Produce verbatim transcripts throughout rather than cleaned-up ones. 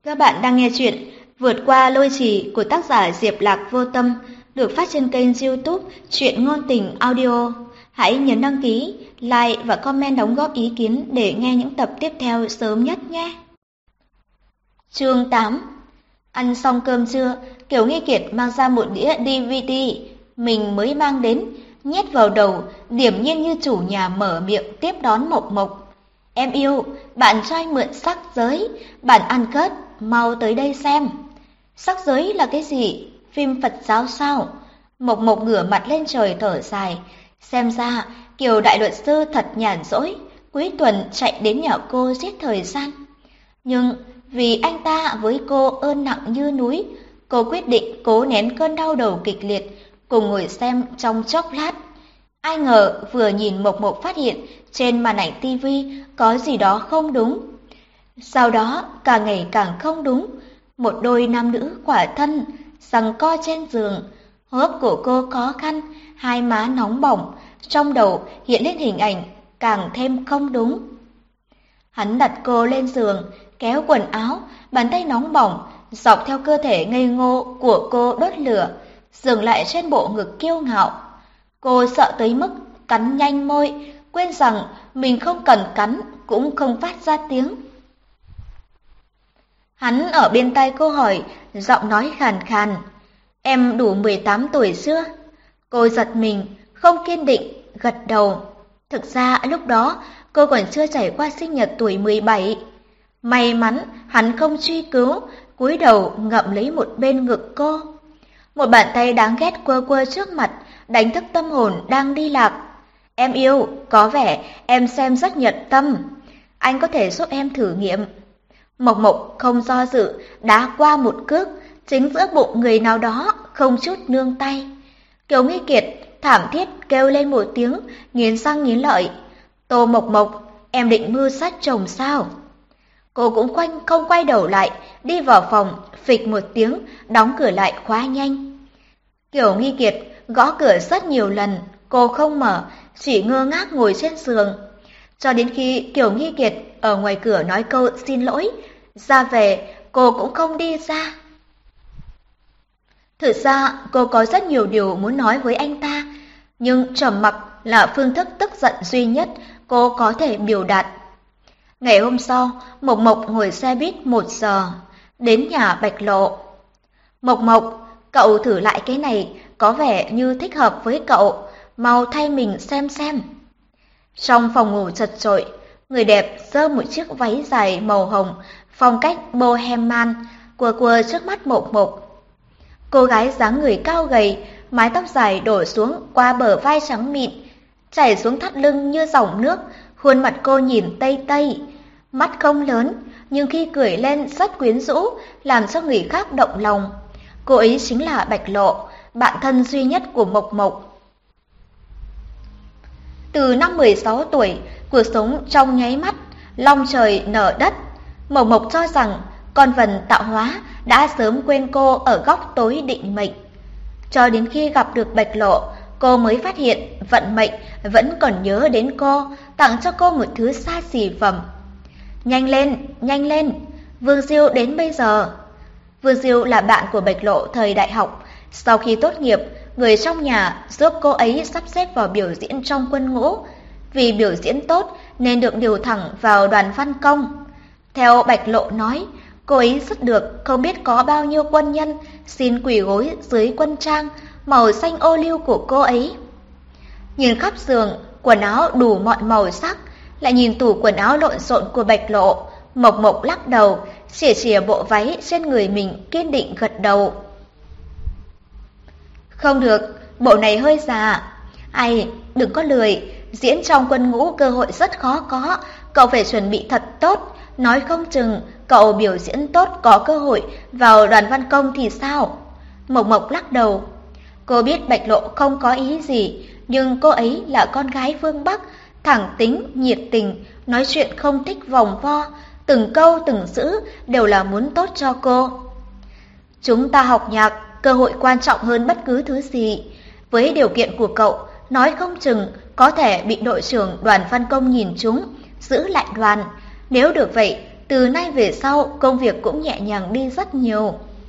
Các bạn đang nghe chuyện Vượt qua lôi trì của tác giả Diệp Lạc Vô Tâm, được phát trên kênh YouTube Truyện Ngôn Tình Audio. Hãy nhấn đăng ký, like và comment đóng góp ý kiến để nghe những tập tiếp theo sớm nhất nhé. Chương tám. Ăn xong cơm trưa, Kiều Nghi Kiệt mang ra một đĩa đê vê đê mình mới mang đến, nhét vào đầu, điềm nhiên như chủ nhà mở miệng tiếp đón Mộc Mộc. Em yêu, bạn cho anh mượn sắc giới, bản ăn cất, mau tới đây xem. Sắc giới là cái gì? Phim Phật giáo sao? Mộc Mộc ngửa mặt lên trời thở dài. Xem ra, Kiều đại luật sư thật nhàn rỗi, cuối tuần chạy đến nhà cô giết thời gian. Nhưng vì anh ta với cô ơn nặng như núi, cô quyết định cố nén cơn đau đầu kịch liệt, cùng ngồi xem trong chốc lát. Ai ngờ vừa nhìn Mộc Mộc phát hiện trên màn ảnh tivi có gì đó không đúng. Sau đó càng ngày càng không đúng, một đôi nam nữ quả thân giằng co trên giường, hô hấp của cô khó khăn, hai má nóng bỏng, trong đầu hiện lên hình ảnh càng thêm không đúng. Hắn đặt cô lên giường, kéo quần áo, bàn tay nóng bỏng dọc theo cơ thể ngây ngô của cô đốt lửa, dừng lại trên bộ ngực kiêu ngạo. Cô sợ tới mức cắn nhanh môi, quên rằng mình không cần cắn cũng không phát ra tiếng. Hắn ở bên tai cô hỏi, giọng nói khàn khàn. Em đủ mười tám tuổi chưa? Cô giật mình, không kiên định, gật đầu. Thực ra lúc đó cô còn chưa trải qua sinh nhật tuổi mười bảy. May mắn hắn không truy cứu, cúi đầu ngậm lấy một bên ngực cô. Một bàn tay đáng ghét quơ quơ trước mặt, đánh thức tâm hồn đang đi lạc. Em yêu, có vẻ em xem rất nhiệt tâm. Anh có thể giúp em thử nghiệm. Mộc Mộc không do dự, đá qua một cước, chính giữa bụng người nào đó, không chút nương tay. Kiều Nghi Kiệt thảm thiết kêu lên một tiếng, nghiến răng nghiến lợi. Tô Mộc Mộc, em định mưu sát chồng sao? Cô cũng quanh không quay đầu lại, đi vào phòng, phịch một tiếng, đóng cửa lại khóa nhanh. Kiều Nghi Kiệt gõ cửa rất nhiều lần, cô không mở, chỉ ngơ ngác ngồi trên giường. Cho đến khi Kiều Nghi Kiệt ở ngoài cửa nói câu xin lỗi, ra về, cô cũng không đi ra. Thực ra, cô có rất nhiều điều muốn nói với anh ta, nhưng trầm mặc là phương thức tức giận duy nhất cô có thể biểu đạt. Ngày hôm sau, Mộc Mộc ngồi xe buýt một giờ, đến nhà Bạch Lộ. Mộc Mộc, cậu thử lại cái này, có vẻ như thích hợp với cậu, mau thay mình xem xem. Trong phòng ngủ chật chội, người đẹp giơ một chiếc váy dài màu hồng, phong cách bohemian, quờ quờ trước mắt Mộc Mộc. Cô gái dáng người cao gầy, mái tóc dài đổ xuống qua bờ vai trắng mịn, chảy xuống thắt lưng như dòng nước, khuôn mặt cô nhìn tây tây. Mắt không lớn, nhưng khi cười lên rất quyến rũ, làm cho người khác động lòng. Cô ấy chính là Bạch Lộ, bạn thân duy nhất của Mộc Mộc. Từ năm mười sáu tuổi, cuộc sống trong nháy mắt, long trời nở đất. Mộc Mộc cho rằng con vần tạo hóa đã sớm quên cô ở góc tối định mệnh. Cho đến khi gặp được Bạch Lộ, cô mới phát hiện vận mệnh vẫn còn nhớ đến cô, tặng cho cô một thứ xa xỉ phẩm. Nhanh lên, nhanh lên, Vương Diêu đến bây giờ. Vương Diêu là bạn của Bạch Lộ thời đại học. Sau khi tốt nghiệp, người trong nhà giúp cô ấy sắp xếp vào biểu diễn trong quân ngũ. Vì biểu diễn tốt nên được điều thẳng vào đoàn văn công. Theo Bạch Lộ nói, cô ấy rất được không biết có bao nhiêu quân nhân xin quỳ gối dưới quân trang màu xanh ô liu của cô ấy. Nhìn khắp giường, quần áo đủ mọi màu sắc, lại nhìn tủ quần áo lộn xộn của Bạch Lộ, Mộc Mộc lắc đầu, chìa chìa bộ váy trên người mình, kiên định gật đầu. Không được, bộ này hơi già. Ai, đừng có lười, diễn trong quân ngũ cơ hội rất khó có, cậu phải chuẩn bị thật tốt, nói không chừng cậu biểu diễn tốt có cơ hội vào đoàn văn công thì sao? Mộc Mộc lắc đầu. Cô biết Bạch Lộ không có ý gì, nhưng cô ấy là con gái phương Bắc, thẳng tính, nhiệt tình, nói chuyện không thích vòng vo, từng câu từng chữ đều là muốn tốt cho cô. Chúng ta học nhạc, cơ hội quan trọng hơn bất cứ thứ gì. Với điều kiện của cậu, nói không chừng có thể bị đội trưởng đoàn văn công nhìn trúng, giữ lại đoàn. Nếu được vậy, từ nay về sau công việc cũng nhẹ nhàng đi rất nhiều.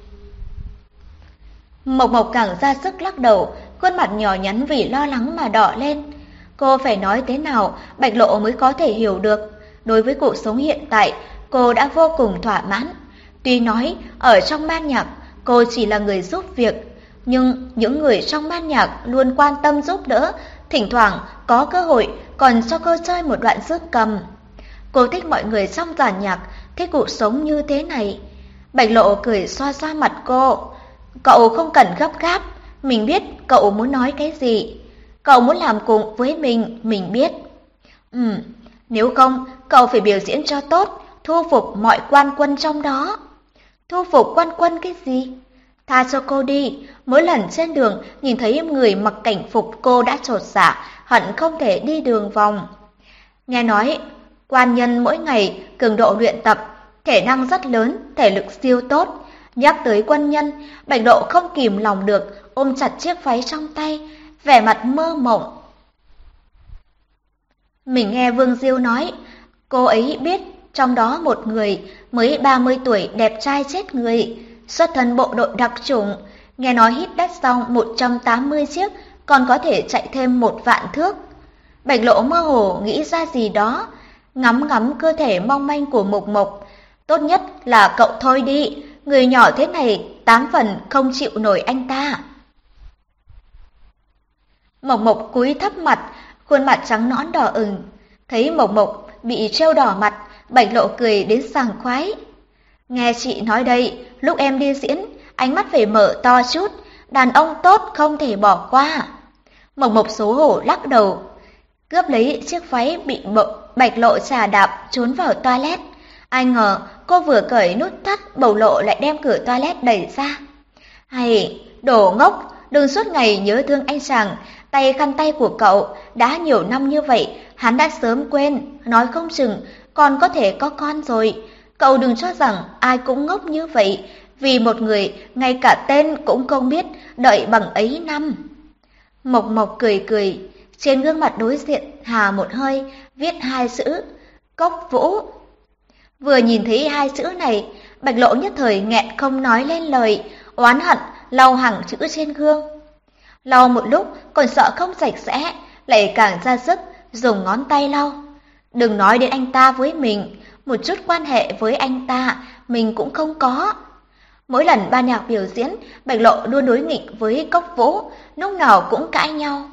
Mộc Mộc càng ra sức lắc đầu, khuôn mặt nhỏ nhắn vì lo lắng mà đỏ lên. Cô phải nói thế nào Bạch Lộ mới có thể hiểu được. Đối với cuộc sống hiện tại, cô đã vô cùng thỏa mãn. Tuy nói ở trong ban nhạc cô chỉ là người giúp việc, nhưng những người trong ban nhạc luôn quan tâm giúp đỡ, thỉnh thoảng có cơ hội còn cho cô chơi một đoạn dương cầm. Cô thích mọi người trong dàn nhạc, thích cuộc sống như thế này. Bạch Lộ cười xoa xoa mặt cô. Cậu không cần gấp gáp, mình biết cậu muốn nói cái gì. Cậu muốn làm cùng với mình, mình biết. Ừ, nếu không, cậu phải biểu diễn cho tốt, thu phục mọi quan quân trong đó. Thu phục quan quân cái gì? Tha cho cô đi, mỗi lần trên đường nhìn thấy người mặc cảnh phục cô đã chột dạ, hận không thể đi đường vòng. Nghe nói, quan nhân mỗi ngày cường độ luyện tập, thể năng rất lớn, thể lực siêu tốt. Nhắc tới quân nhân, Bạch Lộ không kìm lòng được, ôm chặt chiếc váy trong tay, vẻ mặt mơ mộng. Mình nghe Vương Diêu nói, cô ấy biết trong đó một người mới ba mươi tuổi đẹp trai chết người, xuất thân bộ đội đặc chủng, nghe nói hít đất xong một trăm tám mươi chiếc, còn có thể chạy thêm một vạn thước. Bạch Lộ mơ hồ nghĩ ra gì đó, ngắm ngắm cơ thể mong manh của Mộc Mộc. Tốt nhất là cậu thôi đi, người nhỏ thế này tám phần không chịu nổi anh ta. Mộc Mộc cúi thấp mặt, khuôn mặt trắng nõn đỏ ửng. Thấy Mộc Mộc bị trêu đỏ mặt, Bạch Lộ cười đến sảng khoái. Nghe chị nói đây, lúc em đi diễn, ánh mắt phải mở to chút, đàn ông tốt không thể bỏ qua. Mộc Mộc xấu hổ lắc đầu, cướp lấy chiếc váy bị Bạch Lộ chà đạp trốn vào toilet. Ai ngờ cô vừa cởi nút thắt, Bầu Lộ lại đem cửa toilet đẩy ra. Hay, đồ ngốc, đừng suốt ngày nhớ thương anh chàng, tay khăn tay của cậu đã nhiều năm như vậy, hắn đã sớm quên, nói không chừng còn có thể có con rồi. Cậu đừng cho rằng ai cũng ngốc như vậy, vì một người ngay cả tên cũng không biết, đợi bằng ấy năm. Mộc Mộc cười cười, trên gương mặt đối diện hà một hơi, viết hai chữ Cốc Vũ. Vừa nhìn thấy hai chữ này, Bạch Lộ nhất thời nghẹn không nói lên lời, oán hận lau hàng chữ trên gương. Lau một lúc còn sợ không sạch sẽ, lại càng ra sức dùng ngón tay lau. Đừng nói đến anh ta với mình, một chút quan hệ với anh ta mình cũng không có. Mỗi lần ban nhạc biểu diễn, Bạch Lộ luôn đối nghịch với Cốc Vũ, lúc nào cũng cãi nhau.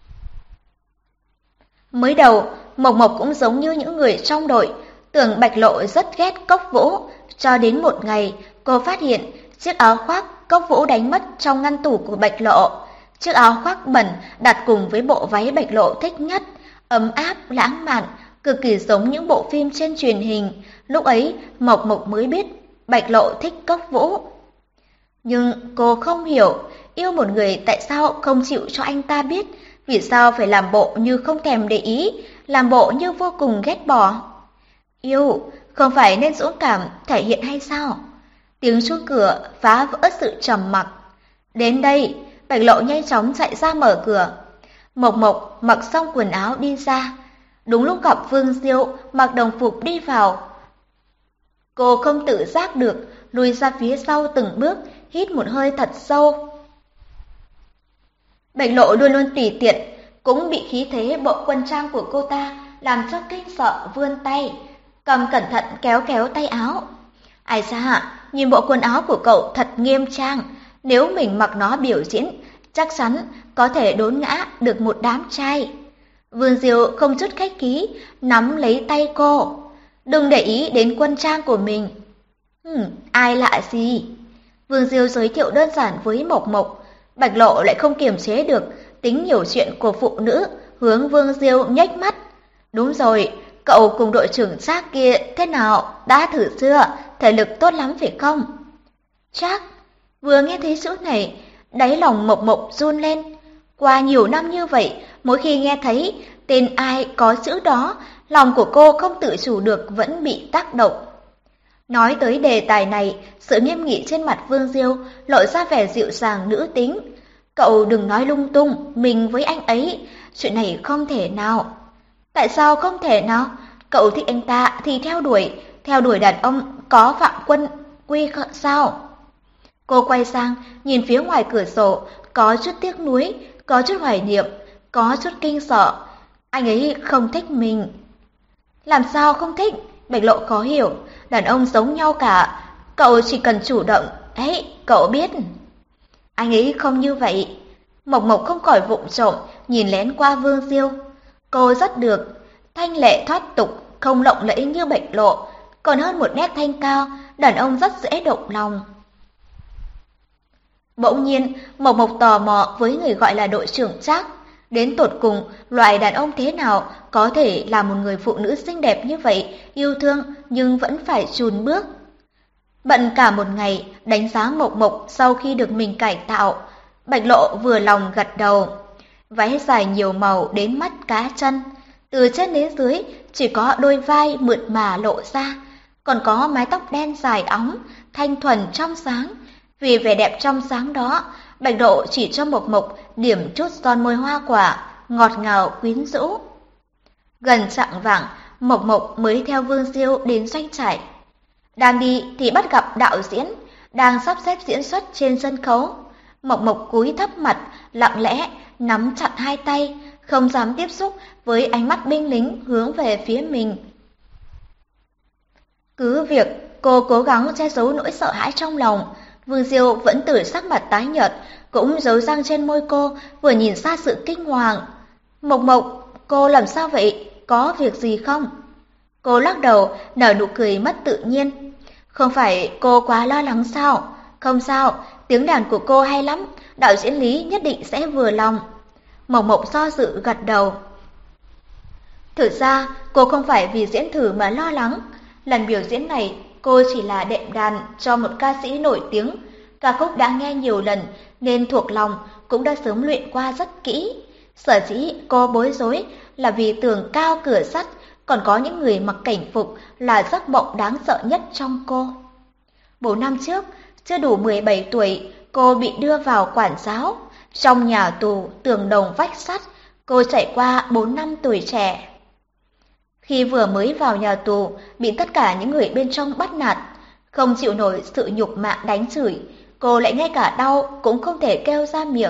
Mới đầu, Mộc Mộc cũng giống như những người trong đội, tưởng Bạch Lộ rất ghét Cốc Vũ, cho đến một ngày cô phát hiện chiếc áo khoác Cốc Vũ đánh mất trong ngăn tủ của Bạch Lộ. Chiếc áo khoác bẩn đặt cùng với bộ váy Bạch Lộ thích nhất, ấm áp, lãng mạn, cực kỳ giống những bộ phim trên truyền hình. Lúc ấy, Mộc Mộc mới biết Bạch Lộ thích Cốc Vũ. Nhưng cô không hiểu, yêu một người tại sao không chịu cho anh ta biết, vì sao phải làm bộ như không thèm để ý, làm bộ như vô cùng ghét bỏ. Yêu, không phải nên dũng cảm thể hiện hay sao? Tiếng chuông cửa phá vỡ sự trầm mặc. Đến đây, Bạch Lộ nhanh chóng chạy ra mở cửa. Mộc Mộc mặc xong quần áo đi ra. Đúng lúc gặp Vương Diêu mặc đồng phục đi vào. Cô không tự giác được, lùi ra phía sau từng bước, hít một hơi thật sâu. Bạch Lộ luôn luôn tùy tiện, cũng bị khí thế bộ quân trang của cô ta làm cho kinh sợ, vươn tay, cầm cẩn thận kéo kéo tay áo. Ai xa, nhìn bộ quần áo của cậu thật nghiêm trang, nếu mình mặc nó biểu diễn, chắc chắn có thể đốn ngã được một đám trai. Vương Diêu không chút khách khí, nắm lấy tay cô. Đừng để ý đến quân trang của mình. Hừm, ai lạ gì? Vương Diêu giới thiệu đơn giản với Mộc Mộc. Bạch Lộ lại không kiềm chế được tính hiểu chuyện của phụ nữ, hướng Vương Diêu nhếch mắt. Đúng rồi, cậu cùng đội trưởng Trác kia thế nào, đã thử chưa, thể lực tốt lắm phải không? Trác, vừa nghe thấy chữ này, đáy lòng Mộc Mộc run lên. Qua nhiều năm như vậy, mỗi khi nghe thấy tên ai có chữ đó, lòng của cô không tự chủ được vẫn bị tác động. Nói tới đề tài này, sự nghiêm nghị trên mặt Vương Diêu lộ ra vẻ dịu dàng nữ tính. Cậu đừng nói lung tung, mình với anh ấy, chuyện này không thể nào. Tại sao không thể nào? Cậu thích anh ta thì theo đuổi, theo đuổi đàn ông có phạm quân quy sao? Cô quay sang, nhìn phía ngoài cửa sổ, có chút tiếc nuối, có chút hoài niệm, có chút kinh sợ. Anh ấy không thích mình. Làm sao không thích? Bạch Lộ khó hiểu, đàn ông giống nhau cả, cậu chỉ cần chủ động, ấy, cậu biết. Anh ấy không như vậy. Mộc Mộc không khỏi vụng trộm, nhìn lén qua Vương Diêu. Cô rất được, thanh lệ thoát tục, không lộng lẫy như Bạch Lộ, còn hơn một nét thanh cao, đàn ông rất dễ động lòng. Bỗng nhiên, Mộc Mộc tò mò với người gọi là đội trưởng Trác. Đến tột cùng, loại đàn ông thế nào có thể là một người phụ nữ xinh đẹp như vậy, yêu thương nhưng vẫn phải chùn bước. Bận cả một ngày, đánh giá Mộc Mộc sau khi được mình cải tạo, Bạch Lộ vừa lòng gật đầu. Váy dài nhiều màu đến mắt cá chân, từ trên đến dưới chỉ có đôi vai mượt mà lộ ra, còn có mái tóc đen dài óng, thanh thuần trong sáng. Vì vẻ đẹp trong sáng đó, Bạch Lộ chỉ cho Mộc Mộc điểm chút son môi hoa quả, ngọt ngào quyến rũ. Gần chạng vạng, Mộc Mộc mới theo Vương Diêu đến doanh trại. Đang đi thì bắt gặp đạo diễn, đang sắp xếp diễn xuất trên sân khấu. Mộc Mộc cúi thấp mặt, lặng lẽ, nắm chặt hai tay, không dám tiếp xúc với ánh mắt binh lính hướng về phía mình. Cứ việc cô cố gắng che giấu nỗi sợ hãi trong lòng, Vương Diêu vẫn từ sắc mặt tái nhợt, cũng giấu răng trên môi cô, vừa nhìn xa sự kinh hoàng. Mộc Mộc, cô làm sao vậy? Có việc gì không? Cô lắc đầu, nở nụ cười mất tự nhiên. Không phải cô quá lo lắng sao? Không sao, tiếng đàn của cô hay lắm, đạo diễn Lý nhất định sẽ vừa lòng. Mộc Mộc do dự gật đầu. Thực ra, cô không phải vì diễn thử mà lo lắng. Lần biểu diễn này, cô chỉ là đệm đàn cho một ca sĩ nổi tiếng. Ca khúc đã nghe nhiều lần nên thuộc lòng, cũng đã sớm luyện qua rất kỹ. Sở dĩ cô bối rối là vì tường cao cửa sắt, còn có những người mặc cảnh phục là giấc mộng đáng sợ nhất trong cô. Bốn năm trước, chưa đủ mười bảy tuổi, cô bị đưa vào quản giáo. Trong nhà tù tường đồng vách sắt, cô trải qua bốn năm tuổi trẻ. Khi vừa mới vào nhà tù, bị tất cả những người bên trong bắt nạt, không chịu nổi sự nhục mạ đánh chửi, cô lại ngay cả đau cũng không thể kêu ra miệng.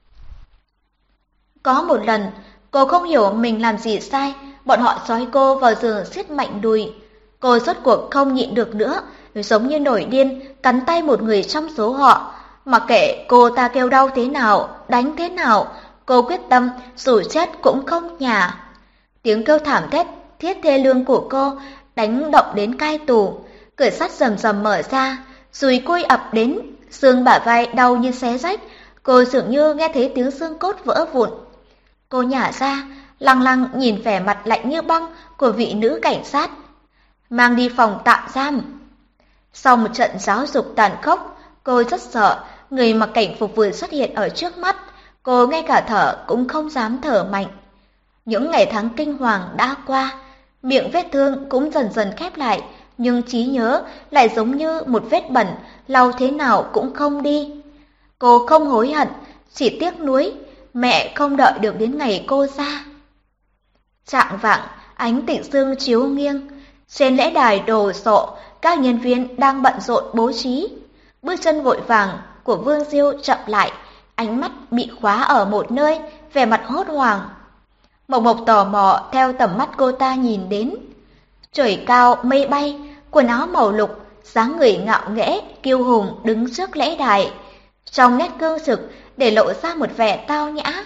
Có một lần, cô không hiểu mình làm gì sai, bọn họ trói cô vào giường siết mạnh đùi. Cô rốt cuộc không nhịn được nữa, giống như nổi điên, cắn tay một người trong số họ. Mặc kệ cô ta kêu đau thế nào, đánh thế nào, cô quyết tâm dù chết cũng không nhả. Tiếng kêu thảm thiết thiết thê lương của cô đánh động đến cai tù, cửa sắt rầm rầm mở ra, dùi cui ập đến, xương bả vai đau như xé rách, cô dường như nghe thấy tiếng xương cốt vỡ vụn. Cô nhả ra, lăng lăng nhìn vẻ mặt lạnh như băng của vị nữ cảnh sát, mang đi phòng tạm giam. Sau một trận giáo dục tàn khốc, cô rất sợ, người mặc cảnh phục vừa xuất hiện ở trước mắt, cô ngay cả thở cũng không dám thở mạnh. Những ngày tháng kinh hoàng đã qua, miệng vết thương cũng dần dần khép lại, nhưng trí nhớ lại giống như một vết bẩn, lau thế nào cũng không đi. Cô không hối hận, chỉ tiếc nuối, mẹ không đợi được đến ngày cô ra. Chạng vạng, ánh tịnh sương chiếu nghiêng, trên lễ đài đồ sộ, các nhân viên đang bận rộn bố trí. Bước chân vội vàng của Vương Diêu chậm lại, ánh mắt bị khóa ở một nơi, vẻ mặt hốt hoảng. Mộc Mộc tò mò theo tầm mắt cô ta nhìn đến. Trời cao mây bay, quần áo màu lục, dáng người ngạo nghễ, kiêu hùng đứng trước lễ đài. Trong nét cương trực để lộ ra một vẻ tao nhã.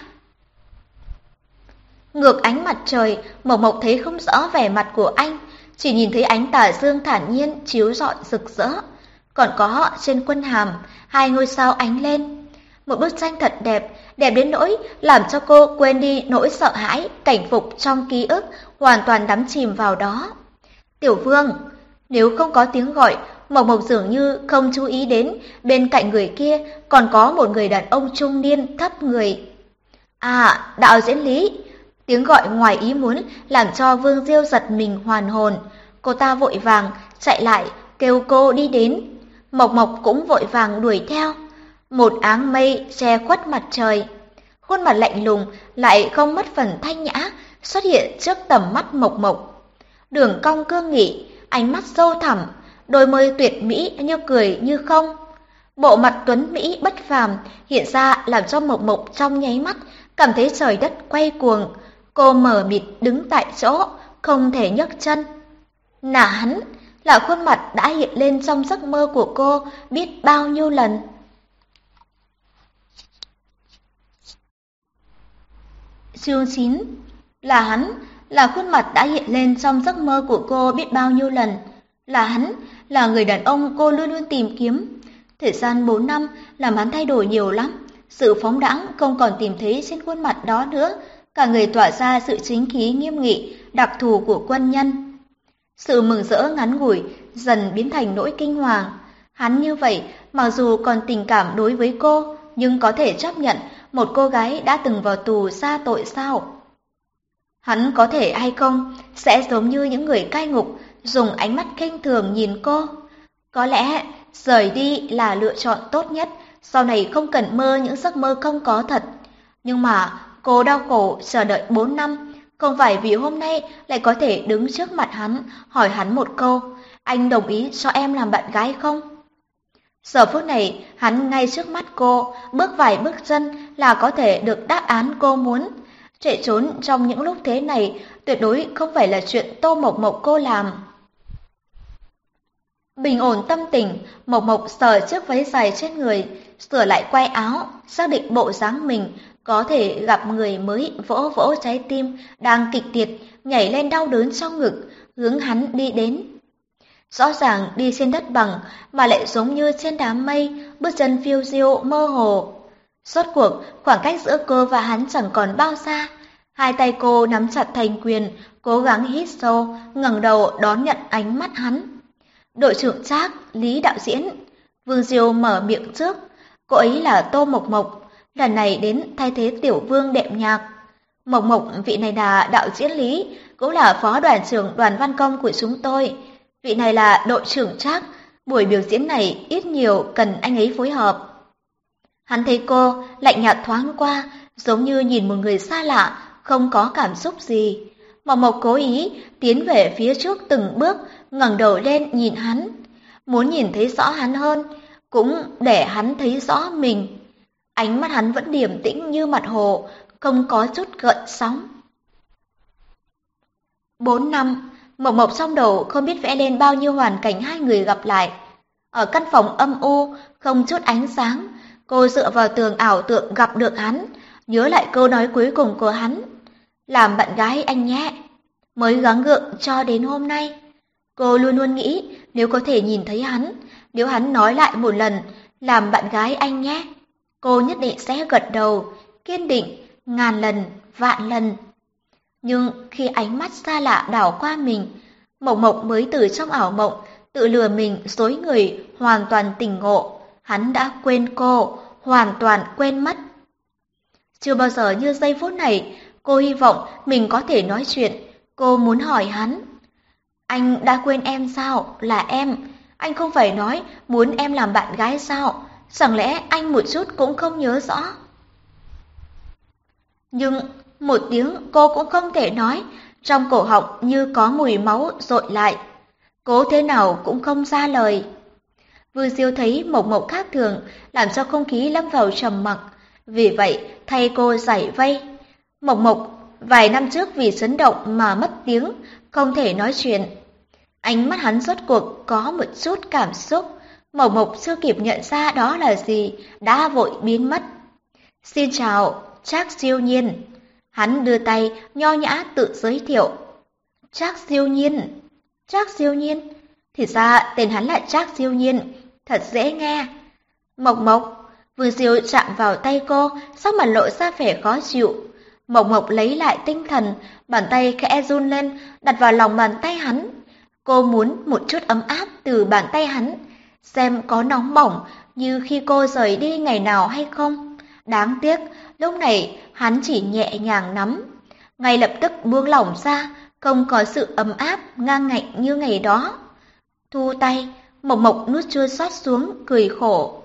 Ngược ánh mặt trời, Mộc Mộc thấy không rõ vẻ mặt của anh, chỉ nhìn thấy ánh tà dương thản nhiên chiếu rọi rực rỡ. Còn có trên quân hàm, hai ngôi sao ánh lên. Một bức tranh thật đẹp, đẹp đến nỗi làm cho cô quên đi nỗi sợ hãi, cảnh phục trong ký ức, hoàn toàn đắm chìm vào đó. Tiểu Vương, nếu không có tiếng gọi, Mộc Mộc dường như không chú ý đến bên cạnh người kia còn có một người đàn ông trung niên thấp người. À, đạo diễn Lý. Tiếng gọi ngoài ý muốn làm cho Vương Diêu giật mình hoàn hồn. Cô ta vội vàng chạy lại kêu cô đi đến. Mộc Mộc cũng vội vàng đuổi theo. Một áng mây che khuất mặt trời. Khuôn mặt lạnh lùng lại không mất phần thanh nhã xuất hiện trước tầm mắt Mộc Mộc. Đường cong cương nghị, ánh mắt sâu thẳm, đôi môi tuyệt mỹ như cười như không. Bộ mặt tuấn mỹ bất phàm hiện ra làm cho Mộc Mộc trong nháy mắt cảm thấy trời đất quay cuồng. Cô mờ mịt đứng tại chỗ, không thể nhấc chân. Là hắn, là khuôn mặt đã hiện lên trong giấc mơ của cô biết bao nhiêu lần. Chương chín. Là hắn, là khuôn mặt đã hiện lên trong giấc mơ của cô biết bao nhiêu lần. Là hắn, là người đàn ông cô luôn luôn tìm kiếm. Thời gian bốn năm làm hắn thay đổi nhiều lắm. Sự phóng đãng không còn tìm thấy trên khuôn mặt đó nữa. Cả người tỏa ra sự chính khí nghiêm nghị, đặc thù của quân nhân. Sự mừng rỡ ngắn ngủi dần biến thành nỗi kinh hoàng. Hắn như vậy, mặc dù còn tình cảm đối với cô, nhưng có thể chấp nhận một cô gái đã từng vào tù xa tội sao? Hắn có thể hay không sẽ giống như những người cai ngục, dùng ánh mắt khinh thường nhìn cô. Có lẽ rời đi là lựa chọn tốt nhất, sau này không cần mơ những giấc mơ không có thật. Nhưng mà cô đau khổ chờ đợi bốn năm, không phải vì hôm nay lại có thể đứng trước mặt hắn, hỏi hắn một câu, anh đồng ý cho em làm bạn gái không? Giờ phút này, hắn ngay trước mắt cô, bước vài bước chân là có thể được đáp án cô muốn. Chạy trốn trong những lúc thế này tuyệt đối không phải là chuyện Tô Mộc Mộc cô làm. Bình ổn tâm tình, Mộc Mộc sờ chiếc váy dài trên người, sửa lại quai áo, xác định bộ dáng mình có thể gặp người mới, vỗ vỗ trái tim đang kịch liệt nhảy lên đau đớn trong ngực, hướng hắn đi đến. Rõ ràng đi trên đất bằng mà lại giống như trên đám mây, bước chân phiêu diêu mơ hồ. Rốt cuộc, khoảng cách giữa cô và hắn chẳng còn bao xa. Hai tay cô nắm chặt thành quyền, cố gắng hít sâu, ngẩng đầu đón nhận ánh mắt hắn. Đội trưởng Trác, Lý đạo diễn. Vương Diêu mở miệng trước. Cô ấy là Tô Mộc Mộc, lần này đến thay thế Tiểu Vương đệm nhạc. Mộc Mộc, vị này là đạo diễn Lý, cũng là phó đoàn trưởng đoàn văn công của chúng tôi. Vị này là đội trưởng Trác, buổi biểu diễn này ít nhiều cần anh ấy phối hợp. Hắn thấy cô lạnh nhạt thoáng qua, giống như nhìn một người xa lạ, không có cảm xúc gì. Mộc Mộc cố ý tiến về phía trước từng bước, ngẩng đầu lên nhìn hắn, muốn nhìn thấy rõ hắn hơn, cũng để hắn thấy rõ mình. Ánh mắt hắn vẫn điềm tĩnh như mặt hồ, không có chút gợn sóng. Bốn năm, Mộc Mộc trong đầu không biết vẽ lên bao nhiêu hoàn cảnh hai người gặp lại. Ở căn phòng âm u, không chút ánh sáng, cô dựa vào tường ảo tượng gặp được hắn, nhớ lại câu nói cuối cùng của hắn. Làm bạn gái anh nhé, mới gắng gượng cho đến hôm nay. Cô luôn luôn nghĩ nếu có thể nhìn thấy hắn, nếu hắn nói lại một lần, làm bạn gái anh nhé, cô nhất định sẽ gật đầu, kiên định, ngàn lần, vạn lần. Nhưng khi ánh mắt xa lạ đảo qua mình, Mộc Mộc mới từ trong ảo mộng, tự lừa mình dối người, hoàn toàn tỉnh ngộ. Hắn đã quên cô, hoàn toàn quên mất. Chưa bao giờ như giây phút này, cô hy vọng mình có thể nói chuyện. Cô muốn hỏi hắn. Anh đã quên em sao? Là em. Anh không phải nói muốn em làm bạn gái sao? Chẳng lẽ anh một chút cũng không nhớ rõ? Nhưng một tiếng cô cũng không thể nói, trong cổ họng như có mùi máu dội lại. Cố thế nào cũng không ra lời. Vương Diêu thấy Mộc Mộc khác thường, làm cho không khí lâm vào trầm mặc. Vì vậy, thay cô giải vây. Mộc Mộc, vài năm trước vì chấn động mà mất tiếng, không thể nói chuyện. Ánh mắt hắn rốt cuộc có một chút cảm xúc. Mộc Mộc chưa kịp nhận ra đó là gì, đã vội biến mất. Xin chào, Trác Siêu Nhiên. Hắn đưa tay, nho nhã tự giới thiệu. Trác Siêu Nhiên. Trác Siêu Nhiên. Thì ra tên hắn là Trác Siêu Nhiên, thật dễ nghe. Mộc Mộc, Vương Diêu chạm vào tay cô, sắc mặt lộ ra vẻ khó chịu. Mộc Mộc lấy lại tinh thần, bàn tay khẽ run lên, đặt vào lòng bàn tay hắn. Cô muốn một chút ấm áp từ bàn tay hắn, xem có nóng bỏng như khi cô rời đi ngày nào hay không. Đáng tiếc, lúc này hắn chỉ nhẹ nhàng nắm, ngay lập tức buông lỏng ra, không có sự ấm áp ngang ngạnh như ngày đó. Thu tay, Mộc Mộc nuốt chua xót xuống, cười khổ.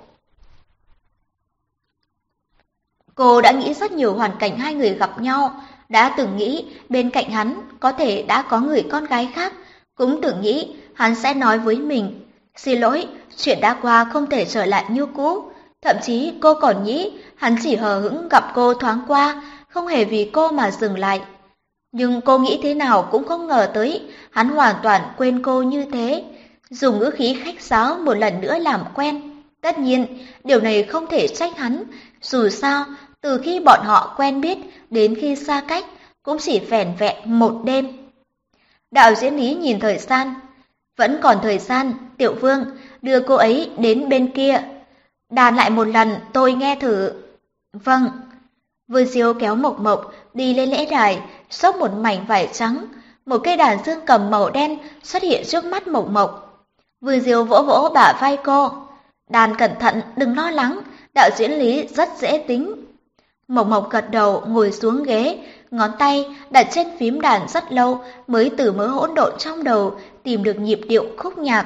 Cô đã nghĩ rất nhiều hoàn cảnh hai người gặp nhau, đã từng nghĩ bên cạnh hắn có thể đã có người con gái khác, cũng từng nghĩ hắn sẽ nói với mình, xin lỗi, chuyện đã qua không thể trở lại như cũ. Thậm chí cô còn nghĩ hắn chỉ hờ hững gặp cô thoáng qua, không hề vì cô mà dừng lại. Nhưng cô nghĩ thế nào cũng không ngờ tới, hắn hoàn toàn quên cô như thế, dùng ngữ khí khách sáo một lần nữa làm quen. Tất nhiên, điều này không thể trách hắn, dù sao, từ khi bọn họ quen biết đến khi xa cách, cũng chỉ vẻn vẹn một đêm. Đạo diễn Lý nhìn thời gian, vẫn còn thời gian, Tiểu Vương, đưa cô ấy đến bên kia. Đàn lại một lần, tôi nghe thử. Vâng. Vương Diêu kéo Mộc Mộc đi lên lễ đài, xốc một mảnh vải trắng, một cây đàn dương cầm màu đen xuất hiện trước mắt Mộc Mộc. Vương Diêu vỗ vỗ bả vai cô. Đàn cẩn thận, đừng lo lắng, đạo diễn Lý rất dễ tính. Mộc Mộc gật đầu ngồi xuống ghế, ngón tay đặt trên phím đàn rất lâu mới từ mớ hỗn độn trong đầu tìm được nhịp điệu khúc nhạc.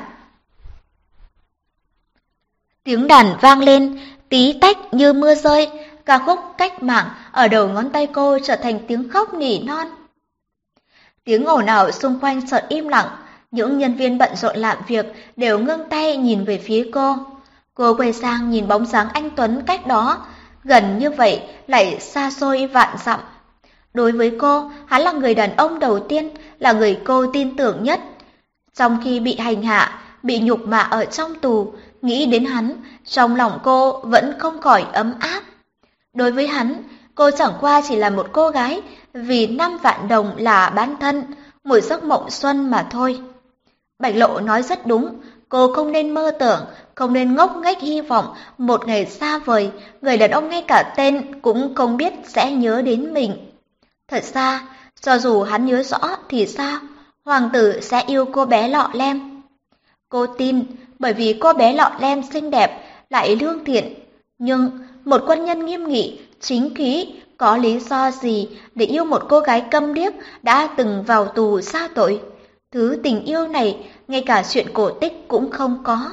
Tiếng đàn vang lên, tí tách như mưa rơi, ca khúc cách mạng ở đầu ngón tay cô trở thành tiếng khóc nỉ non. Tiếng ồn ào xung quanh chợt im lặng, những nhân viên bận rộn làm việc đều ngưng tay nhìn về phía cô. Cô quay sang nhìn bóng dáng anh Tuấn cách đó, gần như vậy lại xa xôi vạn dặm. Đối với cô, hắn là người đàn ông đầu tiên, là người cô tin tưởng nhất. Trong khi bị hành hạ, bị nhục mạ ở trong tù, nghĩ đến hắn, trong lòng cô vẫn không khỏi ấm áp. Đối với hắn, cô chẳng qua chỉ là một cô gái vì năm vạn đồng là bán thân, một giấc mộng xuân mà thôi. Bạch Lộ nói rất đúng, cô không nên mơ tưởng, không nên ngốc nghếch hy vọng một ngày xa vời, người đàn ông ngay cả tên cũng không biết sẽ nhớ đến mình. Thật ra, cho dù hắn nhớ rõ thì sao, hoàng tử sẽ yêu cô bé Lọ Lem. Cô tin, bởi vì cô bé Lọ Lem xinh đẹp, lại lương thiện. Nhưng một quân nhân nghiêm nghị, chính khí, có lý do gì để yêu một cô gái câm điếc đã từng vào tù sa tội? Thứ tình yêu này, ngay cả chuyện cổ tích cũng không có.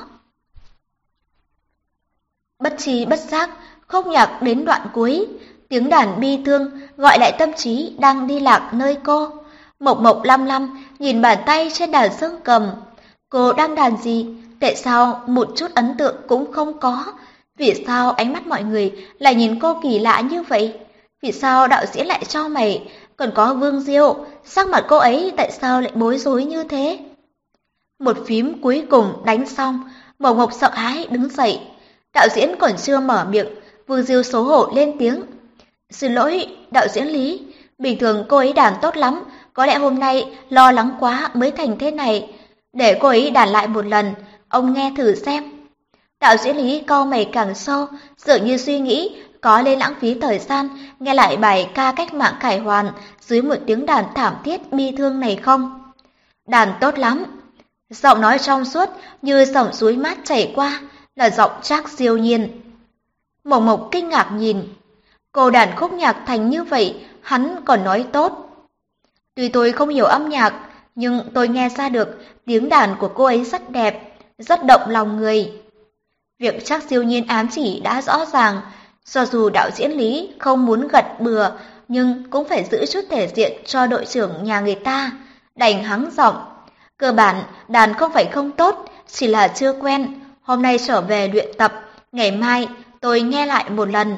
Bất tri bất giác, khúc nhạc đến đoạn cuối, tiếng đàn bi thương gọi lại tâm trí đang đi lạc nơi cô. Mộc Mộc lăm lăm nhìn bàn tay trên đàn dương cầm. Cô đang đàn gì? Tại sao một chút ấn tượng cũng không có? Vì sao ánh mắt mọi người lại nhìn cô kỳ lạ như vậy? Vì sao đạo diễn lại cho mày? Còn có Vương Diêu, sắc mặt cô ấy tại sao lại bối rối như thế? Một phím cuối cùng đánh xong, Mộc Mộc sợ hãi đứng dậy. Đạo diễn còn chưa mở miệng, Vương Diêu xấu hổ lên tiếng. Xin lỗi, đạo diễn Lý, bình thường cô ấy đàn tốt lắm, có lẽ hôm nay lo lắng quá mới thành thế này. Để cô ấy đàn lại một lần, ông nghe thử xem. Đạo diễn Lý cau mày càng sâu, dường như suy nghĩ có nên lãng phí thời gian nghe lại bài ca cách mạng khải hoàn dưới một tiếng đàn thảm thiết bi thương này không. Đàn tốt lắm. Giọng nói trong suốt như dòng suối mát chảy qua, là giọng Trác Diêu Nhiên. Mộc Mộc kinh ngạc nhìn. Cô đàn khúc nhạc thành như vậy, hắn còn nói tốt. Tuy tôi không hiểu âm nhạc, nhưng tôi nghe ra được tiếng đàn của cô ấy rất đẹp, rất động lòng người. Việc Trác Diêu Nhiên ám chỉ đã rõ ràng, cho dù đạo diễn Lý không muốn gật bừa, nhưng cũng phải giữ chút thể diện cho đội trưởng nhà người ta, đành hắng giọng. Cơ bản, đàn không phải không tốt, chỉ là chưa quen. Hôm nay trở về luyện tập, ngày mai tôi nghe lại một lần.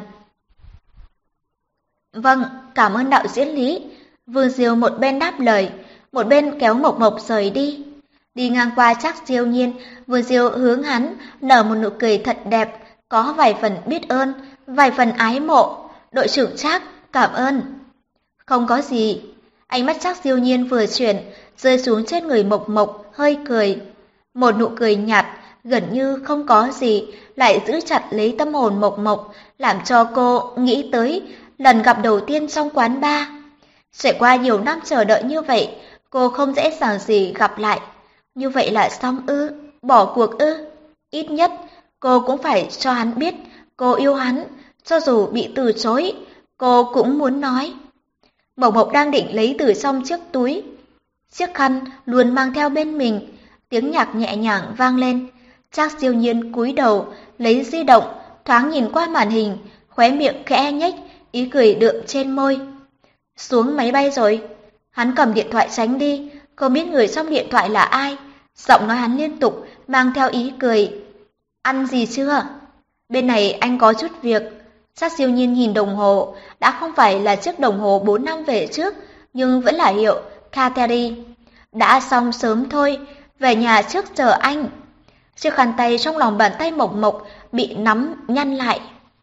Vâng, cảm ơn đạo diễn Lý. Vương Diêu một bên đáp lời, một bên kéo Mộc Mộc rời đi. Đi ngang qua Trác Diêu Nhiên, Vương Diêu hướng hắn nở một nụ cười thật đẹp, có vài phần biết ơn, vài phần ái mộ. Đội trưởng Trác, cảm ơn. Không có gì. Ánh mắt Trác Diêu Nhiên vừa chuyển, rơi xuống trên người Mộc Mộc, hơi cười. Một nụ cười nhạt, gần như không có gì, lại giữ chặt lấy tâm hồn Mộc Mộc, làm cho cô nghĩ tới lần gặp đầu tiên trong quán bar. Trải qua nhiều năm chờ đợi như vậy, cô không dễ dàng gì gặp lại. Như vậy là xong ư, bỏ cuộc ư. Ít nhất, cô cũng phải cho hắn biết cô yêu hắn, cho dù bị từ chối, cô cũng muốn nói. Mộc Mộc đang định lấy từ trong chiếc túi chiếc khăn luôn mang theo bên mình, tiếng nhạc nhẹ nhàng vang lên. Trác Diêu Nhiên cúi đầu, lấy di động, thoáng nhìn qua màn hình, khóe miệng khẽ nhếch, ý cười đượm trên môi. Xuống máy bay rồi. Hắn cầm điện thoại tránh đi, không biết người trong điện thoại là ai. Giọng nói hắn liên tục, mang theo ý cười. Ăn gì chưa? Bên này anh có chút việc. Trác Siêu Nhiên nhìn đồng hồ, đã không phải là chiếc đồng hồ bốn năm về trước, nhưng vẫn là hiệu Cateri. Đã xong sớm thôi, về nhà trước chờ anh. Chiếc khăn tay trong lòng bàn tay mộc mộc bị nắm nhăn lại.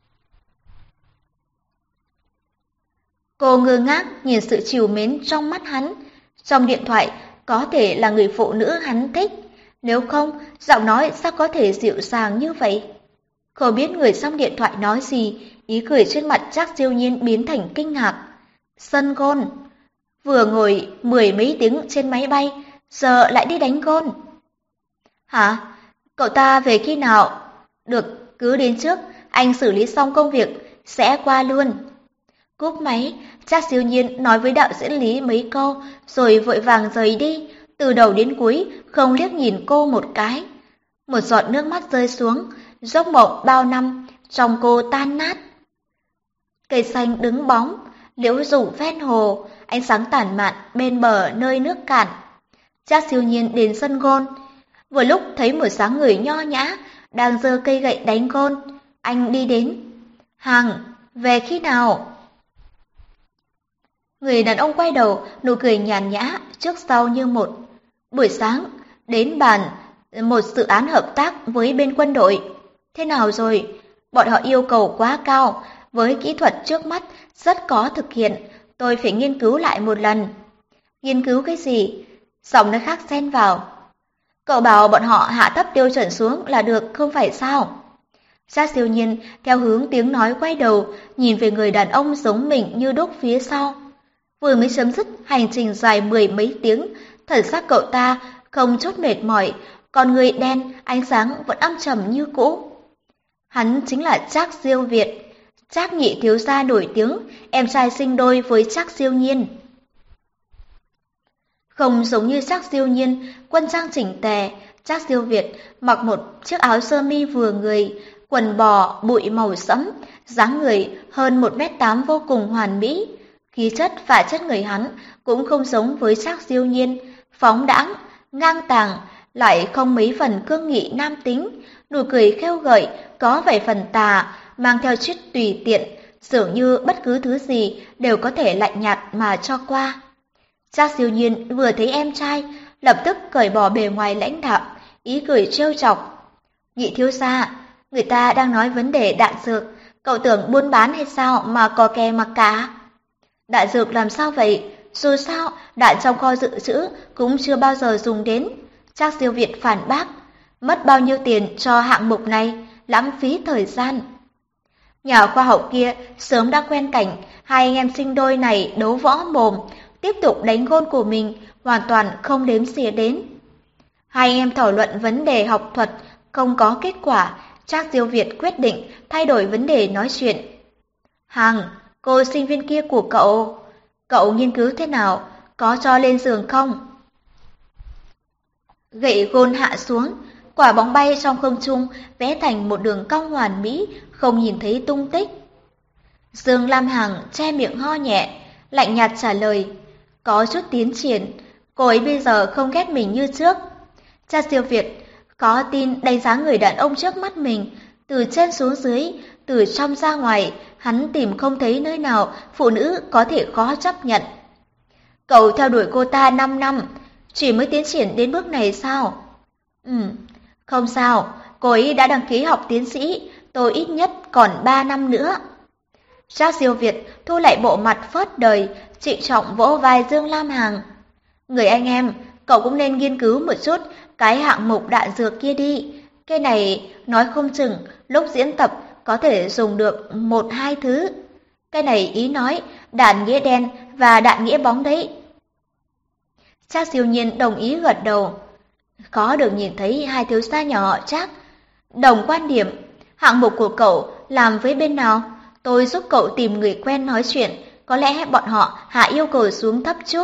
Cô ngơ ngác nhìn sự trìu mến trong mắt hắn. Trong điện thoại có thể là người phụ nữ hắn thích, nếu không giọng nói sao có thể dịu dàng như vậy. Không biết người trong điện thoại nói gì, ý cười trên mặt Trác Siêu Nhiên biến thành kinh ngạc. Sân gôn, vừa ngồi mười mấy tiếng trên máy bay, giờ lại đi đánh gôn. Hả? Cậu ta về khi nào? Được, cứ đến trước, anh xử lý xong công việc, sẽ qua luôn. Cúp máy, Trác Siêu Nhiên nói với đạo diễn Lý mấy câu, rồi vội vàng rời đi, từ đầu đến cuối không liếc nhìn cô một cái. Một giọt nước mắt rơi xuống, giấc mộng bao năm trong cô tan nát. Cây xanh đứng bóng, liễu rủ ven hồ, ánh sáng tản mạn bên bờ nơi nước cạn. Trác Siêu Nhiên đến sân gôn, vừa lúc thấy một dáng người nho nhã đang giơ cây gậy đánh gôn. Anh đi đến. Hằng, về khi nào? Người đàn ông quay đầu, nụ cười nhàn nhã, trước sau như một. Buổi sáng, đến bàn một dự án hợp tác với bên quân đội. Thế nào rồi? Bọn họ yêu cầu quá cao, với kỹ thuật trước mắt rất có thực hiện, tôi phải nghiên cứu lại một lần. Nghiên cứu cái gì? Giọng nói khác xen vào. Cậu bảo bọn họ hạ thấp tiêu chuẩn xuống là được, không phải sao? Trác Siêu Nhiên theo hướng tiếng nói quay đầu, nhìn về người đàn ông giống mình như đúc phía sau. Vừa mới chấm dứt hành trình dài mười mấy tiếng, thần sắc cậu ta không chút mệt mỏi, còn người đen, ánh sáng vẫn âm trầm như cũ. Hắn chính là Trác Siêu Việt, Trác nhị thiếu gia nổi tiếng, em trai sinh đôi với Trác Siêu Nhiên. Không giống như Trác Siêu Nhiên, quân trang chỉnh tề, Trác Siêu Việt mặc một chiếc áo sơ mi vừa người, quần bò bụi màu sẫm, dáng người hơn một mét tám vô cùng hoàn mỹ. Khí chất và chất người hắn cũng không giống với Trác Siêu Nhiên, phóng đãng, ngang tàng, lại không mấy phần cương nghị nam tính, nụ cười khêu gợi, có vài phần tà, mang theo chút tùy tiện, dường như bất cứ thứ gì đều có thể lạnh nhạt mà cho qua. Trác Siêu Nhiên vừa thấy em trai, lập tức cởi bỏ bề ngoài lãnh đạm, ý cười trêu chọc. Nhị thiếu gia, người ta đang nói vấn đề đạn dược, cậu tưởng buôn bán hay sao mà có kè mặc cả? Đạn dược làm sao vậy? Dù sao, đạn trong kho dự trữ cũng chưa bao giờ dùng đến. Trác Siêu Việt phản bác, mất bao nhiêu tiền cho hạng mục này, lãng phí thời gian. Nhà khoa học kia sớm đã quen cảnh hai anh em sinh đôi này đấu võ mồm, tiếp tục đánh gôn của mình, hoàn toàn không đếm xỉa đến. Hai anh em thảo luận vấn đề học thuật, không có kết quả, Trác Siêu Việt quyết định thay đổi vấn đề nói chuyện. Hằng, cô sinh viên kia của cậu, cậu nghiên cứu thế nào, có cho lên giường không? Gậy gôn hạ xuống, quả bóng bay trong không trung vẽ thành một đường cong hoàn mỹ, không nhìn thấy tung tích. Dương Lam Hằng che miệng ho nhẹ, lạnh nhạt trả lời, có chút tiến triển, cô ấy bây giờ không ghét mình như trước. Trác Siêu Việt có tin đánh giá người đàn ông trước mắt mình, từ trên xuống dưới, từ trong ra ngoài, hắn tìm không thấy nơi nào phụ nữ có thể khó chấp nhận. Cậu theo đuổi cô ta năm năm, chỉ mới tiến triển đến bước này sao? Ừ, không sao, cô ấy đã đăng ký học tiến sĩ, tôi ít nhất còn ba năm nữa. Trác Siêu Việt thu lại bộ mặt phớt đời, trịnh trọng vỗ vai Dương Lam Hằng. Người anh em, cậu cũng nên nghiên cứu một chút cái hạng mục đạn dược kia đi. Cái này nói không chừng lúc diễn tập có thể dùng được một hai thứ. Cái này ý nói đạn nghĩa đen và đạn nghĩa bóng đấy. Trác Siêu Nhiên đồng ý gật đầu. Có được nhìn thấy hai thiếu gia nhỏ họ Trác. Đồng quan điểm, hạng mục của cậu làm với bên nào? Tôi giúp cậu tìm người quen nói chuyện, có lẽ bọn họ hạ yêu cầu xuống thấp chút.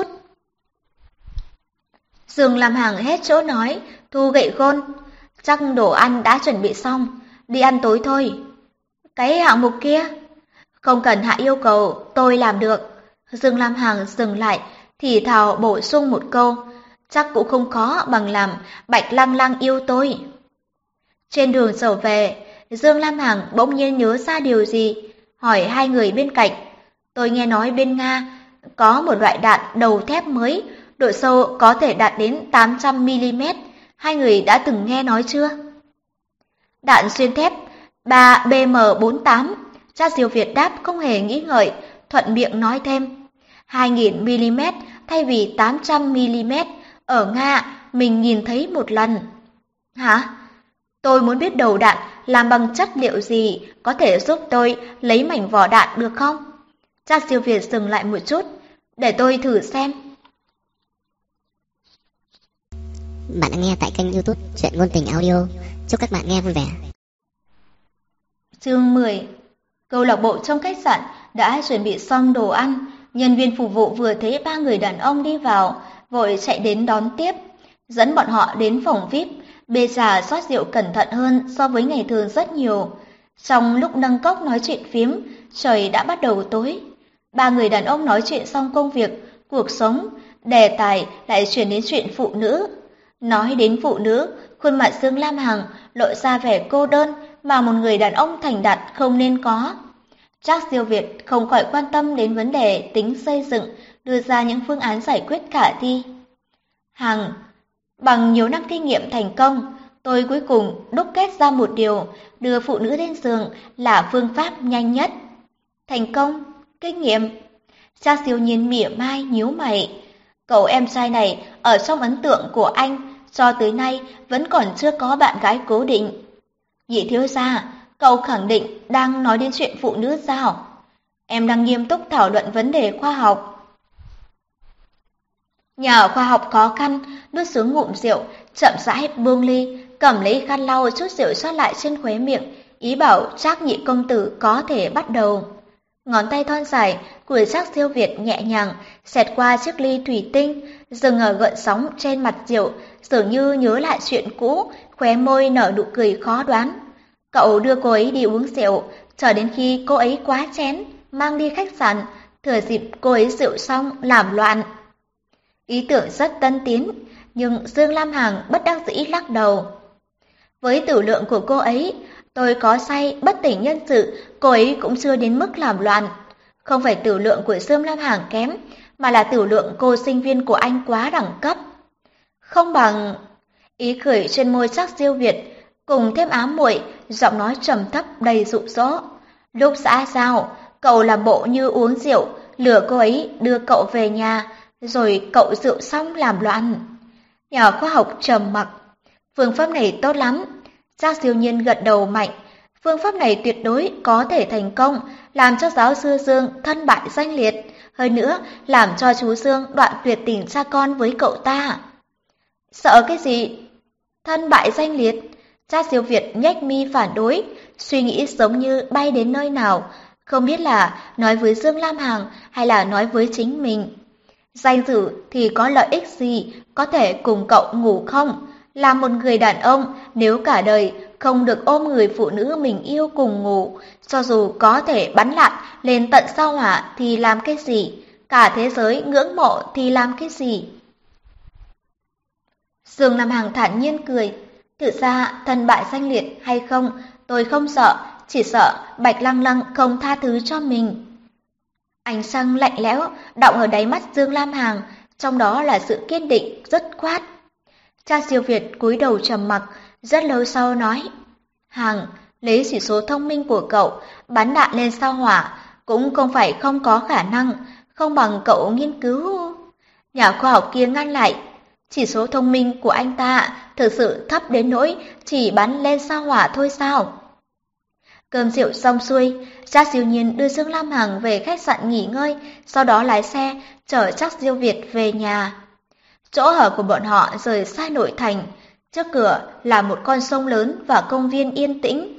Dương Lam Hằng hết chỗ nói, thu gậy gôn. Chắc đồ ăn đã chuẩn bị xong, đi ăn tối thôi. Cái hạng mục kia? Không cần hạ yêu cầu, tôi làm được. Dương Lam Hằng dừng lại, thì thào bổ sung một câu. chắc cũng không khó bằng làm Bạch Lăng Lăng yêu tôi. Trên đường trở về, Dương Lam Hằng bỗng nhiên nhớ ra điều gì, hỏi hai người bên cạnh. Tôi nghe nói bên Nga có một loại đạn đầu thép mới, độ sâu có thể đạt đến tám trăm mi-li-mét. Hai người đã từng nghe nói chưa? Đạn xuyên thép ba B M bốn tám. Cha Diêu Việt đáp không hề nghĩ ngợi, thuận miệng nói thêm. hai nghìn mi-li-mét thay vì tám trăm mi-li-mét. Ở Nga, mình nhìn thấy một lần. Hả? Tôi muốn biết đầu đạn làm bằng chất liệu gì, có thể giúp tôi lấy mảnh vỏ đạn được không? Cha Diêu Việt dừng lại một chút, để tôi thử xem. Bạn đã nghe tại kênh YouTube Chuyện Ngôn Tình Audio. Chúc các bạn nghe vui vẻ. Chương mười. Câu lạc bộ trong khách sạn đã chuẩn bị xong đồ ăn. Nhân viên phục vụ vừa thấy ba người đàn ông đi vào, vội chạy đến đón tiếp, dẫn bọn họ đến phòng vi ai pi. Bê trà rót rượu cẩn thận hơn so với ngày thường rất nhiều. Trong lúc nâng cốc nói chuyện phiếm, trời đã bắt đầu tối. Ba người đàn ông nói chuyện xong công việc, cuộc sống, đề tài lại chuyển đến chuyện phụ nữ. Nói đến phụ nữ, khuôn mặt Dương Lam Hằng lộ ra vẻ cô đơn mà một người đàn ông thành đạt không nên có. Trác Diêu Việt không khỏi quan tâm đến vấn đề tính xây dựng, đưa ra những phương án giải quyết khả thi. Hằng, bằng nhiều năm kinh nghiệm thành công, tôi cuối cùng đúc kết ra một điều, đưa phụ nữ lên giường là phương pháp nhanh nhất. Thành công, kinh nghiệm. Trác Diêu Nhiên mỉa mai nhíu mày. Cậu em trai này ở trong ấn tượng của anh cho tới nay vẫn còn chưa có bạn gái cố định. Nhị thiếu gia, cậu khẳng định đang nói đến chuyện phụ nữ sao? Em đang nghiêm túc thảo luận vấn đề khoa học. Nhà khoa học khó khăn, nuốt xuống ngụm rượu, chậm rãi buông ly, cầm lấy khăn lau chút rượu sót lại trên khóe miệng, ý bảo Trác nhị công tử có thể bắt đầu. Ngón tay thon dài của Trác Diêu Việt nhẹ nhàng xẹt qua chiếc ly thủy tinh, dừng ở gợn sóng trên mặt rượu, dường như nhớ lại chuyện cũ, khóe môi nở nụ cười khó đoán. Cậu đưa cô ấy đi uống rượu, chờ đến khi cô ấy quá chén, mang đi khách sạn, thừa dịp cô ấy rượu xong làm loạn. Ý tưởng rất tân tiến, nhưng Dương Lam Hằng bất đắc dĩ lắc đầu. Với tử lượng của cô ấy, tôi có say bất tỉnh nhân sự, cô ấy cũng chưa đến mức làm loạn. Không phải tử lượng của Dương Lam Hằng kém, mà là tử lượng cô sinh viên của anh quá đẳng cấp. Không bằng... Ý cười trên môi Trác Diêu Việt, cùng thêm ám muội, giọng nói trầm thấp đầy dụ dỗ. Lúc xã giao, cậu làm bộ như uống rượu, lừa cô ấy đưa cậu về nhà, rồi cậu rượu xong làm loạn. Nhà khoa học trầm mặc. Phương pháp này tốt lắm. Trác Diêu Nhiên gật đầu mạnh. Phương pháp này tuyệt đối có thể thành công, làm cho giáo sư Dương thân bại danh liệt. Hơn nữa, làm cho chú Dương đoạn tuyệt tình cha con với cậu ta. Sợ cái gì? Thân bại danh liệt. Trác Diêu Việt nhếch mi phản đối, suy nghĩ giống như bay đến nơi nào, không biết là nói với Dương Lam Hằng hay là nói với chính mình. Danh dự thì có lợi ích gì, có thể cùng cậu ngủ không? Là một người đàn ông, nếu cả đời không được ôm người phụ nữ mình yêu cùng ngủ, cho dù có thể bắn lặn lên tận sao hỏa thì làm cái gì? Cả thế giới ngưỡng mộ thì làm cái gì? Dương Lam Hằng thản nhiên cười. Thực ra, thân bại danh liệt hay không, tôi không sợ, chỉ sợ Bạch Lăng Lăng không tha thứ cho mình. Ánh sáng lạnh lẽo đọng ở đáy mắt Dương Lam Hằng, trong đó là sự kiên định dứt khoát. Trác Diêu Việt cúi đầu trầm mặc, rất lâu sau nói: Hằng, lấy chỉ số thông minh của cậu, bắn đạn lên sao hỏa cũng không phải không có khả năng, không bằng cậu nghiên cứu. Nhà khoa học kia ngăn lại: Chỉ số thông minh của anh ta thực sự thấp đến nỗi chỉ bắn lên sao hỏa thôi sao? Cơm rượu xong xuôi, Trác Diêu Nhiên đưa Dương Lam Hằng về khách sạn nghỉ ngơi, sau đó lái xe chở Trác Diêu Việt về nhà. Chỗ ở của bọn họ rời xa nội thành, trước cửa là một con sông lớn và công viên yên tĩnh.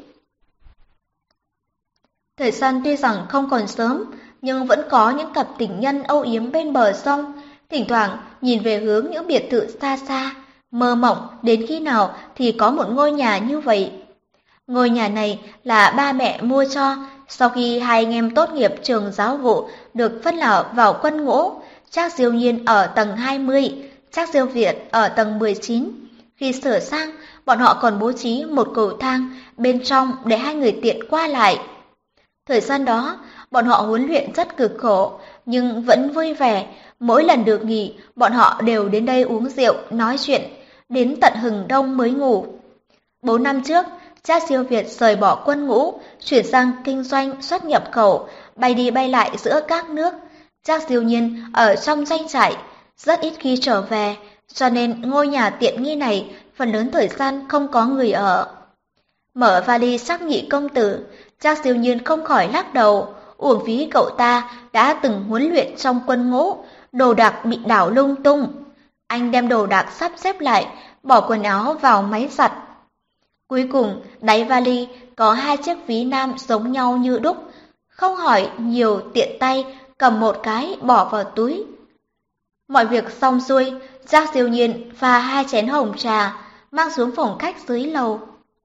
Thời gian tuy rằng không còn sớm, nhưng vẫn có những cặp tình nhân âu yếm bên bờ sông, thỉnh thoảng nhìn về hướng những biệt thự xa xa, mơ mộng đến khi nào thì có một ngôi nhà như vậy. Ngôi nhà này là ba mẹ mua cho, sau khi hai anh em tốt nghiệp trường giáo vụ được phân lở vào quân ngũ. Trác Diêu Nhiên ở tầng hai mươi, Trác Siêu Việt ở tầng mười chín. Khi sửa sang, bọn họ còn bố trí một cầu thang bên trong để hai người tiện qua lại. Thời gian đó, bọn họ huấn luyện rất cực khổ, nhưng vẫn vui vẻ. Mỗi lần được nghỉ, bọn họ đều đến đây uống rượu, nói chuyện, đến tận hừng đông mới ngủ. Bốn năm trước, Trác Siêu Việt rời bỏ quân ngũ, chuyển sang kinh doanh xuất nhập khẩu, bay đi bay lại giữa các nước. Trác Siêu Nhiên ở trong doanh trại, rất ít khi trở về, cho nên ngôi nhà tiện nghi này phần lớn thời gian không có người ở. Mở vali Trác Nhị công tử, Trác Siêu Nhiên không khỏi lắc đầu, uổng phí cậu ta đã từng huấn luyện trong quân ngũ, đồ đạc bị đảo lung tung. Anh đem đồ đạc sắp xếp lại, bỏ quần áo vào máy giặt. Cuối cùng, đáy vali có hai chiếc ví nam giống nhau như đúc, không hỏi nhiều, tiện tay cầm một cái bỏ vào túi. Mọi việc xong xuôi, Trác Siêu Nhiên pha hai chén hồng trà, mang xuống phòng khách dưới lầu.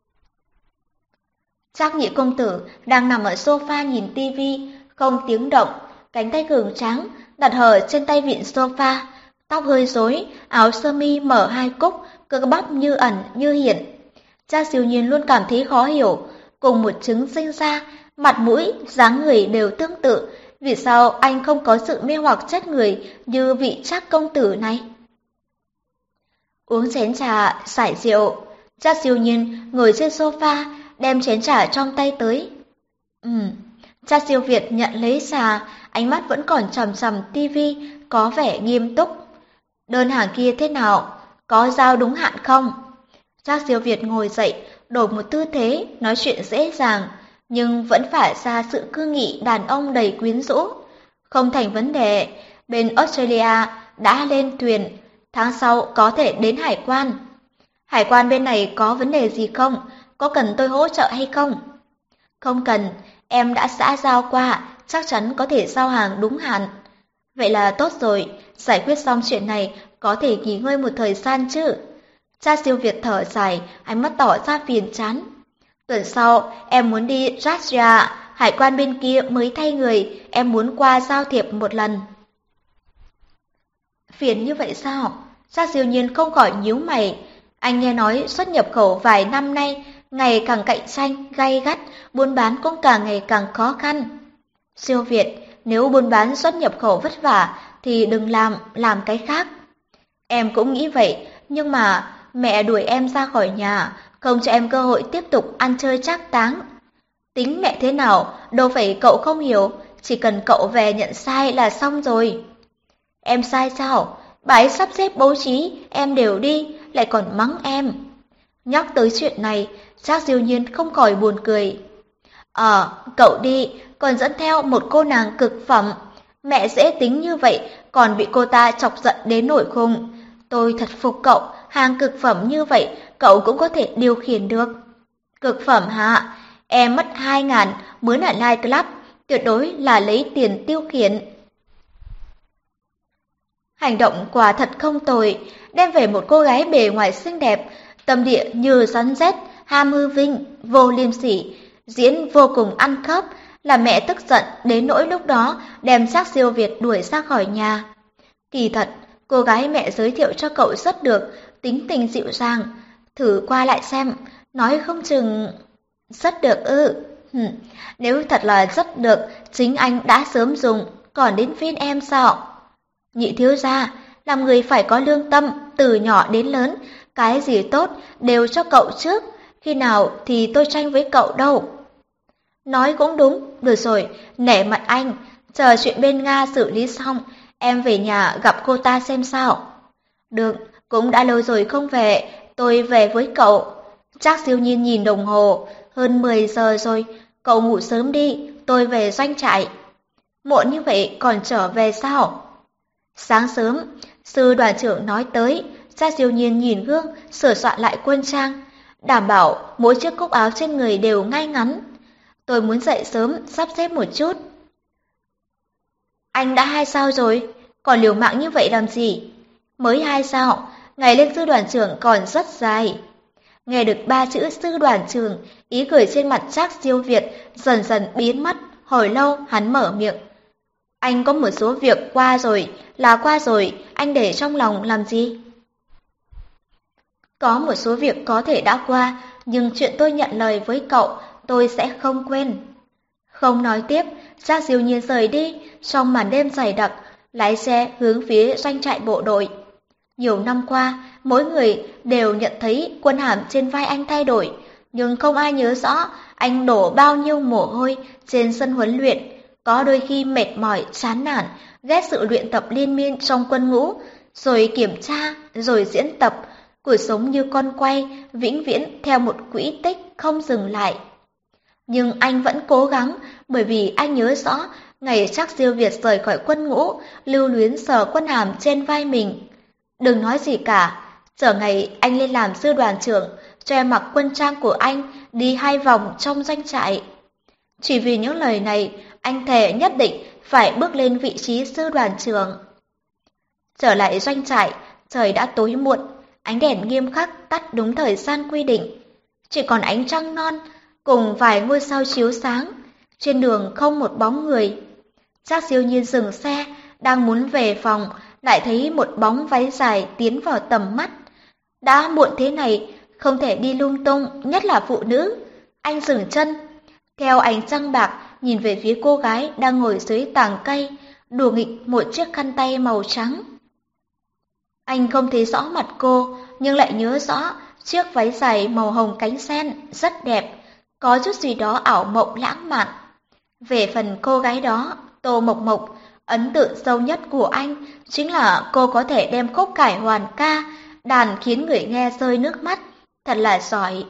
Trác Nhị công tử đang nằm ở sofa nhìn tivi, không tiếng động, cánh tay cường tráng đặt hở trên tay vịn sofa, tóc hơi rối, áo sơ mi mở hai cúc, cơ bắp như ẩn như hiện. Trác Siêu Nhiên luôn cảm thấy khó hiểu, cùng một trứng sinh ra, mặt mũi, dáng người đều tương tự, vì sao anh không có sự mê hoặc chết người như vị Trác công tử này? Uống chén trà, xải rượu, Trác Siêu Nhiên ngồi trên sofa, đem chén trà trong tay tới. Ừm, Trác Siêu Việt nhận lấy trà, ánh mắt vẫn còn chằm chằm tivi, có vẻ nghiêm túc. Đơn hàng kia thế nào? Có giao đúng hạn không? Trác Siêu Việt ngồi dậy, đổi một tư thế, nói chuyện dễ dàng, nhưng vẫn phải ra sự cương nghị đàn ông đầy quyến rũ. Không thành vấn đề, bên Australia đã lên thuyền, tháng sau có thể đến hải quan. Hải quan bên này có vấn đề gì không? Có cần tôi hỗ trợ hay không? Không cần, em đã xã giao qua, chắc chắn có thể giao hàng đúng hạn. Vậy là tốt rồi, giải quyết xong chuyện này, có thể nghỉ ngơi một thời gian chứ. Trác Siêu Việt thở dài, ánh mắt tỏ ra phiền chán. Tuần sau, em muốn đi Georgia, hải quan bên kia mới thay người, em muốn qua giao thiệp một lần. Phiền như vậy sao? Trác Siêu Nhiên không khỏi nhíu mày. Anh nghe nói xuất nhập khẩu vài năm nay, ngày càng cạnh tranh, gay gắt, buôn bán cũng càng ngày càng khó khăn. Siêu Việt, nếu buôn bán xuất nhập khẩu vất vả, thì đừng làm, làm cái khác. Em cũng nghĩ vậy, nhưng mà mẹ đuổi em ra khỏi nhà, không cho em cơ hội tiếp tục ăn chơi trác táng. Tính mẹ thế nào, đâu phải cậu không hiểu, chỉ cần cậu về nhận sai là xong rồi. Em sai sao? Bà ấy sắp xếp bố trí, em đều đi, lại còn mắng em. Nhắc tới chuyện này, Trác Siêu Nhiên không khỏi buồn cười. Ờ, cậu đi, còn dẫn theo một cô nàng cực phẩm. Mẹ dễ tính như vậy, còn bị cô ta chọc giận đến nổi khùng. Tôi thật phục cậu, hàng cực phẩm như vậy, cậu cũng có thể điều khiển được. Cực phẩm hả? Em mất hai ngàn, mướn ở Light Club, tuyệt đối là lấy tiền tiêu khiển. Hành động quả thật không tồi, đem về một cô gái bề ngoài xinh đẹp, tâm địa như rắn rết, ham hư vinh, vô liêm sỉ, diễn vô cùng ăn khớp, làm mẹ tức giận đến nỗi lúc đó đem Trác Siêu Việt đuổi ra khỏi nhà. Kỳ thật, cô gái mẹ giới thiệu cho cậu rất được, tính tình dịu dàng, thử qua lại xem, nói không chừng... Rất được ư? Hừm, nếu thật là rất được, chính anh đã sớm dùng, còn đến phiên em sao? Nhị thiếu gia, làm người phải có lương tâm, từ nhỏ đến lớn, cái gì tốt đều cho cậu trước, khi nào thì tôi tranh với cậu đâu. Nói cũng đúng, được rồi, nể mặt anh, chờ chuyện bên Nga xử lý xong, em về nhà gặp cô ta xem sao. Được, cũng đã lâu rồi không về, tôi về với cậu. Trác Siêu Nhiên nhìn đồng hồ, hơn mười giờ rồi, cậu ngủ sớm đi, tôi về doanh trại. Muộn như vậy còn trở về sao? Sáng sớm, sư đoàn trưởng nói tới, Trác Siêu Nhiên nhìn gương, sửa soạn lại quân trang, đảm bảo mỗi chiếc cúc áo trên người đều ngay ngắn. Tôi muốn dậy sớm, sắp xếp một chút. Anh đã hai sao rồi, còn liều mạng như vậy làm gì? Mới hai sao, ngày lên sư đoàn trưởng còn rất dài. Nghe được ba chữ sư đoàn trưởng, ý cười trên mặt Trác Siêu Việt dần dần biến mất, hồi lâu hắn mở miệng. Anh có một số việc qua rồi, là qua rồi, anh để trong lòng làm gì? Có một số việc có thể đã qua, nhưng chuyện tôi nhận lời với cậu, tôi sẽ không quên. Không nói tiếp, Trác Diêu Nhiên rời đi, trong màn đêm dày đặc, lái xe hướng phía doanh trại bộ đội. Nhiều năm qua, mỗi người đều nhận thấy quân hàm trên vai anh thay đổi, nhưng không ai nhớ rõ anh đổ bao nhiêu mồ hôi trên sân huấn luyện. Có đôi khi mệt mỏi, chán nản, ghét sự luyện tập liên miên trong quân ngũ, rồi kiểm tra, rồi diễn tập. Cuộc sống như con quay, vĩnh viễn theo một quỹ tích không dừng lại. Nhưng anh vẫn cố gắng, bởi vì anh nhớ rõ ngày Trác Diêu Việt rời khỏi quân ngũ, lưu luyến sờ quân hàm trên vai mình. Đừng nói gì cả, chờ ngày anh lên làm sư đoàn trưởng, cho em mặc quân trang của anh, đi hai vòng trong doanh trại. Chỉ vì những lời này, anh thề nhất định phải bước lên vị trí sư đoàn trưởng. Trở lại doanh trại, trời đã tối muộn, ánh đèn nghiêm khắc tắt đúng thời gian quy định. Chỉ còn ánh trăng non cùng vài ngôi sao chiếu sáng, trên đường không một bóng người. Trác Diêu Nhiên dừng xe, đang muốn về phòng, lại thấy một bóng váy dài tiến vào tầm mắt. Đã muộn thế này, không thể đi lung tung, nhất là phụ nữ. Anh dừng chân, theo ánh trăng bạc nhìn về phía cô gái đang ngồi dưới tàng cây, đùa nghịch một chiếc khăn tay màu trắng. Anh không thấy rõ mặt cô, nhưng lại nhớ rõ chiếc váy dài màu hồng cánh sen rất đẹp, có chút gì đó ảo mộng lãng mạn. Về phần cô gái đó, Tô Mộc Mộc, ấn tượng sâu nhất của anh chính là cô có thể đem khúc cải hoàn ca, đàn khiến người nghe rơi nước mắt, thật là giỏi.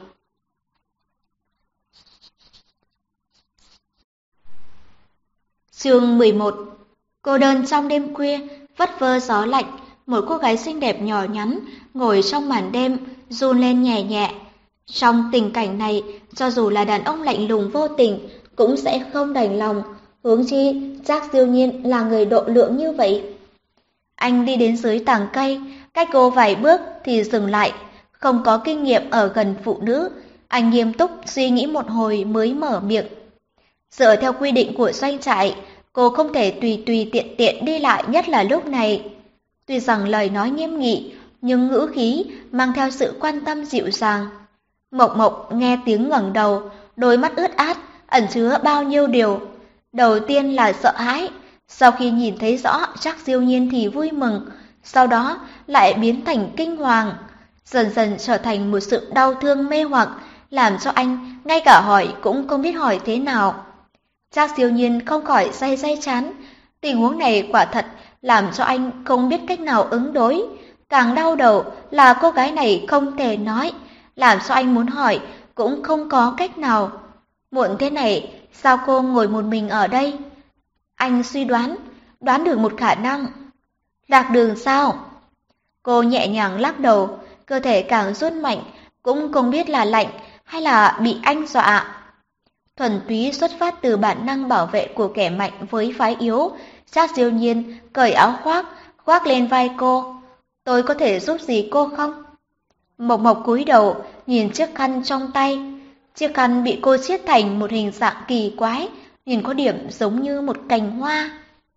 Chương mười một. Cô đơn trong đêm khuya, vất vơ gió lạnh, một cô gái xinh đẹp nhỏ nhắn ngồi trong màn đêm, run lên nhẹ nhẹ. Trong tình cảnh này, cho dù là đàn ông lạnh lùng vô tình cũng sẽ không đành lòng, huống chi Trác Diêu Nhiên là người độ lượng như vậy. Anh đi đến dưới tàng cây, cách cô vài bước thì dừng lại, không có kinh nghiệm ở gần phụ nữ, anh nghiêm túc suy nghĩ một hồi mới mở miệng. Dựa theo quy định của doanh trại, cô không thể tùy tùy tiện tiện đi lại, nhất là lúc này. Tuy rằng lời nói nghiêm nghị, nhưng ngữ khí mang theo sự quan tâm dịu dàng. Mộc Mộc nghe tiếng ngẩng đầu, đôi mắt ướt át, ẩn chứa bao nhiêu điều. Đầu tiên là sợ hãi, sau khi nhìn thấy rõ Trác Diêu Nhiên thì vui mừng, sau đó lại biến thành kinh hoàng, dần dần trở thành một sự đau thương mê hoặc, làm cho anh ngay cả hỏi cũng không biết hỏi thế nào. Trác Diêu Nhiên không khỏi day day chán, tình huống này quả thật làm cho anh không biết cách nào ứng đối. Càng đau đầu là cô gái này không thể nói, làm cho anh muốn hỏi cũng không có cách nào. Muộn thế này, sao cô ngồi một mình ở đây? Anh suy đoán, đoán được một khả năng. Lạc đường sao? Cô nhẹ nhàng lắc đầu, cơ thể càng run mạnh, cũng không biết là lạnh hay là bị anh dọa. Thuần túy xuất phát từ bản năng bảo vệ của kẻ mạnh với phái yếu, Trác Diêu Nhiên cởi áo khoác, khoác lên vai cô. Tôi có thể giúp gì cô không? Mộc Mộc cúi đầu, nhìn chiếc khăn trong tay. Chiếc khăn bị cô chiết thành một hình dạng kỳ quái, nhìn có điểm giống như một cành hoa.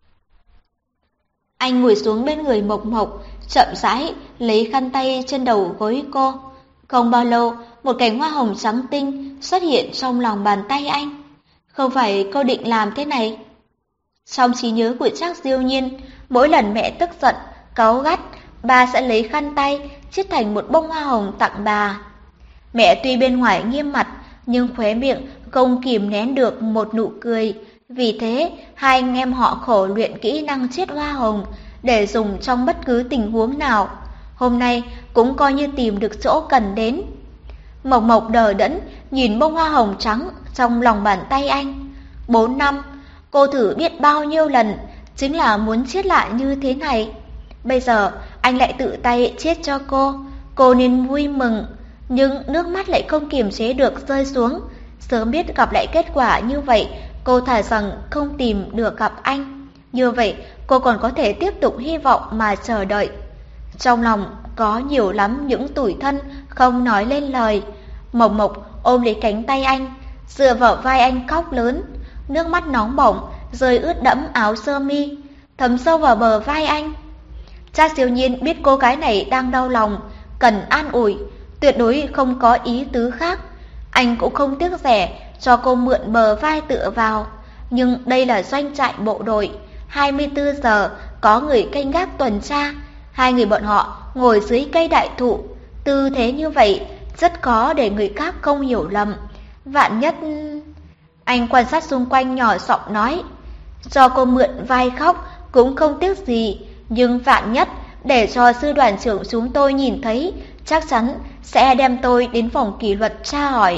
Anh ngồi xuống bên người Mộc Mộc, chậm rãi lấy khăn tay trên đầu gối cô. Không bao lâu, một cành hoa hồng trắng tinh xuất hiện trong lòng bàn tay anh. Không phải cô định làm thế này? Trong trí nhớ của Trác Diêu Nhiên, mỗi lần mẹ tức giận, cáu gắt, bà sẽ lấy khăn tay chiết thành một bông hoa hồng tặng bà. Mẹ tuy bên ngoài nghiêm mặt, nhưng khóe miệng không kìm nén được một nụ cười. Vì thế, hai anh em họ khổ luyện kỹ năng chiết hoa hồng để dùng trong bất cứ tình huống nào. Hôm nay cũng coi như tìm được chỗ cần đến. Mộc Mộc đờ đẫn nhìn bông hoa hồng trắng trong lòng bàn tay anh. Bốn năm, cô thử biết bao nhiêu lần, chính là muốn chiết lại như thế này. Bây giờ anh lại tự tay chiết cho cô, cô nên vui mừng, nhưng nước mắt lại không kiềm chế được rơi xuống. Sớm biết gặp lại kết quả như vậy, cô thà rằng không tìm được gặp anh. Như vậy cô còn có thể tiếp tục hy vọng mà chờ đợi. Trong lòng có nhiều lắm những tủi thân không nói lên lời. Mộc Mộc ôm lấy cánh tay anh, dựa vào vai anh khóc lớn, nước mắt nóng bỏng rơi ướt đẫm áo sơ mi, thấm sâu vào bờ vai anh. Trác Siêu Nhiên biết cô gái này đang đau lòng, cần an ủi, tuyệt đối không có ý tứ khác. Anh cũng không tiếc rẻ cho cô mượn bờ vai tựa vào. Nhưng đây là doanh trại bộ đội, hai mươi tư giờ có người canh gác tuần tra. Hai người bọn họ ngồi dưới cây đại thụ, tư thế như vậy rất khó để người khác không hiểu lầm. Vạn nhất... Anh quan sát xung quanh nhỏ giọng nói, cho cô mượn vai khóc cũng không tiếc gì, nhưng vạn nhất để cho sư đoàn trưởng chúng tôi nhìn thấy, chắc chắn sẽ đem tôi đến phòng kỷ luật tra hỏi.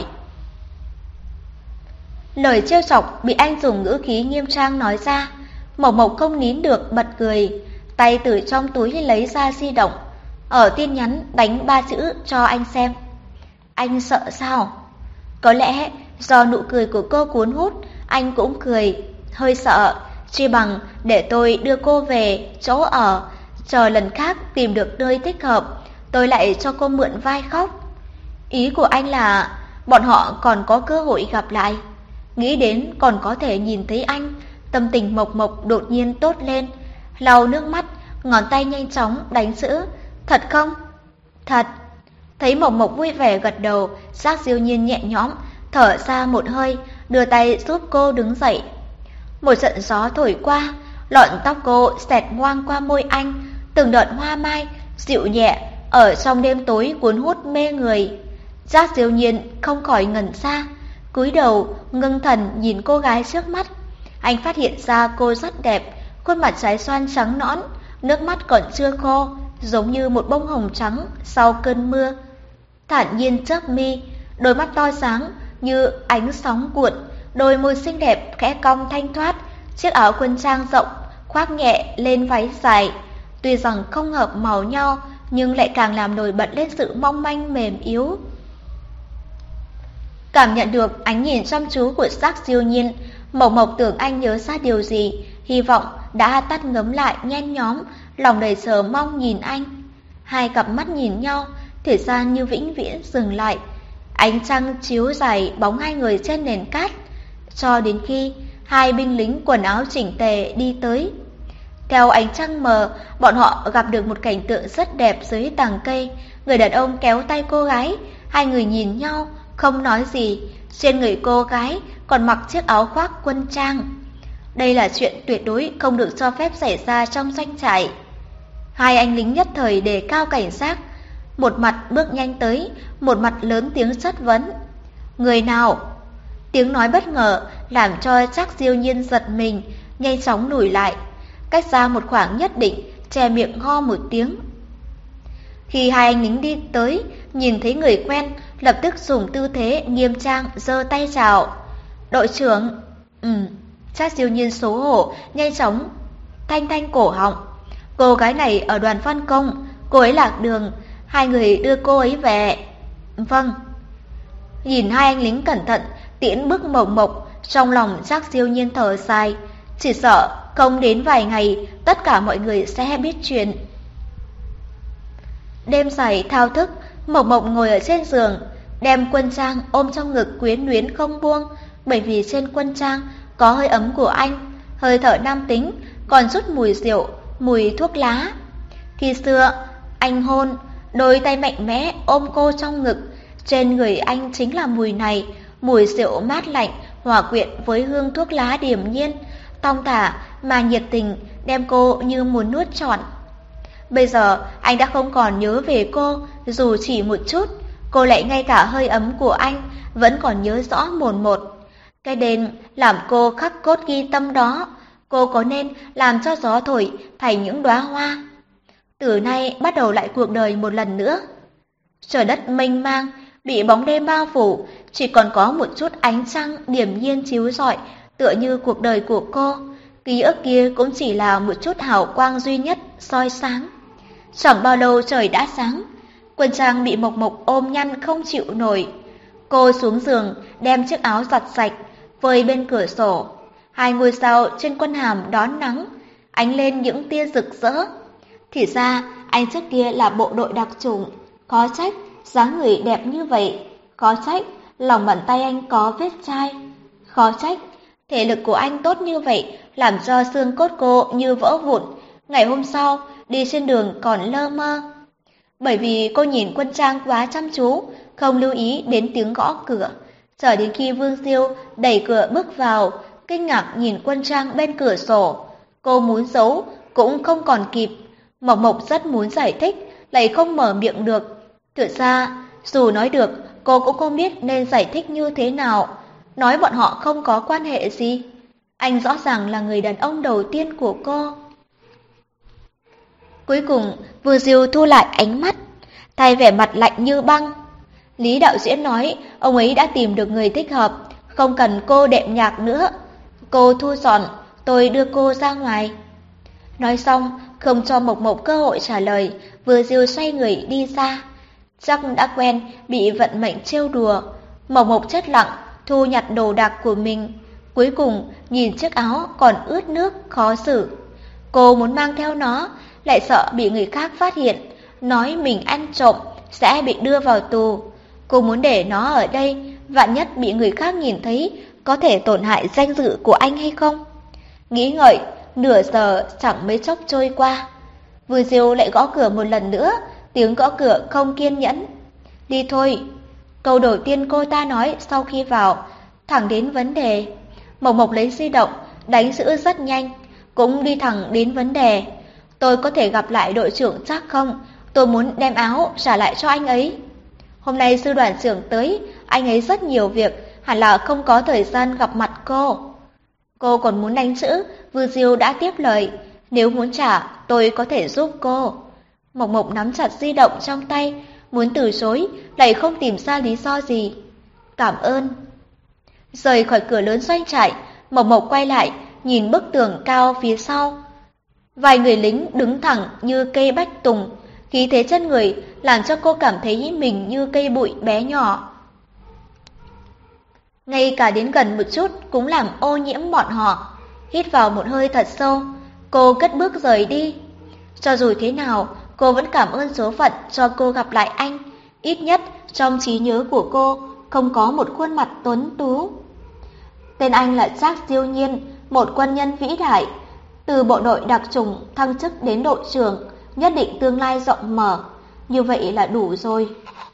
Lời trêu chọc bị anh dùng ngữ khí nghiêm trang nói ra. Mộc Mộc không nín được bật cười, tay từ trong túi lấy ra di động, ở tin nhắn đánh ba chữ cho anh xem. Anh sợ sao? Có lẽ do nụ cười của cô cuốn hút, anh cũng cười, hơi sợ, chỉ bằng để tôi đưa cô về chỗ ở, chờ lần khác tìm được nơi thích hợp, tôi lại cho cô mượn vai khóc. Ý của anh là bọn họ còn có cơ hội gặp lại. Nghĩ đến còn có thể nhìn thấy anh, tâm tình Mộc Mộc đột nhiên tốt lên, lau nước mắt, ngón tay nhanh chóng đánh chữ. Thật không? Thật. Thấy Mộc Mộc vui vẻ gật đầu, Trác Siêu Nhiên nhẹ nhõm, thở ra một hơi, đưa tay giúp cô đứng dậy. Một trận gió thổi qua, lọn tóc cô xẹt ngoang qua môi anh, từng đợt hoa mai dịu nhẹ ở trong đêm tối cuốn hút mê người. Trác Siêu Nhiên không khỏi ngẩn ra, cúi đầu ngưng thần nhìn cô gái trước mắt. Anh phát hiện ra cô rất đẹp, khuôn mặt trái xoan trắng nõn, nước mắt còn chưa khô, giống như một bông hồng trắng sau cơn mưa. Thản nhiên chớp mi, đôi mắt to sáng như ánh sóng cuộn, đôi môi xinh đẹp khẽ cong thanh thoát, chiếc áo quân trang rộng khoác nhẹ lên váy dài, tuy rằng không hợp màu nhau nhưng lại càng làm nổi bật lên sự mong manh mềm yếu. Cảm nhận được ánh nhìn chăm chú của Trác Siêu Nhiên, Mộc Mộc tưởng anh nhớ ra điều gì, hy vọng đã tắt ngấm lại nhen nhóm, lòng đầy chờ mong nhìn anh. Hai cặp mắt nhìn nhau, thời gian như vĩnh viễn dừng lại. Ánh trăng chiếu dài bóng hai người trên nền cát, cho đến khi hai binh lính quần áo chỉnh tề đi tới. Theo ánh trăng mờ, bọn họ gặp được một cảnh tượng rất đẹp dưới tàng cây. Người đàn ông kéo tay cô gái, hai người nhìn nhau, không nói gì. Trên người cô gái còn mặc chiếc áo khoác quân trang. Đây là chuyện tuyệt đối không được cho phép xảy ra trong doanh trại. Hai anh lính nhất thời đề cao cảnh giác, một mặt bước nhanh tới, một mặt lớn tiếng chất vấn. Người nào? Tiếng nói bất ngờ làm cho Trác Siêu Nhiên giật mình, nhanh chóng lùi lại, cách ra một khoảng nhất định, che miệng ho một tiếng. Khi hai anh lính đi tới, nhìn thấy người quen, lập tức dùng tư thế nghiêm trang giơ tay chào. Đội trưởng. Ừ. Trác Siêu Nhiên xấu hổ, nhanh chóng thanh thanh cổ họng. Cô gái này ở đoàn văn công, cô ấy lạc đường, hai người đưa cô ấy về. Vâng. Nhìn hai anh lính cẩn thận tiễn bước Mộc Mộc, trong lòng Trác Siêu Nhiên thở dài, chỉ sợ không đến vài ngày tất cả mọi người sẽ biết chuyện. Đêm dài thao thức, Mộc Mộc ngồi ở trên giường, đem quân trang ôm trong ngực quyến luyến không buông, bởi vì trên quân trang có hơi ấm của anh, hơi thở nam tính, còn chút mùi rượu, mùi thuốc lá. Khi xưa anh hôn, đôi tay mạnh mẽ ôm cô trong ngực, trên người anh chính là mùi này, mùi rượu mát lạnh hòa quyện với hương thuốc lá điềm nhiên, thong thả mà nhiệt tình, đem cô như muốn nuốt trọn. Bây giờ anh đã không còn nhớ về cô, dù chỉ một chút, cô lại ngay cả hơi ấm của anh vẫn còn nhớ rõ mồn một. Cái đêm làm cô khắc cốt ghi tâm đó, cô có nên làm cho gió thổi thành những đóa hoa. Từ nay bắt đầu lại cuộc đời một lần nữa. Trời đất mênh mang, bị bóng đêm bao phủ, chỉ còn có một chút ánh trăng điềm nhiên chiếu rọi, tựa như cuộc đời của cô. Ký ức kia cũng chỉ là một chút hào quang duy nhất soi sáng. Chẳng bao lâu trời đã sáng, Quân Trang bị Mộc Mộc ôm nhăn không chịu nổi. Cô xuống giường đem chiếc áo giặt sạch, vơi bên cửa sổ. Hai ngôi sao trên quân hàm đón nắng, ánh lên những tia rực rỡ. Thì ra anh trước kia là bộ đội đặc chủng, khó trách dáng người đẹp như vậy, khó trách lòng bàn tay anh có vết chai, khó trách Thể lực của anh tốt như vậy, làm cho xương cốt cô như vỡ vụn. Ngày hôm sau, đi trên đường còn lơ mơ. Bởi vì cô nhìn Quân Trang quá chăm chú, không lưu ý đến tiếng gõ cửa. Chờ đến khi Vương Diêu đẩy cửa bước vào, kinh ngạc nhìn Quân Trang bên cửa sổ. Cô muốn giấu, cũng không còn kịp. Mộc Mộc rất muốn giải thích, lại không mở miệng được. Thực ra, dù nói được, cô cũng không biết nên giải thích như thế nào. Nói bọn họ không có quan hệ gì. Anh rõ ràng là người đàn ông đầu tiên của cô. Cuối cùng, Vương Diêu thu lại ánh mắt, thay vẻ mặt lạnh như băng. Lý đạo diễn nói, ông ấy đã tìm được người thích hợp, không cần cô đệm nhạc nữa. Cô thu dọn, tôi đưa cô ra ngoài. Nói xong, không cho Mộc Mộc cơ hội trả lời, Vương Diêu xoay người đi ra. Chắc đã quen bị vận mệnh trêu đùa. Mộc Mộc chết lặng, thu nhặt đồ đạc của mình. Cuối cùng, nhìn chiếc áo còn ướt nước, khó xử. Cô muốn mang theo nó, lại sợ bị người khác phát hiện, nói mình ăn trộm, sẽ bị đưa vào tù. Cô muốn để nó ở đây, vạn nhất bị người khác nhìn thấy, có thể tổn hại danh dự của anh hay không? Nghĩ ngợi, nửa giờ chẳng mấy chốc trôi qua. Vừa Diêu lại gõ cửa một lần nữa, tiếng gõ cửa không kiên nhẫn. Đi thôi. Câu đầu tiên cô ta nói sau khi vào, thẳng đến vấn đề. Mộc Mộc lấy di động, đánh chữ rất nhanh, cũng đi thẳng đến vấn đề. Tôi có thể gặp lại đội trưởng chắc không? Tôi muốn đem áo trả lại cho anh ấy. Hôm nay sư đoàn trưởng tới, anh ấy rất nhiều việc, hẳn là không có thời gian gặp mặt cô. Cô còn muốn đánh chữ, Vương Diêu đã tiếp lời. Nếu muốn trả, tôi có thể giúp cô. Mộc Mộc nắm chặt di động trong tay, muốn từ chối, lại không tìm ra lý do gì. Cảm ơn. Rời khỏi cửa lớn doanh trại, Mộc Mộc quay lại, nhìn bức tường cao phía sau. Vài người lính đứng thẳng như cây bách tùng, khí thế chân người làm cho cô cảm thấy mình như cây bụi bé nhỏ. Ngay cả đến gần một chút cũng làm ô nhiễm bọn họ. Hít vào một hơi thật sâu, cô cất bước rời đi. Cho dù thế nào, cô vẫn cảm ơn số phận cho cô gặp lại anh. Ít nhất trong trí nhớ của cô không có một khuôn mặt tuấn tú. Tên anh là Trác Diêu Nhiên, một quân nhân vĩ đại. Từ bộ đội đặc chủng thăng chức đến đội trưởng, nhất định tương lai rộng mở. Như vậy là đủ rồi.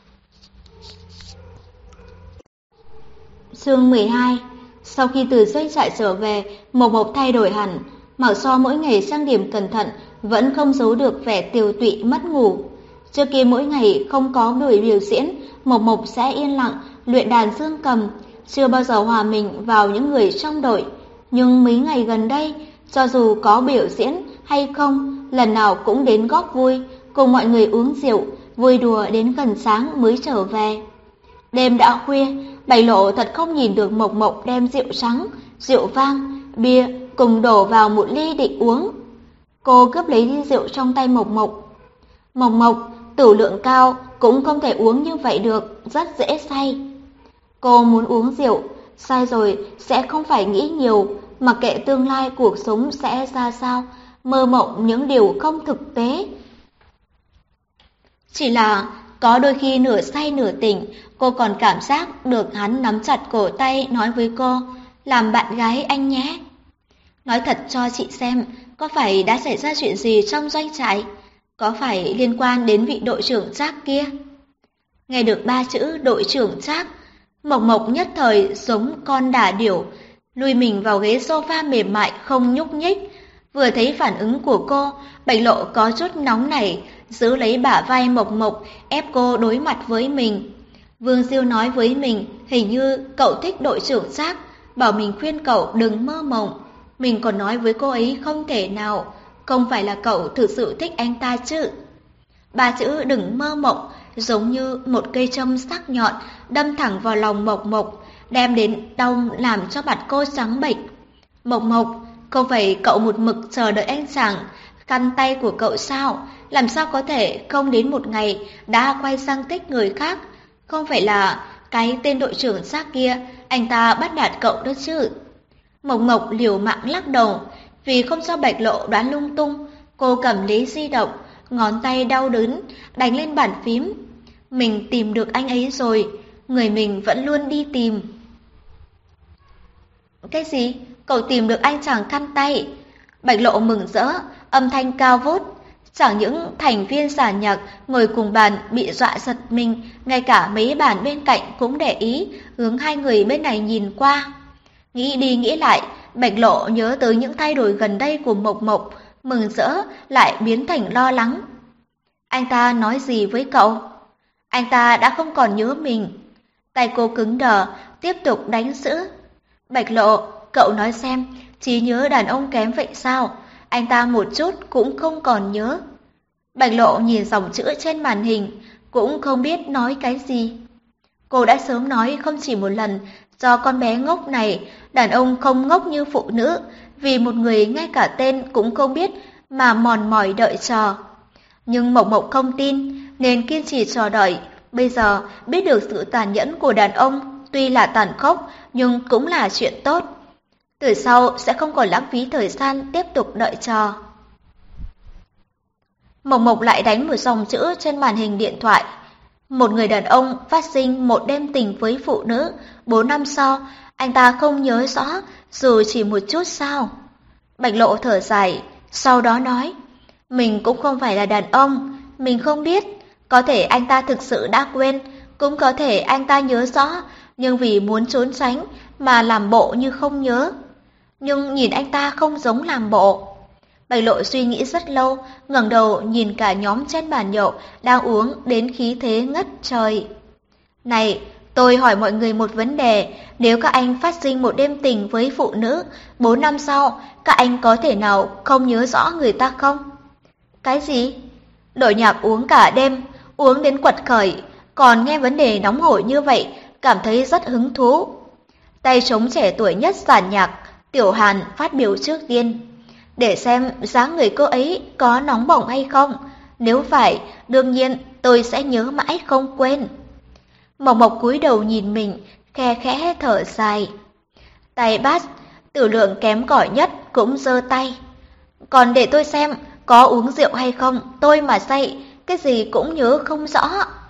Chương mười hai. Sau khi từ doanh trại trở về, Mộc Mộc thay đổi hẳn. Mặc so mỗi ngày trang điểm cẩn thận, vẫn không giấu được vẻ tiều tụy mất ngủ. Trước kia mỗi ngày không có buổi biểu diễn, Mộc Mộc sẽ yên lặng luyện đàn dương cầm, chưa bao giờ hòa mình vào những người trong đội. Nhưng mấy ngày gần đây, cho dù có biểu diễn hay không, lần nào cũng đến góp vui, cùng mọi người uống rượu, vui đùa đến gần sáng mới trở về. Đêm đã khuya, Bạch Lộ thật không nhìn được Mộc Mộc đem rượu trắng, rượu vang, bia cùng đổ vào một ly định uống. Cô cướp lấy ly rượu trong tay Mộc Mộc. Mộc Mộc, tửu lượng cao cũng không thể uống như vậy được, rất dễ say. Cô muốn uống rượu, sai rồi sẽ không phải nghĩ nhiều, mặc kệ tương lai cuộc sống sẽ ra sao, mơ mộng những điều không thực tế. Chỉ là có đôi khi nửa say nửa tỉnh, cô còn cảm giác được hắn nắm chặt cổ tay nói với cô, làm bạn gái anh nhé. Nói thật cho chị xem, có phải đã xảy ra chuyện gì trong doanh trại? Có phải liên quan đến vị đội trưởng Trác kia? Nghe được ba chữ đội trưởng Trác, Mộc Mộc nhất thời giống con đà điểu, lùi mình vào ghế sofa mềm mại không nhúc nhích. Vừa thấy phản ứng của cô, Bạch Lộ có chút nóng nảy, giữ lấy bả vai Mộc Mộc, ép cô đối mặt với mình. Vương Diêu nói với mình, hình như cậu thích đội trưởng Trác, bảo mình khuyên cậu đừng mơ mộng. Mình còn nói với cô ấy không thể nào, không phải là cậu thực sự thích anh ta chứ. Ba chữ đừng mơ mộng giống như một cây châm sắc nhọn đâm thẳng vào lòng Mộc Mộc, đem đến đau làm cho mặt cô trắng bệch. Mộc Mộc, không phải cậu một mực chờ đợi anh chàng khăn tay của cậu sao? Làm sao có thể không đến một ngày đã quay sang thích người khác? Không phải là cái tên đội trưởng Trác kia, anh ta bắt nạt cậu đó chứ? Mộc Mộc liều mạng lắc đầu, vì không cho Bạch Lộ đoán lung tung, cô cầm lấy di động, ngón tay đau đớn đánh lên bàn phím. Mình tìm được anh ấy rồi, người mình vẫn luôn đi tìm. Cái gì? Cậu tìm được anh chàng khăn tay? Bạch Lộ mừng rỡ, âm thanh cao vút. Chẳng những thành viên giàn nhạc ngồi cùng bàn bị dọa giật mình, ngay cả mấy bàn bên cạnh cũng để ý, hướng hai người bên này nhìn qua. Nghĩ đi nghĩ lại, Bạch Lộ nhớ tới những thay đổi gần đây của Mộc Mộc, mừng rỡ lại biến thành lo lắng. Anh ta nói gì với cậu? Anh ta đã không còn nhớ mình. Tay cô cứng đờ, tiếp tục đánh giữ. Bạch Lộ, cậu nói xem, trí nhớ đàn ông kém vậy sao? Anh ta một chút cũng không còn nhớ. Bạch Lộ nhìn dòng chữ trên màn hình, cũng không biết nói cái gì. Cô đã sớm nói không chỉ một lần, do con bé ngốc này, đàn ông không ngốc như phụ nữ, vì một người ngay cả tên cũng không biết mà mòn mỏi đợi chờ. Nhưng Mộc Mộc không tin, nên kiên trì chờ đợi. Bây giờ biết được sự tàn nhẫn của đàn ông, tuy là tàn khốc nhưng cũng là chuyện tốt. Từ sau sẽ không còn lãng phí thời gian tiếp tục đợi chờ. Mộc Mộc lại đánh một dòng chữ trên màn hình điện thoại. Một người đàn ông phát sinh một đêm tình với phụ nữ, bốn năm sau, anh ta không nhớ rõ, dù chỉ một chút sao. Bạch Lộ thở dài, sau đó nói, mình cũng không phải là đàn ông, mình không biết, có thể anh ta thực sự đã quên, cũng có thể anh ta nhớ rõ, nhưng vì muốn trốn tránh mà làm bộ như không nhớ. Nhưng nhìn anh ta không giống làm bộ. Bạch Lộ suy nghĩ rất lâu, ngẩng đầu nhìn cả nhóm trên bàn nhậu đang uống đến khí thế ngất trời. Này, tôi hỏi mọi người một vấn đề, nếu các anh phát sinh một đêm tình với phụ nữ, bốn năm sau, các anh có thể nào không nhớ rõ người ta không? Cái gì? Đội nhạc uống cả đêm, uống đến quật khởi, còn nghe vấn đề nóng hổi như vậy, cảm thấy rất hứng thú. Tay trống trẻ tuổi nhất giàn nhạc, Tiểu Hàn phát biểu trước tiên. Để xem dáng người cô ấy có nóng bỏng hay không. Nếu phải, đương nhiên tôi sẽ nhớ mãi không quên. Mộc Mộc cúi đầu nhìn mình, khe khẽ thở dài. Tay bass, Tử Lượng kém cỏi nhất cũng giơ tay. Còn để tôi xem, có uống rượu hay không, tôi mà say, cái gì cũng nhớ không rõ.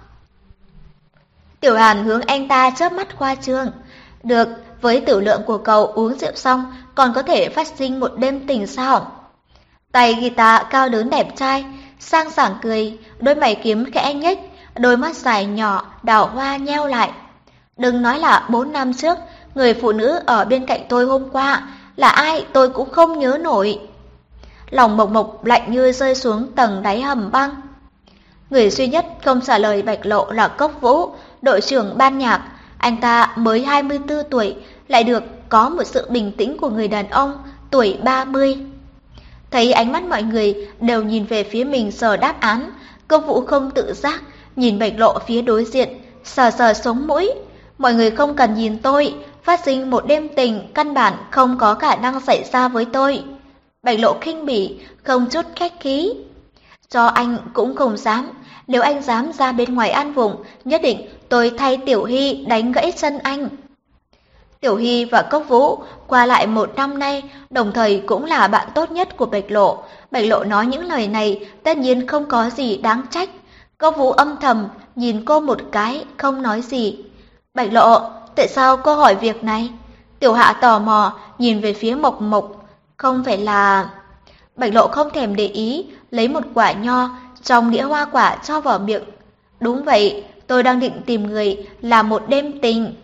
Tiểu Hàn hướng anh ta chớp mắt khoa trương. Được, với Tử Lượng của cậu uống rượu xong còn có thể phát sinh một đêm tình sao? Tay guitar cao lớn đẹp trai, sang sảng cười, đôi mày kiếm khẽ nhếch, đôi mắt dài nhỏ, đào hoa nheo lại. Đừng nói là bốn năm trước, người phụ nữ ở bên cạnh tôi hôm qua, là ai tôi cũng không nhớ nổi. Lòng Mộc Mộc lạnh như rơi xuống tầng đáy hầm băng. Người duy nhất không trả lời Bạch Lộ là Cốc Vũ, đội trưởng ban nhạc. Anh ta mới hai mươi tư tuổi, lại được có một sự bình tĩnh của người đàn ông tuổi ba mươi. Thấy ánh mắt mọi người đều nhìn về phía mình sờ đáp án, Cốc Vũ không tự giác nhìn Bạch Lộ phía đối diện, sờ sờ sống mũi. Mọi người không cần nhìn tôi, phát sinh một đêm tình căn bản không có khả năng xảy ra với tôi. Bạch Lộ khinh bỉ, không chút khách khí. Cho anh cũng không dám, nếu anh dám ra bên ngoài ăn vùng, nhất định tôi thay Tiểu Hy đánh gãy chân anh. Tiểu Hy và Cốc Vũ qua lại một năm nay, đồng thời cũng là bạn tốt nhất của Bạch Lộ. Bạch Lộ nói những lời này tất nhiên không có gì đáng trách. Cốc Vũ âm thầm nhìn cô một cái, không nói gì. Bạch Lộ, tại sao cô hỏi việc này? Tiểu Hạ tò mò nhìn về phía Mộc Mộc. Không phải là... Bạch Lộ không thèm để ý, lấy một quả nho trong đĩa hoa quả cho vào miệng. Đúng vậy, tôi đang định tìm người làm một đêm tình.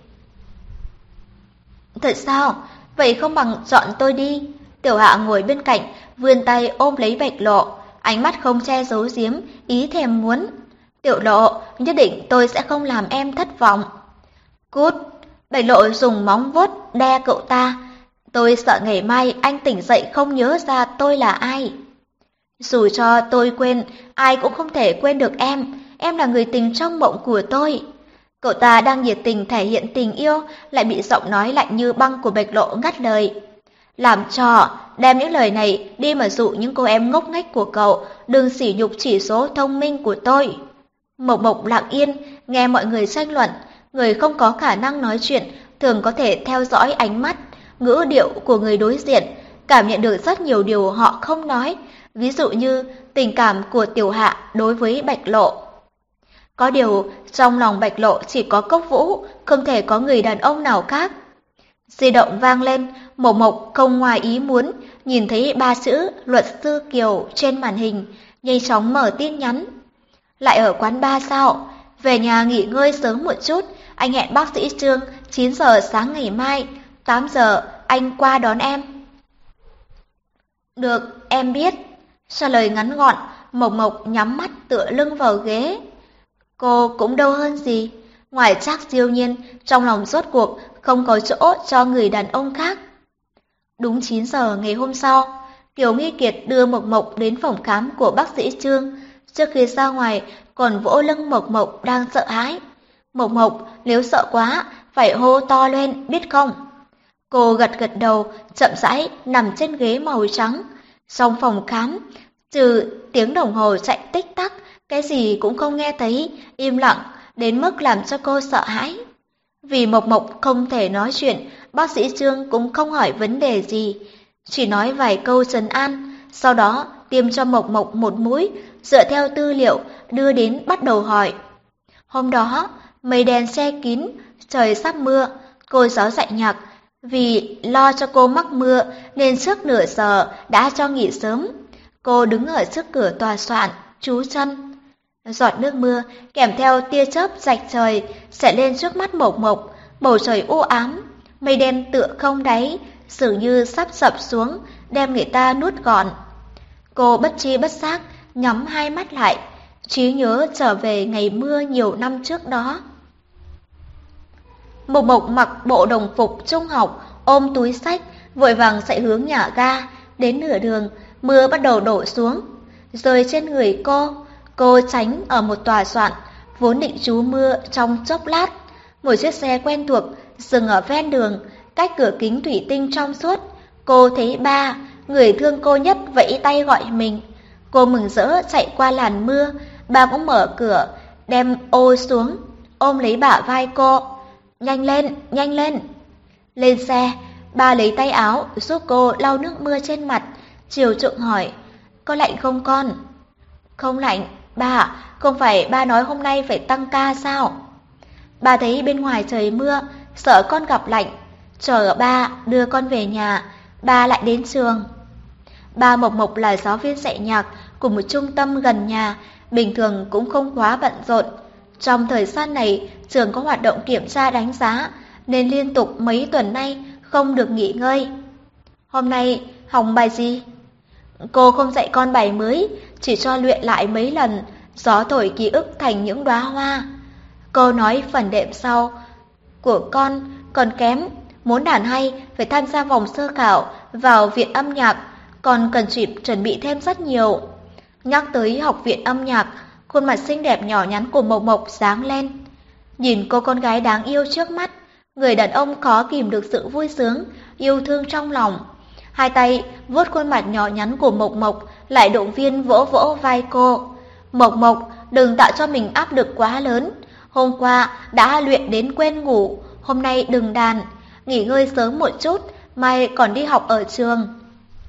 Thật sao? Vậy không bằng chọn tôi đi. Tiểu Hạ ngồi bên cạnh, vươn tay ôm lấy Bạch Lộ, ánh mắt không che giấu giếm, ý thèm muốn. Tiểu Lộ, nhất định tôi sẽ không làm em thất vọng. Cút! Bạch Lộ dùng móng vuốt đe cậu ta. Tôi sợ ngày mai anh tỉnh dậy không nhớ ra tôi là ai. Dù cho tôi quên, ai cũng không thể quên được em. Em là người tình trong mộng của tôi. Cậu ta đang nhiệt tình thể hiện tình yêu, lại bị giọng nói lạnh như băng của Bạch Lộ ngắt lời. Làm trò, đem những lời này đi mà dụ những cô em ngốc nghếch của cậu, đừng sỉ nhục chỉ số thông minh của tôi. Mộc Mộc lặng yên, nghe mọi người tranh luận. Người không có khả năng nói chuyện thường có thể theo dõi ánh mắt, ngữ điệu của người đối diện, cảm nhận được rất nhiều điều họ không nói, ví dụ như tình cảm của Tiểu Hạ đối với Bạch Lộ. Có điều, trong lòng Bạch Lộ chỉ có Cốc Vũ, không thể có người đàn ông nào khác. Di động vang lên, Mộc Mộc không ngoài ý muốn, nhìn thấy ba chữ luật sư Kiều trên màn hình, nhanh chóng mở tin nhắn. Lại ở quán bar sao? Về nhà nghỉ ngơi sớm một chút, anh hẹn bác sĩ Trương chín giờ sáng ngày mai, tám giờ anh qua đón em. Được, em biết. Trả lời ngắn gọn, Mộc Mộc nhắm mắt tựa lưng vào ghế. Cô cũng đâu hơn gì, ngoài Trác Diêu Nhiên, trong lòng rốt cuộc không có chỗ cho người đàn ông khác. Đúng chín giờ ngày hôm sau, Kiều Nghi Kiệt đưa Mộc Mộc đến phòng khám của bác sĩ Trương. Trước khi ra ngoài, còn vỗ lưng Mộc Mộc đang sợ hãi. Mộc Mộc, nếu sợ quá, phải hô to lên, biết không? Cô gật gật đầu, chậm rãi nằm trên ghế màu trắng. Trong phòng khám, trừ tiếng đồng hồ chạy tích tắc, cái gì cũng không nghe thấy, im lặng, đến mức làm cho cô sợ hãi. Vì Mộc Mộc không thể nói chuyện, bác sĩ Trương cũng không hỏi vấn đề gì, chỉ nói vài câu trấn an, sau đó tiêm cho Mộc Mộc một mũi, dựa theo tư liệu đưa đến bắt đầu hỏi. Hôm đó, mây đen che kín, trời sắp mưa, cô giáo dạy nhạc, vì lo cho cô mắc mưa nên trước nửa giờ đã cho nghỉ sớm. Cô đứng ở trước cửa tòa soạn, trú chân. Giọt nước mưa kèm theo tia chớp rạch trời sẽ lên trước mắt Mộc Mộc, bầu trời u ám, mây đen tựa không đáy, dường như sắp sập xuống, đem người ta nuốt gọn. Cô bất tri bất giác nhắm hai mắt lại, trí nhớ trở về ngày mưa nhiều năm trước đó. Mộc Mộc mặc bộ đồng phục trung học, ôm túi sách, vội vàng chạy hướng nhà ga. Đến nửa đường, mưa bắt đầu đổ xuống, rơi trên người cô. Cô tránh ở một tòa soạn, vốn định trú mưa trong chốc lát. Một chiếc xe quen thuộc dừng ở ven đường, cách cửa kính thủy tinh trong suốt. Cô thấy ba, người thương cô nhất, vẫy tay gọi mình. Cô mừng rỡ chạy qua làn mưa, ba cũng mở cửa, đem ô xuống, ôm lấy bả vai cô. Nhanh lên, nhanh lên. Lên xe, ba lấy tay áo giúp cô lau nước mưa trên mặt, chiều chuộng hỏi, có lạnh không con? Không lạnh, ba, không phải ba nói hôm nay phải tăng ca sao? Ba thấy bên ngoài trời mưa, sợ con gặp lạnh, chờ ba đưa con về nhà, ba lại đến trường. Ba Mộc Mộc là giáo viên dạy nhạc của một trung tâm gần nhà, bình thường cũng không quá bận rộn. Trong thời gian này, trường có hoạt động kiểm tra đánh giá, nên liên tục mấy tuần nay không được nghỉ ngơi. Hôm nay học bài gì? Cô không dạy con bài mới, chỉ cho luyện lại mấy lần, gió thổi ký ức thành những đóa hoa. Cô nói phần đệm sau của con còn kém, muốn đàn hay phải tham gia vòng sơ khảo vào viện âm nhạc, còn cần chuẩn bị thêm rất nhiều. Nhắc tới học viện âm nhạc, khuôn mặt xinh đẹp nhỏ nhắn của Mộc Mộc sáng lên. Nhìn cô con gái đáng yêu trước mắt, người đàn ông khó kìm được sự vui sướng, yêu thương trong lòng. Hai tay vuốt khuôn mặt nhỏ nhắn của Mộc Mộc, lại động viên vỗ vỗ vai cô. Mộc Mộc, đừng tạo cho mình áp lực quá lớn. Hôm qua đã luyện đến quên ngủ, hôm nay đừng đàn, nghỉ ngơi sớm một chút, mai còn đi học ở trường.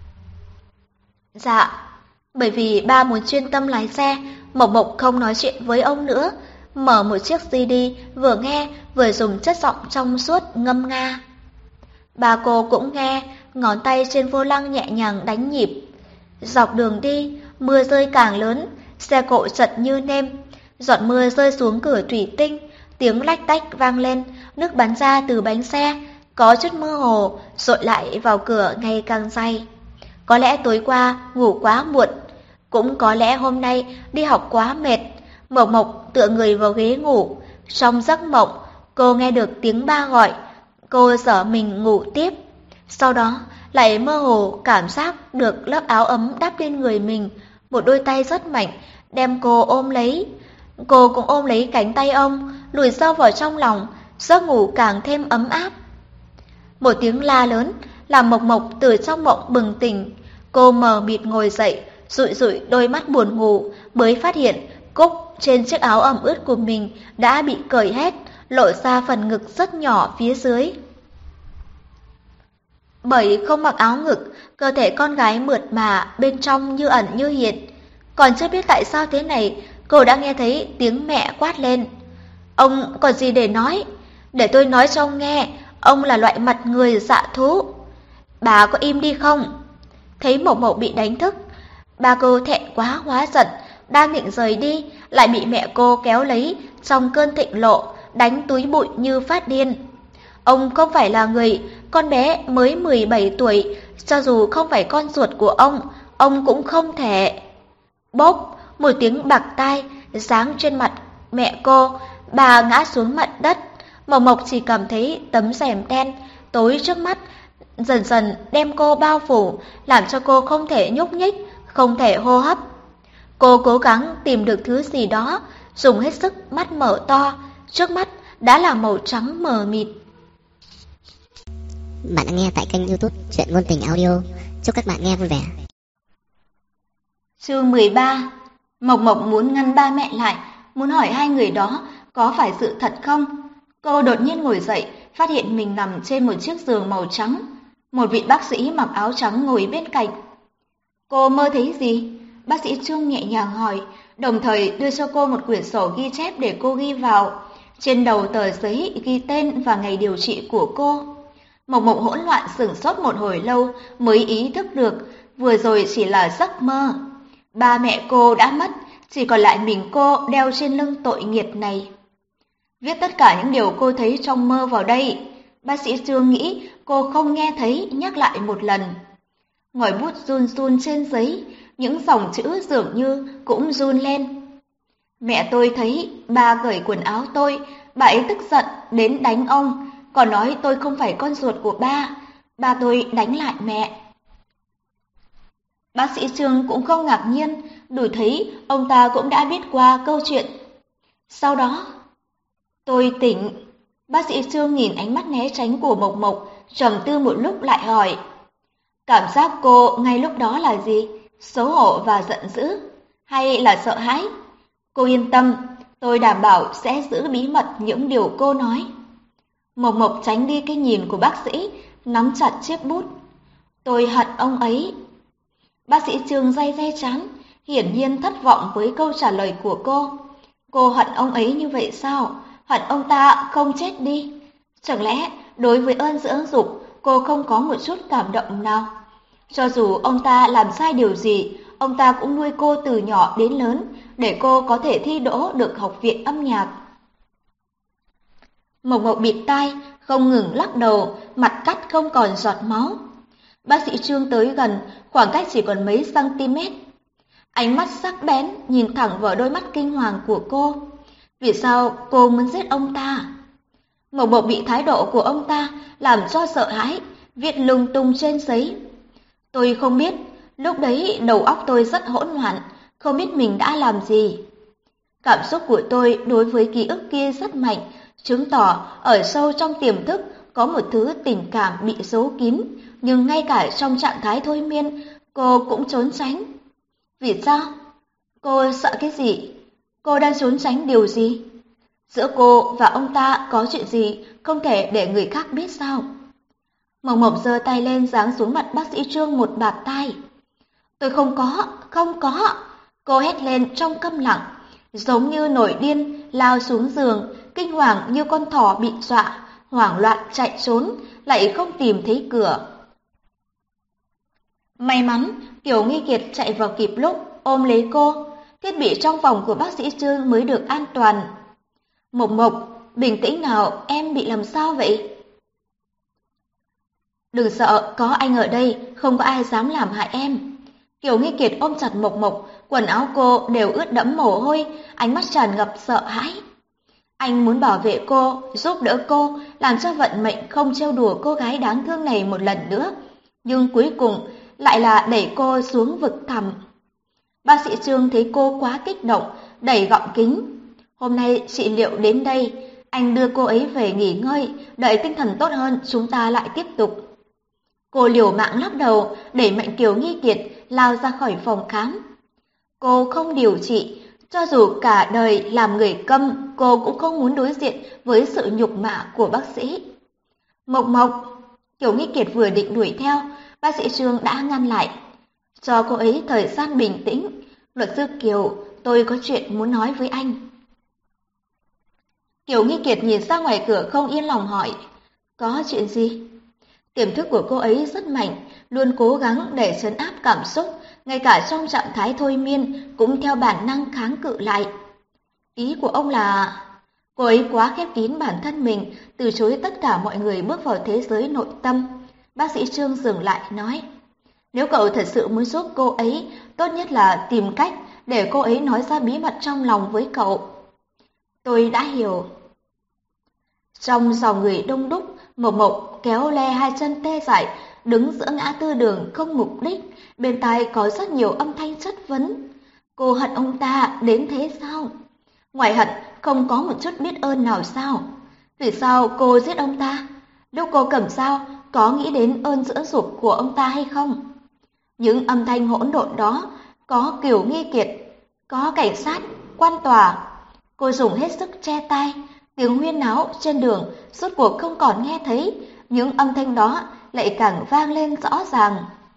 Dạ, bởi vì ba muốn chuyên tâm lái xe, Mộc Mộc không nói chuyện với ông nữa, mở một chiếc xê đê, vừa nghe vừa dùng chất giọng trong suốt ngâm nga. Ba cô cũng nghe, ngón tay trên vô lăng nhẹ nhàng đánh nhịp. Dọc đường đi, mưa rơi càng lớn, xe cộ chật như nêm. Giọt mưa rơi xuống cửa thủy tinh, tiếng lách tách vang lên, nước bắn ra từ bánh xe, có chút mơ hồ, dội lại vào cửa ngày càng dày. Có lẽ tối qua ngủ quá muộn, cũng có lẽ hôm nay đi học quá mệt. Mộc Mộc tựa người vào ghế ngủ, trong giấc mộng cô nghe được tiếng ba gọi, cô giở mình ngủ tiếp. Sau đó lại mơ hồ cảm giác được lớp áo ấm đắp lên người mình, một đôi tay rất mạnh đem cô ôm lấy. Cô cũng ôm lấy cánh tay ông, lùi sâu vào trong lòng, giấc ngủ càng thêm ấm áp. Một tiếng la lớn làm Mộc Mộc từ trong mộng bừng tỉnh. Cô mờ mịt ngồi dậy, dụi dụi đôi mắt buồn ngủ, mới phát hiện cúc trên chiếc áo ẩm ướt của mình đã bị cởi hết, lộ ra phần ngực rất nhỏ phía dưới. Bởi không mặc áo ngực, cơ thể con gái mượt mà, bên trong như ẩn như hiện. Còn chưa biết tại sao thế này, cô đã nghe thấy tiếng mẹ quát lên. Ông còn gì để nói? Để tôi nói cho ông nghe, ông là loại mặt người dạ thú. Bà có im đi không? Thấy Mộc Mộc bị đánh thức, ba cô thẹn quá hóa giận, đang định rời đi, lại bị mẹ cô kéo lấy trong cơn thịnh nộ, đánh túi bụi như phát điên. Ông không phải là người, con bé mới mười bảy tuổi, cho dù không phải con ruột của ông, ông cũng không thể. Bốp, một tiếng bạc tai giáng trên mặt mẹ cô, bà ngã xuống mặt đất. Mộc Mộc chỉ cảm thấy tấm rèm đen tối trước mắt dần dần đem cô bao phủ, làm cho cô không thể nhúc nhích, không thể hô hấp. Cô cố gắng tìm được thứ gì đó, dùng hết sức mắt mở to, trước mắt đã là màu trắng mờ mịt. Bạn đã nghe tại kênh YouTube Truyện Ngôn Tình Audio. Chúc các bạn nghe vui vẻ. Chương mười ba. Mộc Mộc muốn ngăn ba mẹ lại, muốn hỏi hai người đó có phải sự thật không. Cô đột nhiên ngồi dậy, phát hiện mình nằm trên một chiếc giường màu trắng. Một vị bác sĩ mặc áo trắng ngồi bên cạnh. Cô mơ thấy gì? Bác sĩ Trương nhẹ nhàng hỏi, đồng thời đưa cho cô một quyển sổ ghi chép để cô ghi vào. Trên đầu tờ giấy ghi tên và ngày điều trị của cô. Mộc Mộc hỗn loạn sửng sốt một hồi lâu mới ý thức được vừa rồi chỉ là giấc mơ. Ba mẹ cô đã mất, chỉ còn lại mình cô đeo trên lưng tội nghiệt này. Viết tất cả những điều cô thấy trong mơ vào đây. Bác sĩ Trương nghĩ cô không nghe thấy, nhắc lại một lần. Ngòi bút run run trên giấy, những dòng chữ dường như cũng run lên. Mẹ tôi thấy ba cởi quần áo tôi, bà ấy tức giận đến đánh ông, còn nói tôi không phải con ruột của ba. Ba tôi đánh lại mẹ. Bác sĩ Trương cũng không ngạc nhiên, đủ thấy ông ta cũng đã biết qua câu chuyện. Sau đó, tôi tỉnh. Bác sĩ Trương nhìn ánh mắt né tránh của Mộc Mộc, trầm tư một lúc lại hỏi. Cảm giác cô ngay lúc đó là gì? Xấu hổ và giận dữ? Hay là sợ hãi? Cô yên tâm, tôi đảm bảo sẽ giữ bí mật những điều cô nói. Mộc Mộc tránh đi cái nhìn của bác sĩ, nắm chặt chiếc bút. Tôi hận ông ấy. Bác sĩ Trương day day trán, hiển nhiên thất vọng với câu trả lời của cô. Cô hận ông ấy như vậy sao? Hận ông ta không chết đi? Chẳng lẽ đối với ơn dưỡng dục cô không có một chút cảm động nào? Cho dù ông ta làm sai điều gì, ông ta cũng nuôi cô từ nhỏ đến lớn để cô có thể thi đỗ được học viện âm nhạc. Mộc Mộc bịt tai, không ngừng lắc đầu, mặt cắt không còn giọt máu. Bác sĩ Trương tới gần, khoảng cách chỉ còn mấy cm. Ánh mắt sắc bén nhìn thẳng vào đôi mắt kinh hoàng của cô. Vì sao cô muốn giết ông ta? Mộc Mộc bị thái độ của ông ta làm cho sợ hãi, viết lung tung trên giấy. Tôi không biết, lúc đấy đầu óc tôi rất hỗn loạn, không biết mình đã làm gì. Cảm xúc của tôi đối với ký ức kia rất mạnh, chứng tỏ ở sâu trong tiềm thức có một thứ tình cảm bị giấu kín, nhưng ngay cả trong trạng thái thôi miên, cô cũng trốn tránh. Vì sao? Cô sợ cái gì? Cô đang trốn tránh điều gì? Giữa cô và ông ta có chuyện gì không thể để người khác biết sao? Mộc Mộc giơ tay lên giáng xuống mặt bác sĩ Trương một bạt tai. Tôi không có, không có. Cô hét lên trong câm lặng, giống như nổi điên, lao xuống giường, kinh hoàng như con thỏ bị dọa, hoảng loạn chạy trốn, lại không tìm thấy cửa. May mắn, Kiều Nghi Kiệt chạy vào kịp lúc, ôm lấy cô, thiết bị trong phòng của bác sĩ Trương mới được an toàn. Mộc Mộc, bình tĩnh nào, em bị làm sao vậy? Đừng sợ, có anh ở đây, không có ai dám làm hại em. Kiều Nghi Kiệt ôm chặt Mộc Mộc, quần áo cô đều ướt đẫm mồ hôi, ánh mắt tràn ngập sợ hãi. Anh muốn bảo vệ cô, giúp đỡ cô, làm cho vận mệnh không trêu đùa cô gái đáng thương này một lần nữa. Nhưng cuối cùng lại là đẩy cô xuống vực thẳm. Bác sĩ Trương thấy cô quá kích động, đẩy gọng kính. Hôm nay trị liệu đến đây, anh đưa cô ấy về nghỉ ngơi, đợi tinh thần tốt hơn chúng ta lại tiếp tục. Cô liều mạng lắc đầu, đẩy mạnh Kiều Nghi Kiệt lao ra khỏi phòng khám. Cô không điều trị, cho dù cả đời làm người câm, cô cũng không muốn đối diện với sự nhục mạ của bác sĩ. Mộc Mộc, Kiều Nghi Kiệt vừa định đuổi theo, bác sĩ Trương đã ngăn lại. Cho cô ấy thời gian bình tĩnh. Luật sư Kiều, tôi có chuyện muốn nói với anh. Kiều Nghi Kiệt nhìn ra ngoài cửa không yên lòng hỏi. Có chuyện gì? Tiềm thức của cô ấy rất mạnh, luôn cố gắng để trấn áp cảm xúc, ngay cả trong trạng thái thôi miên cũng theo bản năng kháng cự lại. Ý của ông là cô ấy quá khép kín bản thân mình, từ chối tất cả mọi người bước vào thế giới nội tâm. Bác sĩ Trương dừng lại nói, nếu cậu thật sự muốn giúp cô ấy, tốt nhất là tìm cách để cô ấy nói ra bí mật trong lòng với cậu. Tôi đã hiểu. Trong dòng người đông đúc, Mộc Mộc kéo lê hai chân tê dại, đứng giữa ngã tư đường không mục đích, bên tai có rất nhiều âm thanh chất vấn. Cô hận ông ta đến thế sao? Ngoài hận, không có một chút biết ơn nào sao? Vì sao cô giết ông ta? Lúc cô cầm dao, có nghĩ đến ơn dưỡng dục của ông ta hay không? Những âm thanh hỗn độn đó, có Kiều Nghi Kiệt, có cảnh sát, quan tòa. Cô dùng hết sức che tai, tiếng huyên náo trên đường rốt cuộc không còn nghe thấy, những âm thanh đó lại càng vang lên rõ ràng.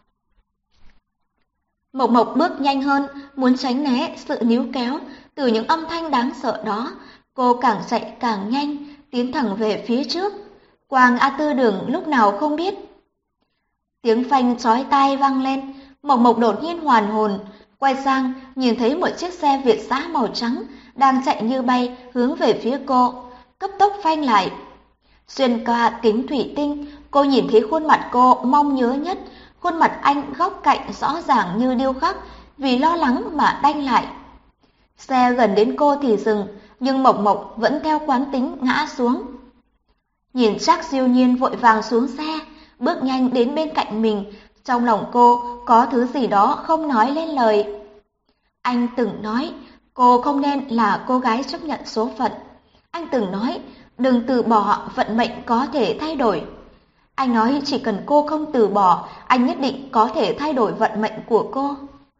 Mộc Mộc bước nhanh hơn, muốn tránh né sự níu kéo từ những âm thanh đáng sợ đó. Cô càng chạy càng nhanh, tiến thẳng về phía trước. Qua ngã tư đường lúc nào không biết. Tiếng phanh chói tai vang lên, Mộc Mộc đột nhiên hoàn hồn, quay sang nhìn thấy một chiếc xe Việt giã màu trắng đang chạy như bay hướng về phía cô, cấp tốc phanh lại. Xuyên qua kính thủy tinh, cô nhìn thấy khuôn mặt cô mong nhớ nhất, khuôn mặt anh góc cạnh rõ ràng như điêu khắc, vì lo lắng mà đanh lại. Xe gần đến cô thì dừng, nhưng Mộc Mộc vẫn theo quán tính ngã xuống. Nhìn Trác Diêu Nhiên vội vàng xuống xe, bước nhanh đến bên cạnh mình, trong lòng cô có thứ gì đó không nói lên lời. Anh từng nói, cô không nên là cô gái chấp nhận số phận. Anh từng nói, đừng từ bỏ, vận mệnh có thể thay đổi. Anh nói chỉ cần cô không từ bỏ, anh nhất định có thể thay đổi vận mệnh của cô.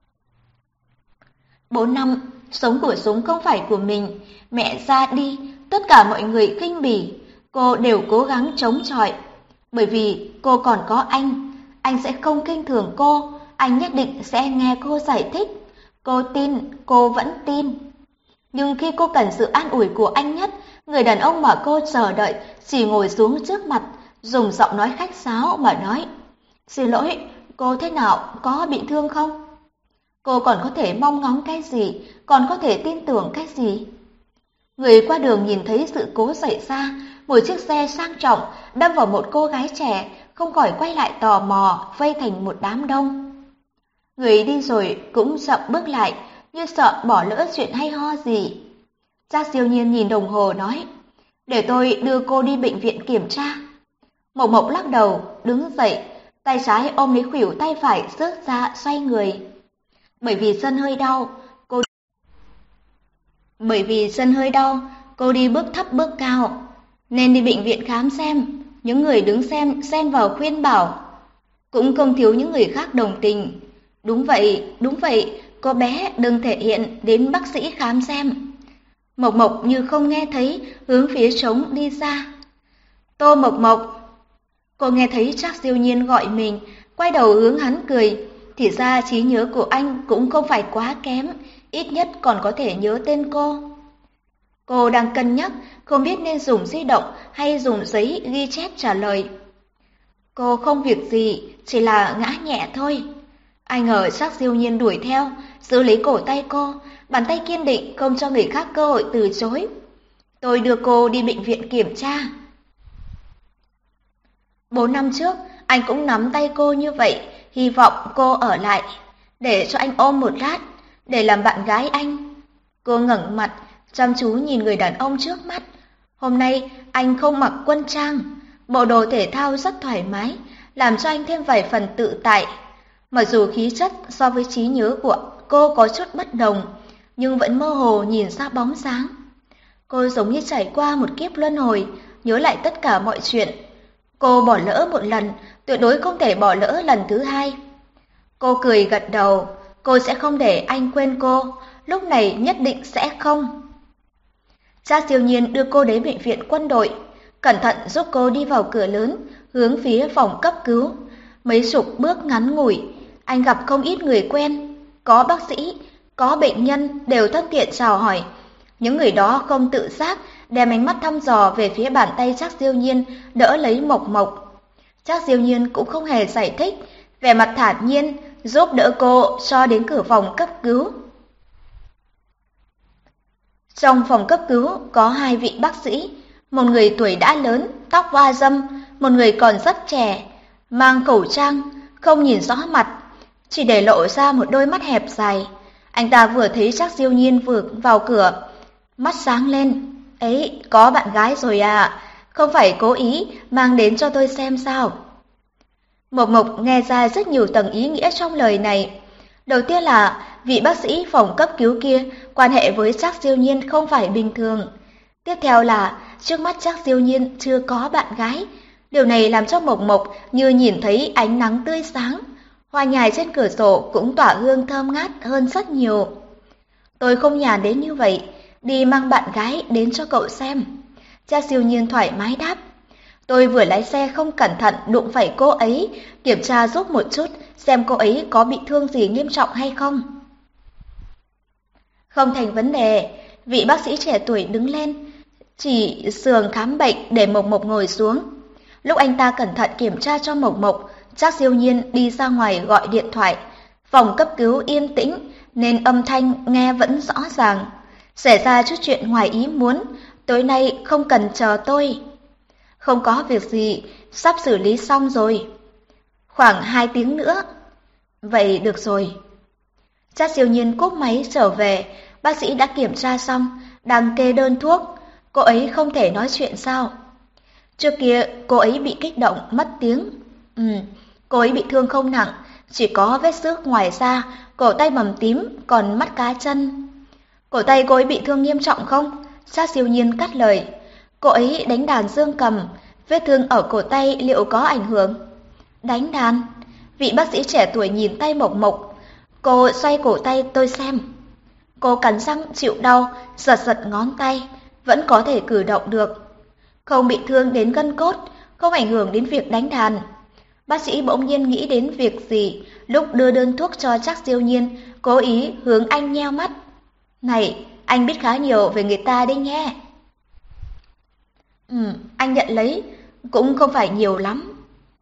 Bốn năm, sống của Dũng không phải của mình. Mẹ ra đi, tất cả mọi người khinh bỉ. Cô đều cố gắng chống chọi. Bởi vì cô còn có anh. Anh sẽ không khinh thường cô. Anh nhất định sẽ nghe cô giải thích. Cô tin, cô vẫn tin. Nhưng khi cô cần sự an ủi của anh nhất, người đàn ông mà cô chờ đợi chỉ ngồi xuống trước mặt, dùng giọng nói khách sáo mà nói, xin lỗi, cô thế nào, có bị thương không? Cô còn có thể mong ngóng cái gì, còn có thể tin tưởng cái gì? Người qua đường nhìn thấy sự cố xảy ra, một chiếc xe sang trọng đâm vào một cô gái trẻ, không khỏi quay lại tò mò, vây thành một đám đông. Người đi rồi cũng chậm bước lại, như sợ bỏ lỡ chuyện hay ho gì. Trác Diêu Nhiên nhìn đồng hồ nói, để tôi đưa cô đi bệnh viện kiểm tra. Mộc Mộc lắc đầu, đứng dậy, tay trái ôm lấy khuỷu tay phải rớt ra xoay người. Bởi vì chân hơi đau, cô Bởi vì chân hơi đau, cô đi bước thấp bước cao, nên đi bệnh viện khám xem. Những người đứng xem xen vào khuyên bảo, cũng không thiếu những người khác đồng tình. Đúng vậy, đúng vậy, cô bé đừng thể hiện đến bác sĩ khám xem. Mộc Mộc như không nghe thấy, hướng phía trống đi ra. Tô Mộc Mộc. Cô nghe thấy Trác Diêu Nhiên gọi mình, quay đầu hướng hắn cười. Thì ra trí nhớ của anh cũng không phải quá kém, ít nhất còn có thể nhớ tên cô. Cô đang cân nhắc, không biết nên dùng di động hay dùng giấy ghi chép trả lời. Cô không việc gì, chỉ là ngã nhẹ thôi. Ai ngờ Trác Diêu Nhiên đuổi theo, giữ lấy cổ tay cô, bàn tay kiên định không cho người khác cơ hội từ chối. Tôi đưa cô đi bệnh viện kiểm tra. Bốn năm trước, anh cũng nắm tay cô như vậy, hy vọng cô ở lại, để cho anh ôm một lát, để làm bạn gái anh. Cô ngẩng mặt, chăm chú nhìn người đàn ông trước mắt. Hôm nay anh không mặc quân trang, bộ đồ thể thao rất thoải mái, làm cho anh thêm vài phần tự tại. Mặc dù khí chất so với trí nhớ của cô có chút bất đồng, nhưng vẫn mơ hồ nhìn ra bóng dáng. Cô giống như trải qua một kiếp luân hồi, nhớ lại tất cả mọi chuyện. Cô bỏ lỡ một lần, tuyệt đối không thể bỏ lỡ lần thứ hai. Cô cười gật đầu, cô sẽ không để anh quên cô, lúc này nhất định sẽ không. Trác Diêu Nhiên đưa cô đến bệnh viện quân đội, cẩn thận giúp cô đi vào cửa lớn, hướng phía phòng cấp cứu. Mấy chục bước ngắn ngủi, anh gặp không ít người quen, có bác sĩ, có bệnh nhân đều thân thiện chào hỏi. Những người đó không tự giác đem ánh mắt thăm dò về phía bàn tay Trác Diêu Nhiên đỡ lấy Mộc Mộc. Trác Diêu Nhiên cũng không hề giải thích, vẻ mặt thản nhiên giúp đỡ cô cho đến cửa phòng cấp cứu. Trong phòng cấp cứu có hai vị bác sĩ, một người tuổi đã lớn, tóc hoa râm, một người còn rất trẻ, mang khẩu trang, không nhìn rõ mặt, chỉ để lộ ra một đôi mắt hẹp dài. Anh ta vừa thấy Trác Diêu Nhiên vừa vào cửa, mắt sáng lên. Ấy, có bạn gái rồi à, không phải cố ý mang đến cho tôi xem sao? Mộc Mộc nghe ra rất nhiều tầng ý nghĩa trong lời này. Đầu tiên là vị bác sĩ phòng cấp cứu kia quan hệ với Trác Diêu Nhiên không phải bình thường. Tiếp theo là trước mắt Trác Diêu Nhiên chưa có bạn gái. Điều này làm cho Mộc Mộc như nhìn thấy ánh nắng tươi sáng. Hoa nhài trên cửa sổ cũng tỏa hương thơm ngát hơn rất nhiều. Tôi không nhàn đến như vậy, đi mang bạn gái đến cho cậu xem. Trác Diêu Nhiên thoải mái đáp. Tôi vừa lái xe không cẩn thận đụng phải cô ấy, kiểm tra giúp một chút xem cô ấy có bị thương gì nghiêm trọng hay không. Không thành vấn đề, vị bác sĩ trẻ tuổi đứng lên, chỉ giường khám bệnh để Mộc Mộc ngồi xuống. Lúc anh ta cẩn thận kiểm tra cho Mộc Mộc, Trác Diêu Nhiên đi ra ngoài gọi điện thoại. Phòng cấp cứu yên tĩnh nên âm thanh nghe vẫn rõ ràng. Xảy ra chút chuyện ngoài ý muốn, tối nay không cần chờ tôi. Không có việc gì, sắp xử lý xong rồi. Khoảng hai tiếng nữa. Vậy được rồi. Trác Diêu Nhiên cúp máy trở về, bác sĩ đã kiểm tra xong, đang kê đơn thuốc. Cô ấy không thể nói chuyện sao? Trước kia cô ấy bị kích động, mất tiếng. Ừ, cô ấy bị thương không nặng, chỉ có vết xước ngoài da, cổ tay bầm tím, còn mắt cá chân. Cổ tay cô ấy bị thương nghiêm trọng không? Trác Diêu Nhiên cắt lời. Cô ấy đánh đàn dương cầm, vết thương ở cổ tay liệu có ảnh hưởng? Đánh đàn? Vị bác sĩ trẻ tuổi nhìn tay Mộc Mộc. Cô xoay cổ tay tôi xem. Cô cắn răng chịu đau, giật giật ngón tay, vẫn có thể cử động được. Không bị thương đến gân cốt, không ảnh hưởng đến việc đánh đàn. Bác sĩ bỗng nhiên nghĩ đến việc gì, lúc đưa đơn thuốc cho Trác Diêu Nhiên, cố ý hướng anh nheo mắt. Này, anh biết khá nhiều về người ta đấy nghe. Ừ, anh nhận lấy, cũng không phải nhiều lắm.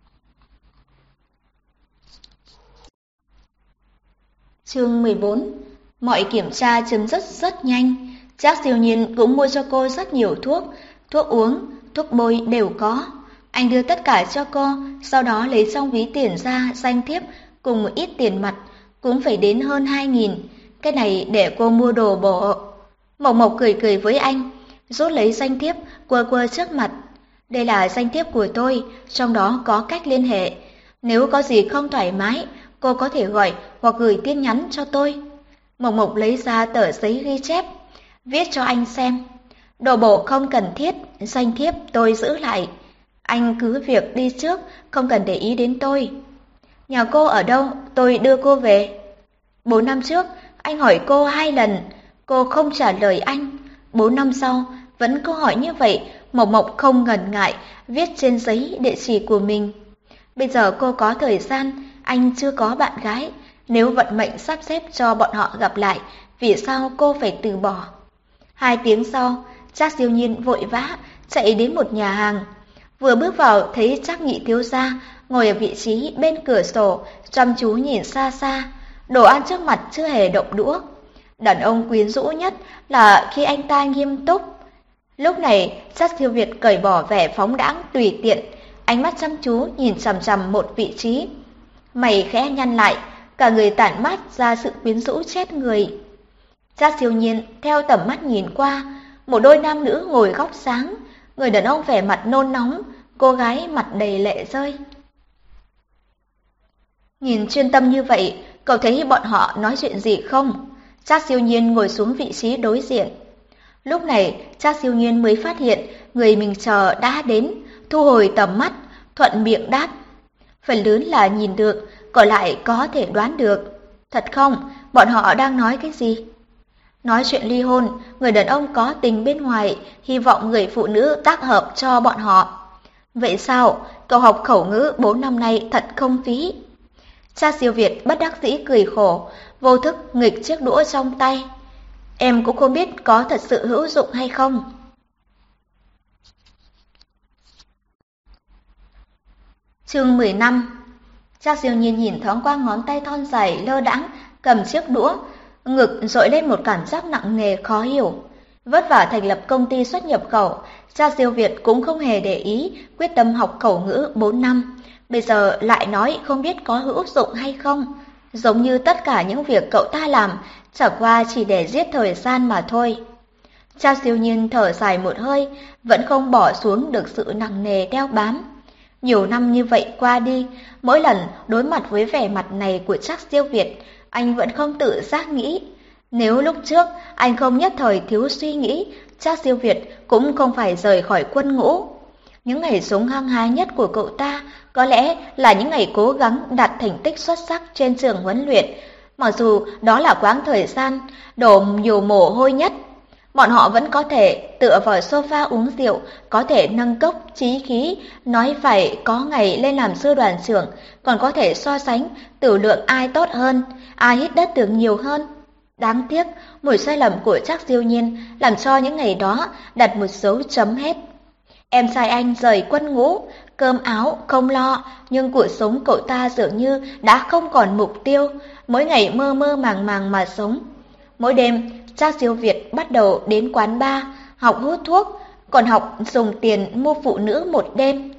Chương mười bốn. Mọi kiểm tra chấm dứt rất nhanh. Trác Diêu Nhiên cũng mua cho cô rất nhiều thuốc, thuốc uống, thuốc bôi đều có. Anh đưa tất cả cho cô, sau đó lấy trong ví tiền ra, danh thiếp cùng một ít tiền mặt, cũng phải đến hơn hai nghìn. Cái này để cô mua đồ bổ. Mộc Mộc cười cười với anh, rút lấy danh thiếp, quơ quơ trước mặt. Đây là danh thiếp của tôi, trong đó có cách liên hệ. Nếu có gì không thoải mái, cô có thể gọi hoặc gửi tin nhắn cho tôi. Mộc Mộc lấy ra tờ giấy ghi chép, viết cho anh xem. Đồ bổ không cần thiết, danh thiếp tôi giữ lại. Anh cứ việc đi trước, không cần để ý đến tôi. Nhà cô ở đâu, tôi đưa cô về. Bốn năm trước, anh hỏi cô hai lần, cô không trả lời anh. Bốn năm sau, vẫn câu hỏi như vậy, Mộc Mộc không ngần ngại, viết trên giấy địa chỉ của mình. Bây giờ cô có thời gian, anh chưa có bạn gái. Nếu vận mệnh sắp xếp cho bọn họ gặp lại, vì sao cô phải từ bỏ? Hai tiếng sau, Trác Diêu Nhiên vội vã chạy đến một nhà hàng. Vừa bước vào thấy Trác Nhị thiếu gia ngồi ở vị trí bên cửa sổ, chăm chú nhìn xa xa. Đồ ăn trước mặt chưa hề động đũa. Đàn ông quyến rũ nhất là khi anh ta nghiêm túc. Lúc này, Trác Siêu Việt cởi bỏ vẻ phóng đãng tùy tiện, ánh mắt chăm chú nhìn chằm chằm một vị trí. Mày khẽ nhăn lại, cả người tản mát ra sự quyến rũ chết người. Trác Siêu Nhiên theo tầm mắt nhìn qua, một đôi nam nữ ngồi góc sáng, người đàn ông vẻ mặt nôn nóng, cô gái mặt đầy lệ rơi. Nhìn chuyên tâm như vậy, cậu thấy bọn họ nói chuyện gì không? Trác Siêu Nhiên ngồi xuống vị trí đối diện. Lúc này, Trác Siêu Nhiên mới phát hiện người mình chờ đã đến, thu hồi tầm mắt, thuận miệng đáp. Phần lớn là nhìn được, còn lại có thể đoán được. Thật không? Bọn họ đang nói cái gì? Nói chuyện ly hôn, người đàn ông có tình bên ngoài, hy vọng người phụ nữ tác hợp cho bọn họ. Vậy sao? Cậu học khẩu ngữ bốn năm nay thật không phí. Trác Siêu Việt bất đắc dĩ cười khổ, vô thức nghịch chiếc đũa trong tay. Em cũng không biết có thật sự hữu dụng hay không. Chương mười lăm. Trác Siêu Nhiên nhìn thoáng qua ngón tay thon dài lơ đãng cầm chiếc đũa, ngực dội lên một cảm giác nặng nề khó hiểu. Vất vả thành lập công ty xuất nhập khẩu, Trác Siêu Việt cũng không hề để ý, quyết tâm học khẩu ngữ bốn năm. Bây giờ lại nói không biết có hữu dụng hay không. Giống như tất cả những việc cậu ta làm, chẳng qua chỉ để giết thời gian mà thôi. Trác Siêu Nhiên thở dài một hơi, vẫn không bỏ xuống được sự nặng nề đeo bám. Nhiều năm như vậy qua đi, mỗi lần đối mặt với vẻ mặt này của Trác Siêu Việt, anh vẫn không tự giác nghĩ. Nếu lúc trước anh không nhất thời thiếu suy nghĩ, Trác Siêu Việt cũng không phải rời khỏi quân ngũ. Những ngày sống hăng hái nhất của cậu ta có lẽ là những ngày cố gắng đạt thành tích xuất sắc trên trường huấn luyện, mặc dù đó là quãng thời gian đổ nhiều mồ hôi nhất. Bọn họ vẫn có thể tựa vào sofa uống rượu, có thể nâng cốc chí khí, nói phải có ngày lên làm sư đoàn trưởng, còn có thể so sánh tử lượng ai tốt hơn, ai hít đất được nhiều hơn. Đáng tiếc, một sai lầm của Trác Siêu Nhiên làm cho những ngày đó đặt một dấu chấm hết. Em trai anh rời quân ngũ, cơm áo không lo, nhưng cuộc sống cậu ta dường như đã không còn mục tiêu, mỗi ngày mơ mơ màng màng mà sống. Mỗi đêm, Trác Siêu Việt bắt đầu đến quán bar, học hút thuốc, còn học dùng tiền mua phụ nữ một đêm.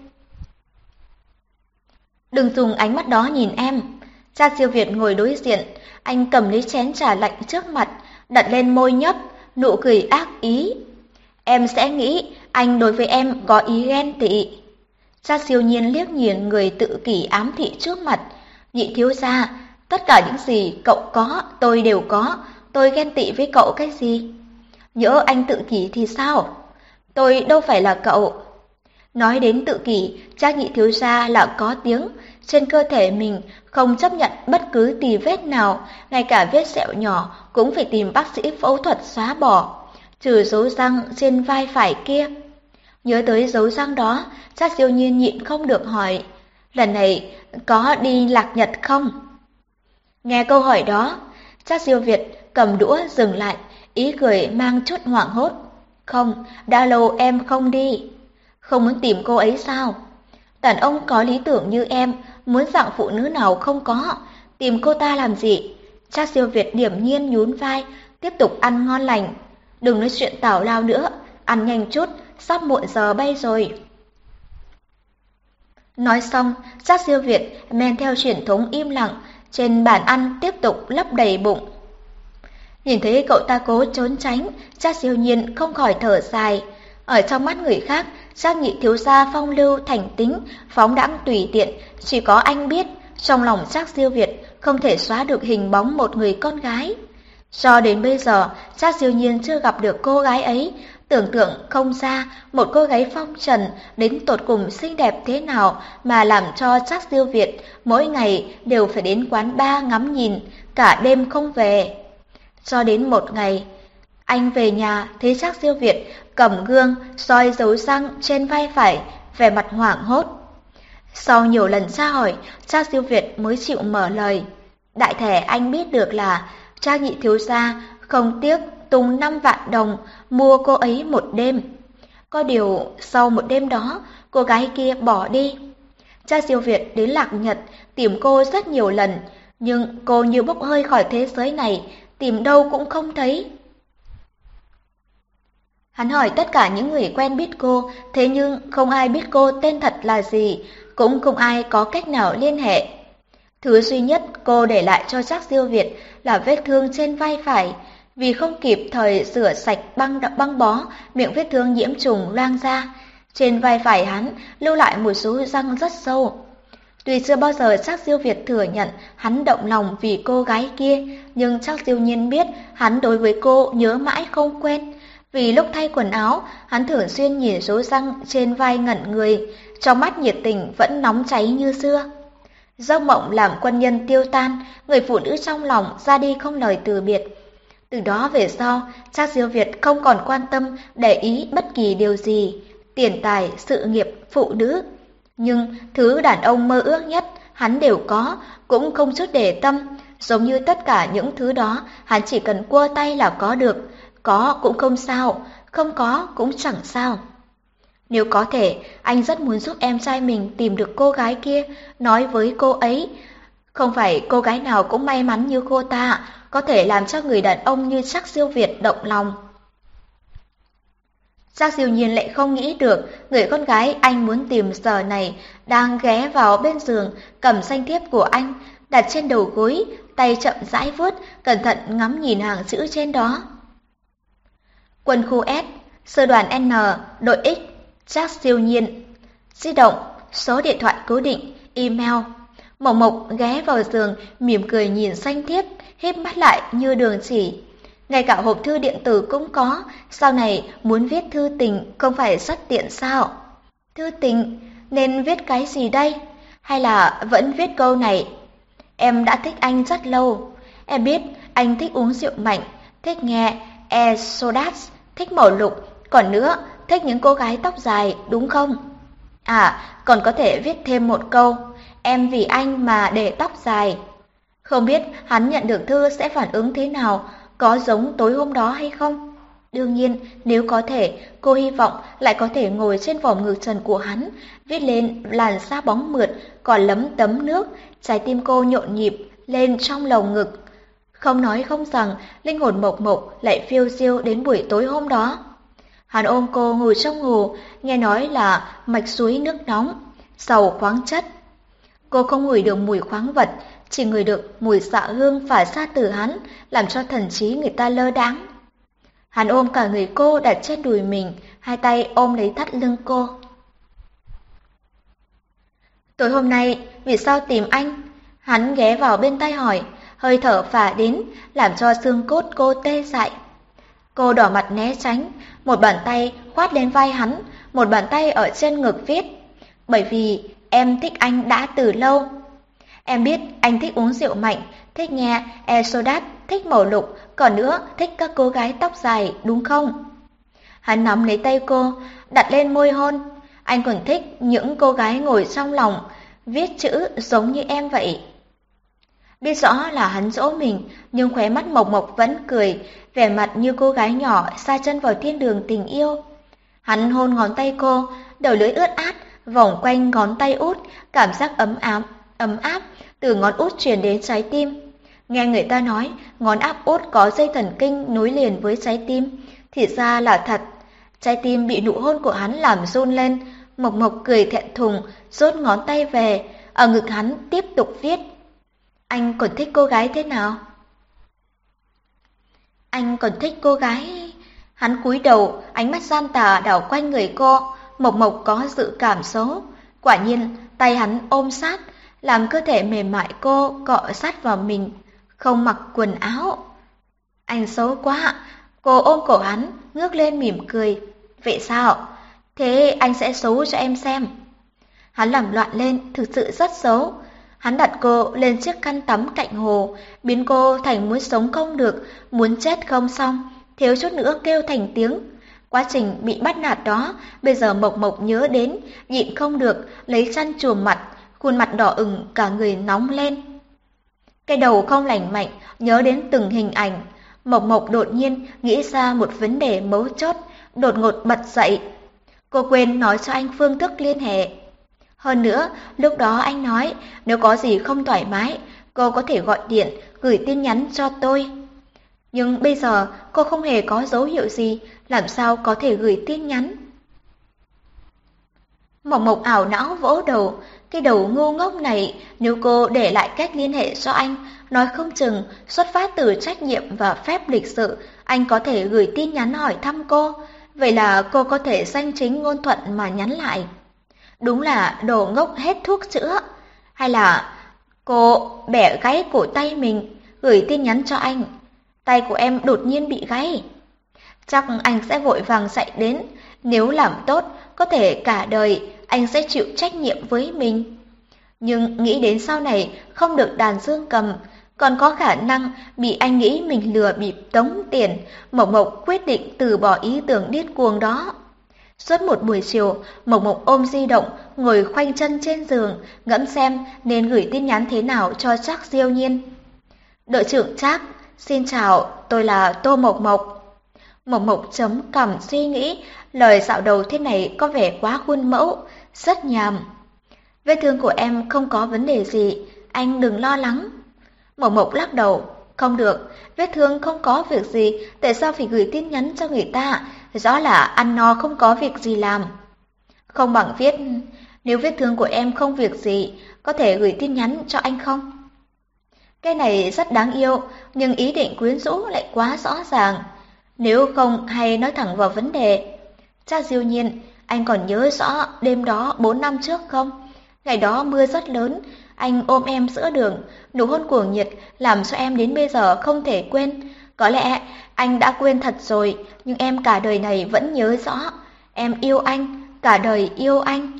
Đừng dùng ánh mắt đó nhìn em. Trác Siêu Việt ngồi đối diện, anh cầm lấy chén trà lạnh trước mặt, đặt lên môi nhấp, nụ cười ác ý. Em sẽ nghĩ anh đối với em có ý ghen tị. Trác Siêu Nhiên liếc nhìn người tự kỷ ám thị trước mặt. Nhị thiếu gia, tất cả những gì cậu có, tôi đều có. Tôi ghen tị với cậu cái gì? Nhỡ anh tự kỷ thì sao? Tôi đâu phải là cậu. Nói đến tự kỷ, Trác nhị thiếu gia là có tiếng. Trên cơ thể mình không chấp nhận bất cứ tì vết nào, ngay cả vết sẹo nhỏ cũng phải tìm bác sĩ phẫu thuật xóa bỏ, trừ dấu răng trên vai phải kia. Nhớ tới dấu răng đó, Trác Siêu Nhiên nhịn không được hỏi, lần này có đi Lạc Nhật không? Nghe câu hỏi đó, Trác Siêu Việt cầm đũa dừng lại, ý cười mang chút hoảng hốt. Không, đã lâu em không đi. Không muốn tìm cô ấy sao? Đàn ông có lý tưởng như em, muốn dạng phụ nữ nào không có, tìm cô ta làm gì? Trác Siêu Việt điềm nhiên nhún vai, tiếp tục ăn ngon lành. Đừng nói chuyện tào lao nữa, ăn nhanh chút, sắp muộn giờ bay rồi. Nói xong, Trác Siêu Việt men theo truyền thống im lặng, trên bàn ăn tiếp tục lấp đầy bụng. Nhìn thấy cậu ta cố trốn tránh, Trác Siêu Nhiên không khỏi thở dài. Ở trong mắt người khác, Trác nhị thiếu gia phong lưu thành tính, phóng đãng tùy tiện, chỉ có anh biết, trong lòng Trác Siêu Việt không thể xóa được hình bóng một người con gái. Cho đến bây giờ, Trác Siêu Nhiên chưa gặp được cô gái ấy, tưởng tượng không ra một cô gái phong trần đến tột cùng xinh đẹp thế nào mà làm cho Trác Siêu Việt mỗi ngày đều phải đến quán bar ngắm nhìn, cả đêm không về. Cho đến một ngày, anh về nhà thấy Trác Siêu Việt cầm gương soi dấu răng trên vai phải, vẻ mặt hoảng hốt. Sau nhiều lần tra hỏi, Trác Siêu Việt mới chịu mở lời. Đại thể anh biết được là Trác nhị thiếu gia không tiếc tung năm vạn đồng mua cô ấy một đêm. Có điều sau một đêm đó, cô gái kia bỏ đi. Trác Siêu Việt đến Lạc Nhật tìm cô rất nhiều lần, nhưng cô như bốc hơi khỏi thế giới này, tìm đâu cũng không thấy. Hắn hỏi tất cả những người quen biết cô, thế nhưng không ai biết cô tên thật là gì, cũng không ai có cách nào liên hệ. Thứ duy nhất cô để lại cho Trác Siêu Việt là vết thương trên vai phải, vì không kịp thời rửa sạch băng băng bó, miệng vết thương nhiễm trùng loang ra. Trên vai phải hắn lưu lại một số răng rất sâu. Tuy chưa bao giờ Trác Siêu Việt thừa nhận hắn động lòng vì cô gái kia, nhưng Trác Siêu Nhiên biết hắn đối với cô nhớ mãi không quên. Vì lúc thay quần áo, hắn thường xuyên nhìn số răng trên vai ngẩn người, trong mắt nhiệt tình vẫn nóng cháy như xưa. Giấc mộng làm quân nhân tiêu tan, người phụ nữ trong lòng ra đi không lời từ biệt. Từ đó về sau, Trác Siêu Việt không còn quan tâm để ý bất kỳ điều gì, tiền tài, sự nghiệp, phụ nữ. Nhưng thứ đàn ông mơ ước nhất hắn đều có, cũng không chút để tâm, giống như tất cả những thứ đó hắn chỉ cần quơ tay là có được, có cũng không sao, không có cũng chẳng sao. Nếu có thể, anh rất muốn giúp em trai mình tìm được cô gái kia, nói với cô ấy. Không phải cô gái nào cũng may mắn như cô ta, có thể làm cho người đàn ông như Trác Siêu Việt động lòng. Trác Siêu Nhiên lại không nghĩ được người con gái anh muốn tìm giờ này đang ghé vào bên giường, cầm danh thiếp của anh, đặt trên đầu gối, tay chậm rãi vuốt, cẩn thận ngắm nhìn hàng chữ trên đó. Quân khu S, sư đoàn N, đội X, Trác Siêu Nhiên. Di động, số điện thoại cố định, email. Mộc Mộc ghé vào giường, mỉm cười nhìn danh thiếp, híp mắt lại như đường chỉ. Ngay cả hộp thư điện tử cũng có, sau này muốn viết thư tình không phải rất tiện sao? Thư tình, nên viết cái gì đây? Hay là vẫn viết câu này? Em đã thích anh rất lâu. Em biết anh thích uống rượu mạnh, thích nghe Exodus, thích màu lục, còn nữa, thích những cô gái tóc dài, đúng không? À, còn có thể viết thêm một câu, em vì anh mà để tóc dài. Không biết hắn nhận được thư sẽ phản ứng thế nào, có giống tối hôm đó hay không? Đương nhiên, nếu có thể, cô hy vọng lại có thể ngồi trên vòng ngực trần của hắn, viết lên làn da bóng mượt, còn lấm tấm nước, trái tim cô nhộn nhịp lên trong lồng ngực. Không nói không rằng, linh hồn Mộc Mộc lại phiêu diêu đến buổi tối hôm đó. Hắn ôm cô ngồi trong hồ, nghe nói là mạch suối nước nóng, giàu khoáng chất. Cô không ngửi được mùi khoáng vật, chỉ ngửi được mùi xạ hương phả ra từ hắn, làm cho thần trí người ta lơ đãng. Hắn ôm cả người cô đặt trên đùi mình, hai tay ôm lấy thắt lưng cô. Tối hôm nay, vì sao tìm anh? Hắn ghé vào bên tai hỏi, hơi thở phả đến, làm cho xương cốt cô tê dại. Cô đỏ mặt né tránh, một bàn tay khoát lên vai hắn, một bàn tay ở trên ngực viết. Bởi vì em thích anh đã từ lâu. Em biết anh thích uống rượu mạnh, thích nghe Exodus, thích màu lục, còn nữa thích các cô gái tóc dài, đúng không? Hắn nắm lấy tay cô, đặt lên môi hôn. Anh còn thích những cô gái ngồi trong lòng, viết chữ giống như em vậy. Biết rõ là hắn dỗ mình, nhưng khóe mắt Mộc Mộc vẫn cười, vẻ mặt như cô gái nhỏ sa chân vào thiên đường tình yêu. Hắn hôn ngón tay cô, đầu lưỡi ướt át, vòng quanh ngón tay út, cảm giác ấm áp, ấm áp từ ngón út truyền đến trái tim. Nghe người ta nói, ngón áp út có dây thần kinh nối liền với trái tim, thì ra là thật. Trái tim bị nụ hôn của hắn làm run lên, Mộc Mộc cười thẹn thùng, rút ngón tay về, ở ngực hắn tiếp tục viết. Anh còn thích cô gái thế nào? Anh còn thích cô gái... Hắn cúi đầu, ánh mắt gian tà đảo quanh người cô, Mộc Mộc có dự cảm xấu. Quả nhiên, tay hắn ôm sát, làm cơ thể mềm mại cô cọ sát vào mình, không mặc quần áo. Anh xấu quá, cô ôm cổ hắn, ngước lên mỉm cười. Vậy sao? Thế anh sẽ xấu cho em xem. Hắn làm loạn lên, thực sự rất xấu. Hắn đặt cô lên chiếc khăn tắm cạnh hồ, biến cô thành muốn sống không được, muốn chết không xong, thiếu chút nữa kêu thành tiếng. Quá trình bị bắt nạt đó, bây giờ Mộc Mộc nhớ đến, nhịn không được, lấy chăn chùm mặt, khuôn mặt đỏ ửng, cả người nóng lên. Cái đầu không lành mạnh, nhớ đến từng hình ảnh. Mộc Mộc đột nhiên nghĩ ra một vấn đề mấu chốt, đột ngột bật dậy. Cô quên nói cho anh phương thức liên hệ. Hơn nữa, lúc đó anh nói, nếu có gì không thoải mái, cô có thể gọi điện, gửi tin nhắn cho tôi. Nhưng bây giờ cô không hề có dấu hiệu gì, làm sao có thể gửi tin nhắn? Mộc Mộc ảo não vỗ đầu, cái đầu ngu ngốc này, nếu cô để lại cách liên hệ cho anh, nói không chừng xuất phát từ trách nhiệm và phép lịch sự, anh có thể gửi tin nhắn hỏi thăm cô, vậy là cô có thể danh chính ngôn thuận mà nhắn lại. Đúng là đồ ngốc hết thuốc chữa. Hay là cô bẻ gãy cổ tay mình, gửi tin nhắn cho anh. Tay của em đột nhiên bị gãy. Chắc anh sẽ vội vàng chạy đến. Nếu làm tốt, có thể cả đời anh sẽ chịu trách nhiệm với mình. Nhưng nghĩ đến sau này không được đàn dương cầm, còn có khả năng bị anh nghĩ mình lừa bịp tống tiền, Mộc Mộc quyết định từ bỏ ý tưởng điên cuồng đó. Suốt một buổi chiều, Mộc Mộc ôm di động, ngồi khoanh chân trên giường, ngẫm xem nên gửi tin nhắn thế nào cho Trác Siêu Nhiên. Đội trưởng Trác, xin chào, tôi là Tô Mộc Mộc. Mộc Mộc chấm cằm suy nghĩ, lời dạo đầu thế này có vẻ quá khuôn mẫu, rất nhàm. Vết thương của em không có vấn đề gì, anh đừng lo lắng. Mộc Mộc lắc đầu, không được, vết thương không có việc gì, tại sao phải gửi tin nhắn cho người ta, rõ là ăn no không có việc gì làm. Không bằng viết, nếu vết thương của em không việc gì, có thể gửi tin nhắn cho anh không? Cái này rất đáng yêu, nhưng ý định quyến rũ lại quá rõ ràng. Nếu không hay nói thẳng vào vấn đề. Chắc Diêu Nhiên, anh còn nhớ rõ đêm đó bốn năm trước không? Ngày đó mưa rất lớn, anh ôm em giữa đường, nụ hôn cuồng nhiệt làm cho em đến bây giờ không thể quên. Có lẽ anh đã quên thật rồi, nhưng em cả đời này vẫn nhớ rõ. Em yêu anh, cả đời yêu anh.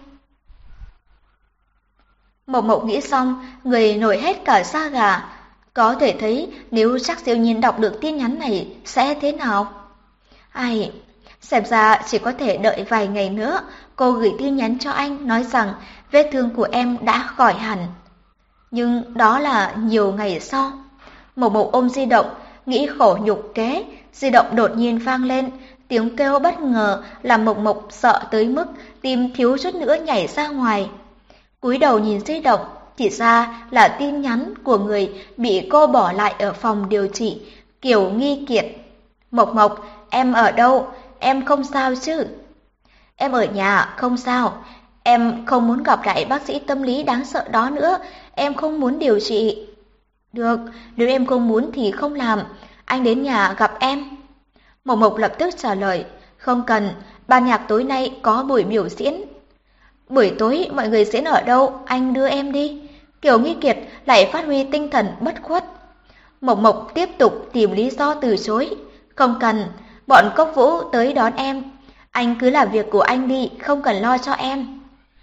Mộc Mộc nghĩ xong, người nổi hết cả da gà. Có thể thấy nếu chắc Diêu Nhiên đọc được tin nhắn này sẽ thế nào? Ai, xem ra chỉ có thể đợi vài ngày nữa, cô gửi tin nhắn cho anh nói rằng vết thương của em đã khỏi hẳn. Nhưng đó là nhiều ngày sau. Mộc Mộc ôm di động, nghĩ khổ nhục kế, di động đột nhiên vang lên, tiếng kêu bất ngờ làm Mộc Mộc sợ tới mức tim thiếu chút nữa nhảy ra ngoài. Cúi đầu nhìn di động, thì ra là tin nhắn của người bị cô bỏ lại ở phòng điều trị, Kiều Nghi Kiệt. Mộc Mộc, em ở đâu? Em không sao chứ? Em ở nhà, không sao. Em không muốn gặp lại bác sĩ tâm lý đáng sợ đó nữa, em không muốn điều trị. Được, nếu em không muốn thì không làm, anh đến nhà gặp em. Mộc Mộc lập tức trả lời, không cần, ban nhạc tối nay có buổi biểu diễn. Buổi tối mọi người diễn ở đâu, anh đưa em đi. Kiều Nghi Kiệt lại phát huy tinh thần bất khuất. Mộc Mộc tiếp tục tìm lý do từ chối. Không cần, bọn Cốc Vũ tới đón em. Anh cứ làm việc của anh đi, không cần lo cho em.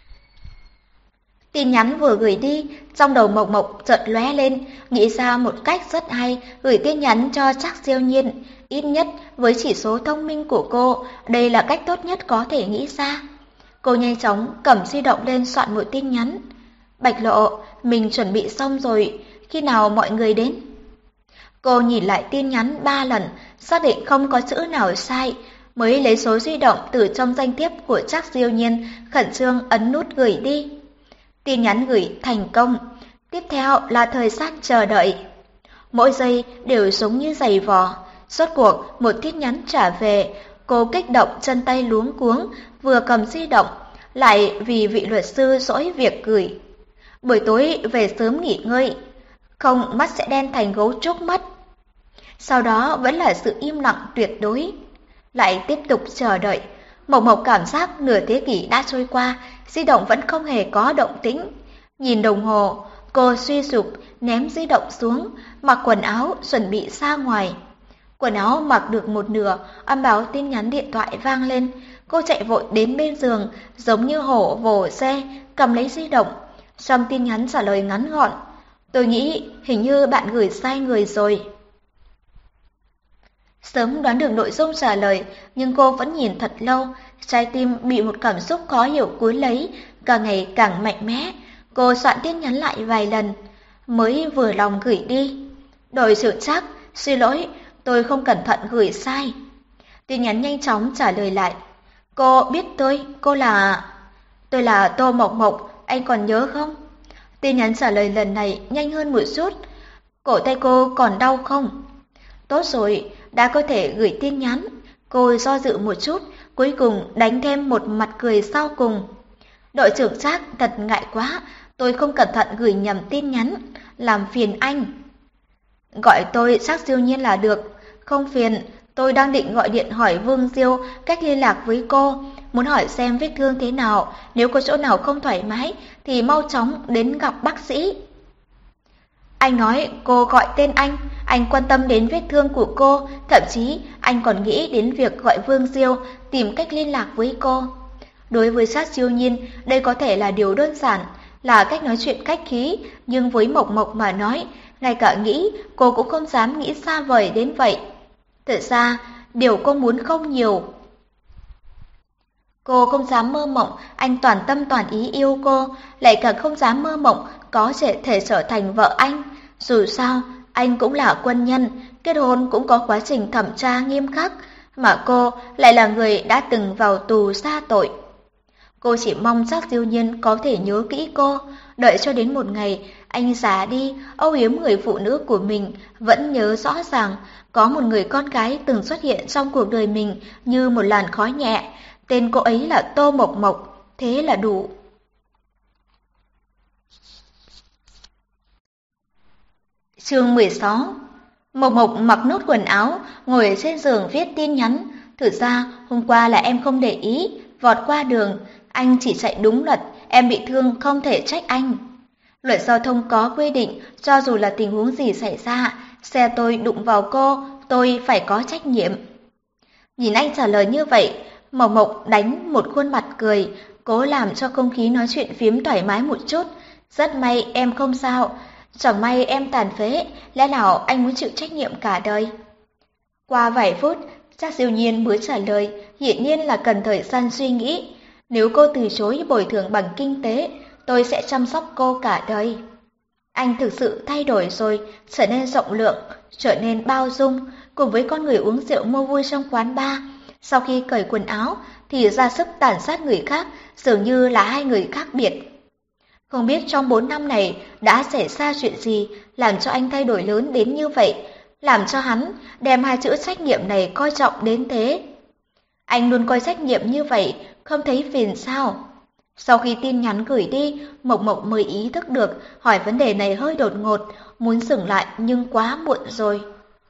Tin nhắn vừa gửi đi, trong đầu Mộc Mộc chợt lóe lên, nghĩ ra một cách rất hay, gửi tin nhắn cho Trác Diêu Nhiên. Ít nhất với chỉ số thông minh của cô, đây là cách tốt nhất có thể nghĩ ra. Cô nhanh chóng cầm di động lên soạn một tin nhắn. Bạch Lộ, mình chuẩn bị xong rồi, khi nào mọi người đến? Cô nhìn lại tin nhắn ba lần, xác định không có chữ nào sai, mới lấy số di động từ trong danh thiếp của Trác Diêu Nhiên, khẩn trương ấn nút gửi đi. Tin nhắn gửi thành công, tiếp theo là thời gian chờ đợi. Mỗi giây đều giống như giày vò, rốt cuộc một tin nhắn trả về, cô kích động chân tay luống cuống, vừa cầm di động, lại vì vị luật sư dỗi việc gửi. Buổi tối về sớm nghỉ ngơi, không mắt sẽ đen thành gấu trúc mất. Sau đó vẫn là sự im lặng tuyệt đối. Lại tiếp tục chờ đợi. Mộc Mộc cảm giác nửa thế kỷ đã trôi qua, di động vẫn không hề có động tĩnh. Nhìn đồng hồ, cô suy sụp ném di động xuống, mặc quần áo chuẩn bị ra ngoài. Quần áo mặc được một nửa, âm báo tin nhắn điện thoại vang lên. Cô chạy vội đến bên giường, giống như hổ vồ xe, cầm lấy di động. Trong tin nhắn trả lời ngắn gọn, tôi nghĩ hình như bạn gửi sai người rồi. Sớm đoán được nội dung trả lời, nhưng cô vẫn nhìn thật lâu, trái tim bị một cảm xúc khó hiểu cuốn lấy, càng ngày càng mạnh mẽ. Cô soạn tin nhắn lại vài lần, mới vừa lòng gửi đi. Đội trưởng Trác, xin lỗi, tôi không cẩn thận gửi sai. Tin nhắn nhanh chóng trả lời lại. Cô biết tôi, cô là... Tôi là Tô Mộc Mộc, anh còn nhớ không? Tin nhắn trả lời lần này nhanh hơn một chút. Cổ tay cô còn đau không? Tốt rồi, đã có thể gửi tin nhắn. Cô do dự một chút, cuối cùng đánh thêm một mặt cười sau cùng. Đội trưởng Trác thật ngại quá, tôi không cẩn thận gửi nhầm tin nhắn, làm phiền anh. Gọi tôi Trác Diêu Nhiên là được, không phiền. Tôi đang định gọi điện hỏi Vương Diêu cách liên lạc với cô, muốn hỏi xem vết thương thế nào, nếu có chỗ nào không thoải mái thì mau chóng đến gặp bác sĩ. Anh nói cô gọi tên anh, anh quan tâm đến vết thương của cô, thậm chí anh còn nghĩ đến việc gọi Vương Diêu tìm cách liên lạc với cô. Đối với Trác Diêu Nhiên, đây có thể là điều đơn giản, là cách nói chuyện khách khí, nhưng với Mộc Mộc mà nói, ngay cả nghĩ cô cũng không dám nghĩ xa vời đến vậy. Thật ra, điều cô muốn không nhiều. Cô không dám mơ mộng anh toàn tâm toàn ý yêu cô, lại càng không dám mơ mộng có thể thể trở thành vợ anh. Dù sao, anh cũng là quân nhân, kết hôn cũng có quá trình thẩm tra nghiêm khắc, mà cô lại là người đã từng vào tù xa tội. Cô chỉ mong Trác Diêu Nhiên có thể nhớ kỹ cô, đợi cho đến một ngày anh già đi, âu yếm người phụ nữ của mình, vẫn nhớ rõ ràng có một người con gái từng xuất hiện trong cuộc đời mình như một làn khói nhẹ, tên cô ấy là Tô Mộc Mộc, thế là đủ. Chương mười sáu. Mộc Mộc mặc nốt quần áo, ngồi trên giường viết tin nhắn. Thực ra hôm qua là em không để ý, vọt qua đường, anh chỉ chạy đúng luật, em bị thương không thể trách anh. Luật giao thông có quy định, cho dù là tình huống gì xảy ra, xe tôi đụng vào cô, tôi phải có trách nhiệm. Nhìn anh trả lời như vậy, Mộc Mộc đánh một khuôn mặt cười, cố làm cho không khí nói chuyện phiếm thoải mái một chút. Rất may em không sao, chẳng may em tàn phế, lẽ nào anh muốn chịu trách nhiệm cả đời? Qua vài phút, Trác Diêu Nhiên mới trả lời, hiển nhiên là cần thời gian suy nghĩ. Nếu cô từ chối bồi thường bằng kinh tế, tôi sẽ chăm sóc cô cả đời. Anh thực sự thay đổi rồi, trở nên rộng lượng, trở nên bao dung, cùng với con người uống rượu mua vui trong quán bar. Sau khi cởi quần áo thì ra sức tàn sát người khác, dường như là hai người khác biệt. Không biết trong bốn năm này đã xảy ra chuyện gì làm cho anh thay đổi lớn đến như vậy, làm cho hắn đem hai chữ trách nhiệm này coi trọng đến thế. Anh luôn coi trách nhiệm như vậy, không thấy phiền sao? Sau khi tin nhắn gửi đi, Mộc Mộc mới ý thức được hỏi vấn đề này hơi đột ngột, muốn dừng lại nhưng quá muộn rồi.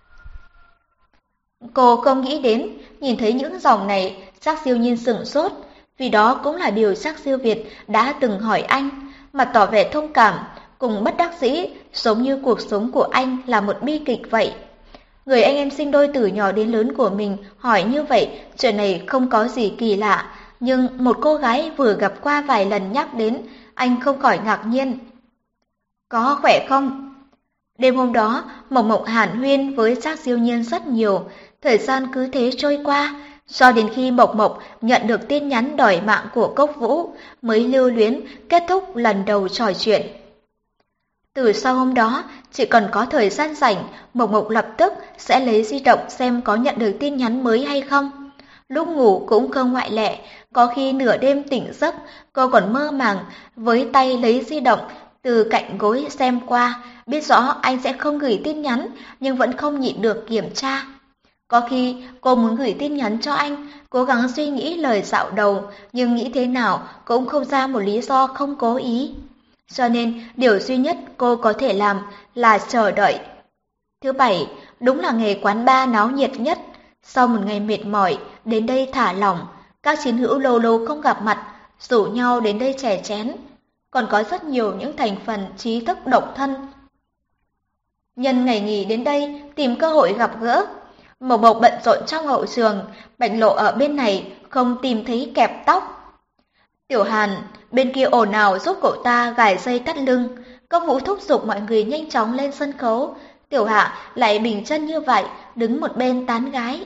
Cô không nghĩ đến, nhìn thấy những dòng này, Trác Diêu Nhiên sửng sốt, vì đó cũng là điều Trác Diêu Việt đã từng hỏi anh, mà tỏ vẻ thông cảm, cùng bất đắc dĩ, giống như cuộc sống của anh là một bi kịch vậy. Người anh em sinh đôi từ nhỏ đến lớn của mình hỏi như vậy, chuyện này không có gì kỳ lạ, nhưng một cô gái vừa gặp qua vài lần nhắc đến, anh không khỏi ngạc nhiên. Có khỏe không? Đêm hôm đó, Mộc Mộc hàn huyên với Trác Diêu Nhiên rất nhiều, thời gian cứ thế trôi qua, cho đến khi Mộc Mộc nhận được tin nhắn đòi mạng của Cốc Vũ, mới lưu luyến kết thúc lần đầu trò chuyện. Từ sau hôm đó, chỉ cần có thời gian rảnh, Mộc Mộc lập tức sẽ lấy di động xem có nhận được tin nhắn mới hay không. Lúc ngủ cũng không ngoại lệ, có khi nửa đêm tỉnh giấc, cô còn mơ màng với tay lấy di động từ cạnh gối xem qua, biết rõ anh sẽ không gửi tin nhắn nhưng vẫn không nhịn được kiểm tra. Có khi cô muốn gửi tin nhắn cho anh, cố gắng suy nghĩ lời dạo đầu, nhưng nghĩ thế nào cũng không ra một lý do không cố ý. Cho nên điều duy nhất cô có thể làm là chờ đợi. Thứ bảy, đúng là nghề quán bar náo nhiệt nhất. Sau một ngày mệt mỏi, đến đây thả lỏng, các chiến hữu lâu lâu không gặp mặt, rủ nhau đến đây chè chén. Còn có rất nhiều những thành phần trí thức độc thân. Nhân ngày nghỉ đến đây tìm cơ hội gặp gỡ. Mộc Mộc bận rộn trong hậu trường, Bạch Lộ ở bên này không tìm thấy kẹp tóc. Tiểu Hàn bên kia ồn ào giúp cậu ta gài dây thắt lưng, Cốc Vũ thúc giục mọi người nhanh chóng lên sân khấu. Tiểu Hạ lại bình chân như vậy, đứng một bên tán gái.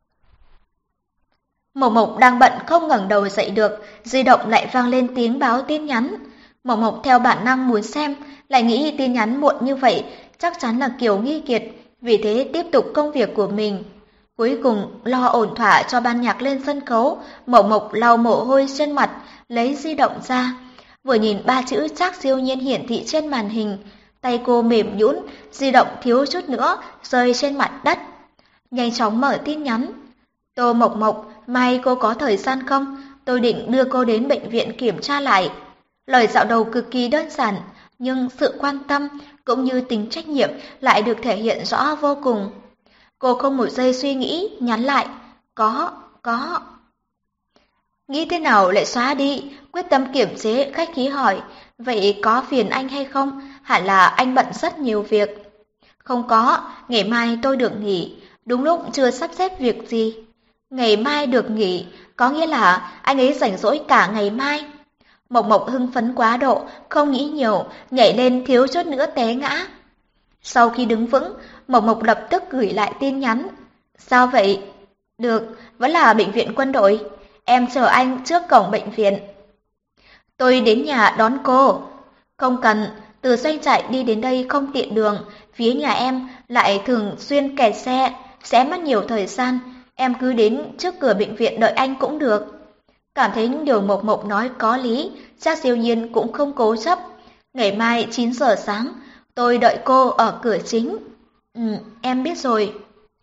Mộc Mộc đang bận không ngẩng đầu dậy được, di động lại vang lên tiếng báo tin nhắn. Mộc Mộc theo bản năng muốn xem, lại nghĩ tin nhắn muộn như vậy chắc chắn là Kiều Nghi Kiệt, vì thế tiếp tục công việc của mình. Cuối cùng lo ổn thỏa cho ban nhạc lên sân khấu, Mộc Mộc lau mồ hôi trên mặt, lấy di động ra. Vừa nhìn ba chữ Trác Diêu Nhiên hiển thị trên màn hình, tay cô mềm nhũn, di động thiếu chút nữa rơi trên mặt đất. Nhanh chóng mở tin nhắn. Tô Mộc Mộc, mai cô có thời gian không? Tôi định đưa cô đến bệnh viện kiểm tra lại. Lời dạo đầu cực kỳ đơn giản, nhưng sự quan tâm cũng như tính trách nhiệm lại được thể hiện rõ vô cùng. Cô không một giây suy nghĩ, nhắn lại. Có, có. Nghĩ thế nào lại xóa đi, quyết tâm kiểm chế, khách khí hỏi. Vậy có phiền anh hay không? Hẳn là anh bận rất nhiều việc. Không có, ngày mai tôi được nghỉ, đúng lúc chưa sắp xếp việc gì. Ngày mai được nghỉ, có nghĩa là anh ấy rảnh rỗi cả ngày mai. Mộc Mộc hưng phấn quá độ, không nghĩ nhiều, nhảy lên thiếu chút nữa té ngã. Sau khi đứng vững, Mộc Mộc lập tức gửi lại tin nhắn. Sao vậy? Được, vẫn là bệnh viện quân đội. Em chờ anh trước cổng bệnh viện. Tôi đến nhà đón cô. Không cần, từ doanh trại đi đến đây không tiện đường, phía nhà em lại thường xuyên kẹt xe, sẽ mất nhiều thời gian. em cứ đến trước cửa bệnh viện đợi anh cũng được. Cảm thấy điều Mộc Mộc nói có lý, Trác Siêu Nhiên cũng không cố chấp. Ngày mai chín giờ sáng, tôi đợi cô ở cửa chính. Ừ, em biết rồi.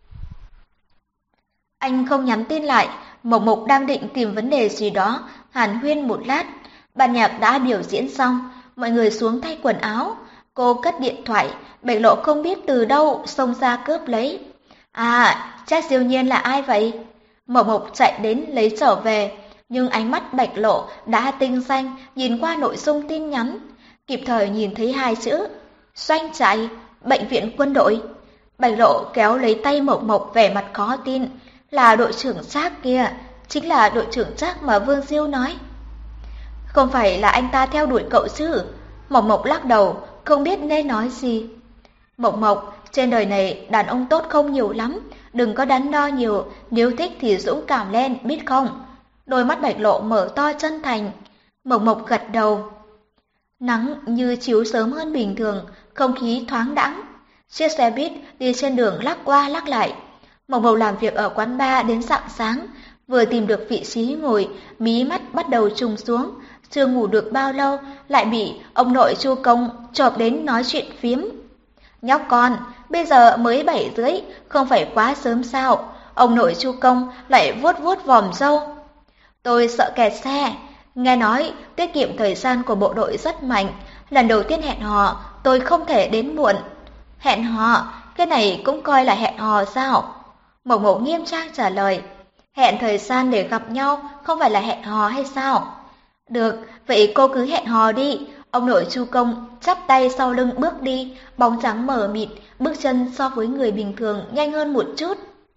Anh không nhắn tin lại, Mộc Mộc đang định tìm vấn đề gì đó, hàn huyên một lát. Ban nhạc đã biểu diễn xong, mọi người xuống thay quần áo. Cô cất điện thoại, Bạch Lộ không biết từ đâu xông ra cướp lấy. À, Trác Siêu Nhiên là ai vậy? Mộc Mộc chạy đến lấy trở về, nhưng ánh mắt Bạch Lộ đã tinh danh nhìn qua nội dung tin nhắn, kịp thời nhìn thấy hai chữ doanh trại, bệnh viện quân đội. Bạch Lộ kéo lấy tay Mộc Mộc vẻ mặt khó tin, là đội trưởng Trác kia, chính là đội trưởng Trác mà Vương Diêu nói. Không phải là anh ta theo đuổi cậu chứ? Mộc Mộc lắc đầu, không biết nên nói gì. Mộc Mộc, trên đời này đàn ông tốt không nhiều lắm, đừng có đắn đo nhiều, nếu thích thì dũng cảm lên, biết không? Đôi mắt Bạch Lộ mở to chân thành. Mộc Mộc gật đầu. Nắng như chiếu sớm hơn bình thường, không khí thoáng đãng. Chiếc xe buýt đi trên đường lắc qua lắc lại. Mộc Mộc làm việc ở quán bar đến rạng sáng, vừa tìm được vị trí ngồi, mí mắt bắt đầu trùng xuống. Chưa ngủ được bao lâu, lại bị ông nội Chu Công chộp đến nói chuyện phiếm. Nhóc con, bây giờ mới bảy rưỡi, không phải quá sớm sao? Ông nội Chu Công lại vuốt vuốt vòm râu. Tôi sợ kẹt xe. Nghe nói tiết kiệm thời gian của bộ đội rất mạnh. Lần đầu tiên hẹn hò, tôi không thể đến muộn. Hẹn hò, cái này cũng coi là hẹn hò sao? Mộc Mộc nghiêm trang trả lời. Hẹn thời gian để gặp nhau không phải là hẹn hò hay sao? Được, vậy cô cứ hẹn hò đi. Ông nội Chu Công chắp tay sau lưng bước đi, bóng trắng mờ mịt, bước chân so với người bình thường nhanh hơn một chút.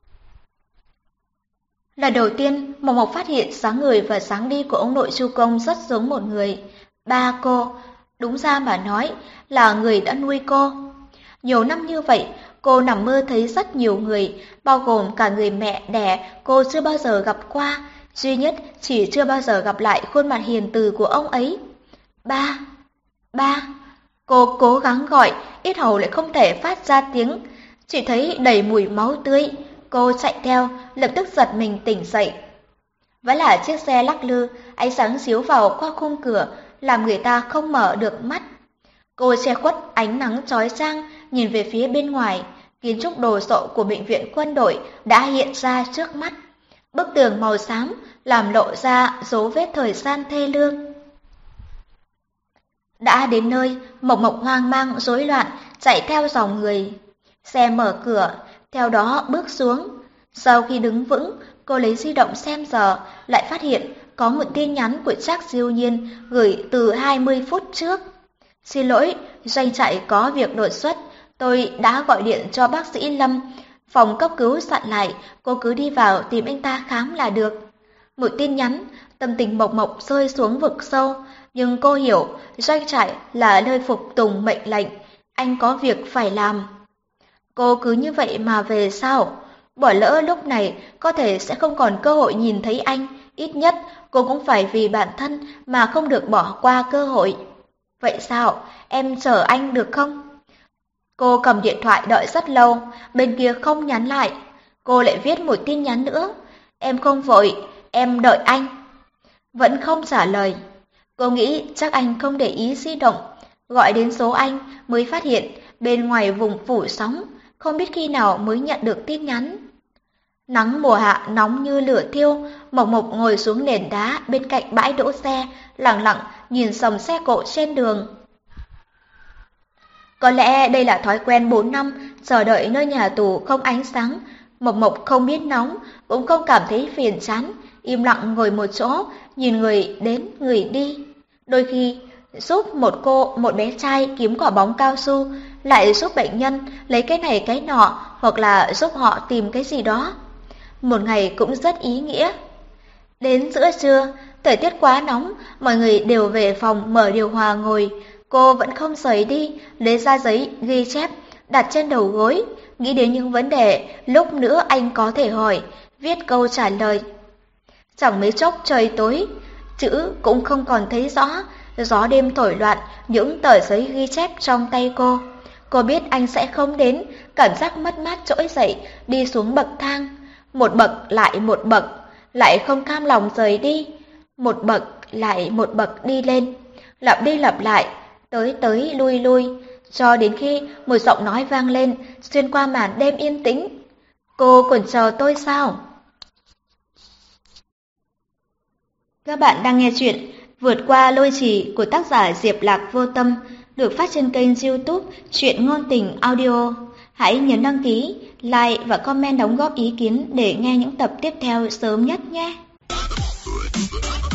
Lần đầu tiên, Mộc Mộc phát hiện dáng người và dáng đi của ông nội Chu Công rất giống một người. Ba cô, đúng ra mà nói là người đã nuôi cô. Nhiều năm như vậy, cô nằm mơ thấy rất nhiều người, bao gồm cả người mẹ đẻ cô chưa bao giờ gặp qua, duy nhất chỉ chưa bao giờ gặp lại khuôn mặt hiền từ của ông ấy. Ba, ba, cô cố gắng gọi, ít hầu lại không thể phát ra tiếng, chỉ thấy đầy mùi máu tươi. Cô chạy theo, lập tức giật mình tỉnh dậy. Vẫn là chiếc xe lắc lư, ánh sáng chiếu vào qua khung cửa, làm người ta không mở được mắt. Cô che khuất ánh nắng chói chang, nhìn về phía bên ngoài, kiến trúc đồ sộ của bệnh viện quân đội đã hiện ra trước mắt. Bức tường màu xám làm lộ ra dấu vết thời gian thê lương. Đã đến nơi, Mộc Mộc hoang mang rối loạn chạy theo dòng người. Xe mở cửa, theo đó bước xuống. Sau khi đứng vững, cô lấy di động xem giờ, lại phát hiện có một tin nhắn của Trác Siêu Nhiên gửi từ hai mươi phút trước. Xin lỗi, doanh trại có việc đột xuất, tôi đã gọi điện cho bác sĩ Lâm. Phòng cấp cứu dặn lại, cô cứ đi vào tìm anh ta khám là được. Một tin nhắn, tâm tình Mộc Mộc rơi xuống vực sâu, nhưng cô hiểu doanh trại là nơi phục tùng mệnh lệnh, anh có việc phải làm. Cô cứ như vậy mà về sao? Bỏ lỡ lúc này có thể sẽ không còn cơ hội nhìn thấy anh, ít nhất cô cũng phải vì bản thân mà không được bỏ qua cơ hội. Vậy sao? Em chờ anh được không? Cô cầm điện thoại đợi rất lâu, bên kia không nhắn lại. Cô lại viết một tin nhắn nữa. Em không vội, em đợi anh. Vẫn không trả lời. Cô nghĩ chắc anh không để ý di động. Gọi đến số anh mới phát hiện bên ngoài vùng phủ sóng, không biết khi nào mới nhận được tin nhắn. Nắng mùa hạ nóng như lửa thiêu, Mộc Mộc ngồi xuống nền đá bên cạnh bãi đỗ xe, lặng lặng nhìn dòng xe cộ trên đường. Có lẽ đây là thói quen bốn năm chờ đợi nơi nhà tù không ánh sáng. Mộc Mộc không biết nóng, cũng không cảm thấy phiền chán, im lặng ngồi một chỗ, nhìn người đến người đi. Đôi khi giúp một cô, một bé trai kiếm quả bóng cao su, lại giúp bệnh nhân lấy cái này cái nọ, hoặc là giúp họ tìm cái gì đó. Một ngày cũng rất ý nghĩa. Đến giữa trưa, thời tiết quá nóng, mọi người đều về phòng mở điều hòa ngồi. Cô vẫn không rời đi, lấy ra giấy ghi chép, đặt trên đầu gối, nghĩ đến những vấn đề lúc nữa anh có thể hỏi, viết câu trả lời. Chẳng mấy chốc trời tối, chữ cũng không còn thấy rõ, gió đêm thổi loạn những tờ giấy ghi chép trong tay cô. Cô biết anh sẽ không đến, cảm giác mất mát trỗi dậy, đi xuống bậc thang. một bậc lại một bậc, lại không cam lòng rời đi, một bậc lại một bậc đi lên, lặp đi lặp lại, tới tới lui lui, cho đến khi một giọng nói vang lên xuyên qua màn đêm yên tĩnh. Cô còn chờ tôi sao? Các bạn đang nghe chuyện Vượt qua lôi trì của tác giả Diệp Lạc Vô Tâm, được phát trên kênh YouTube Truyện Ngôn Tình Audio. Hãy nhấn đăng ký, like và comment đóng góp ý kiến để nghe những tập tiếp theo sớm nhất nhé!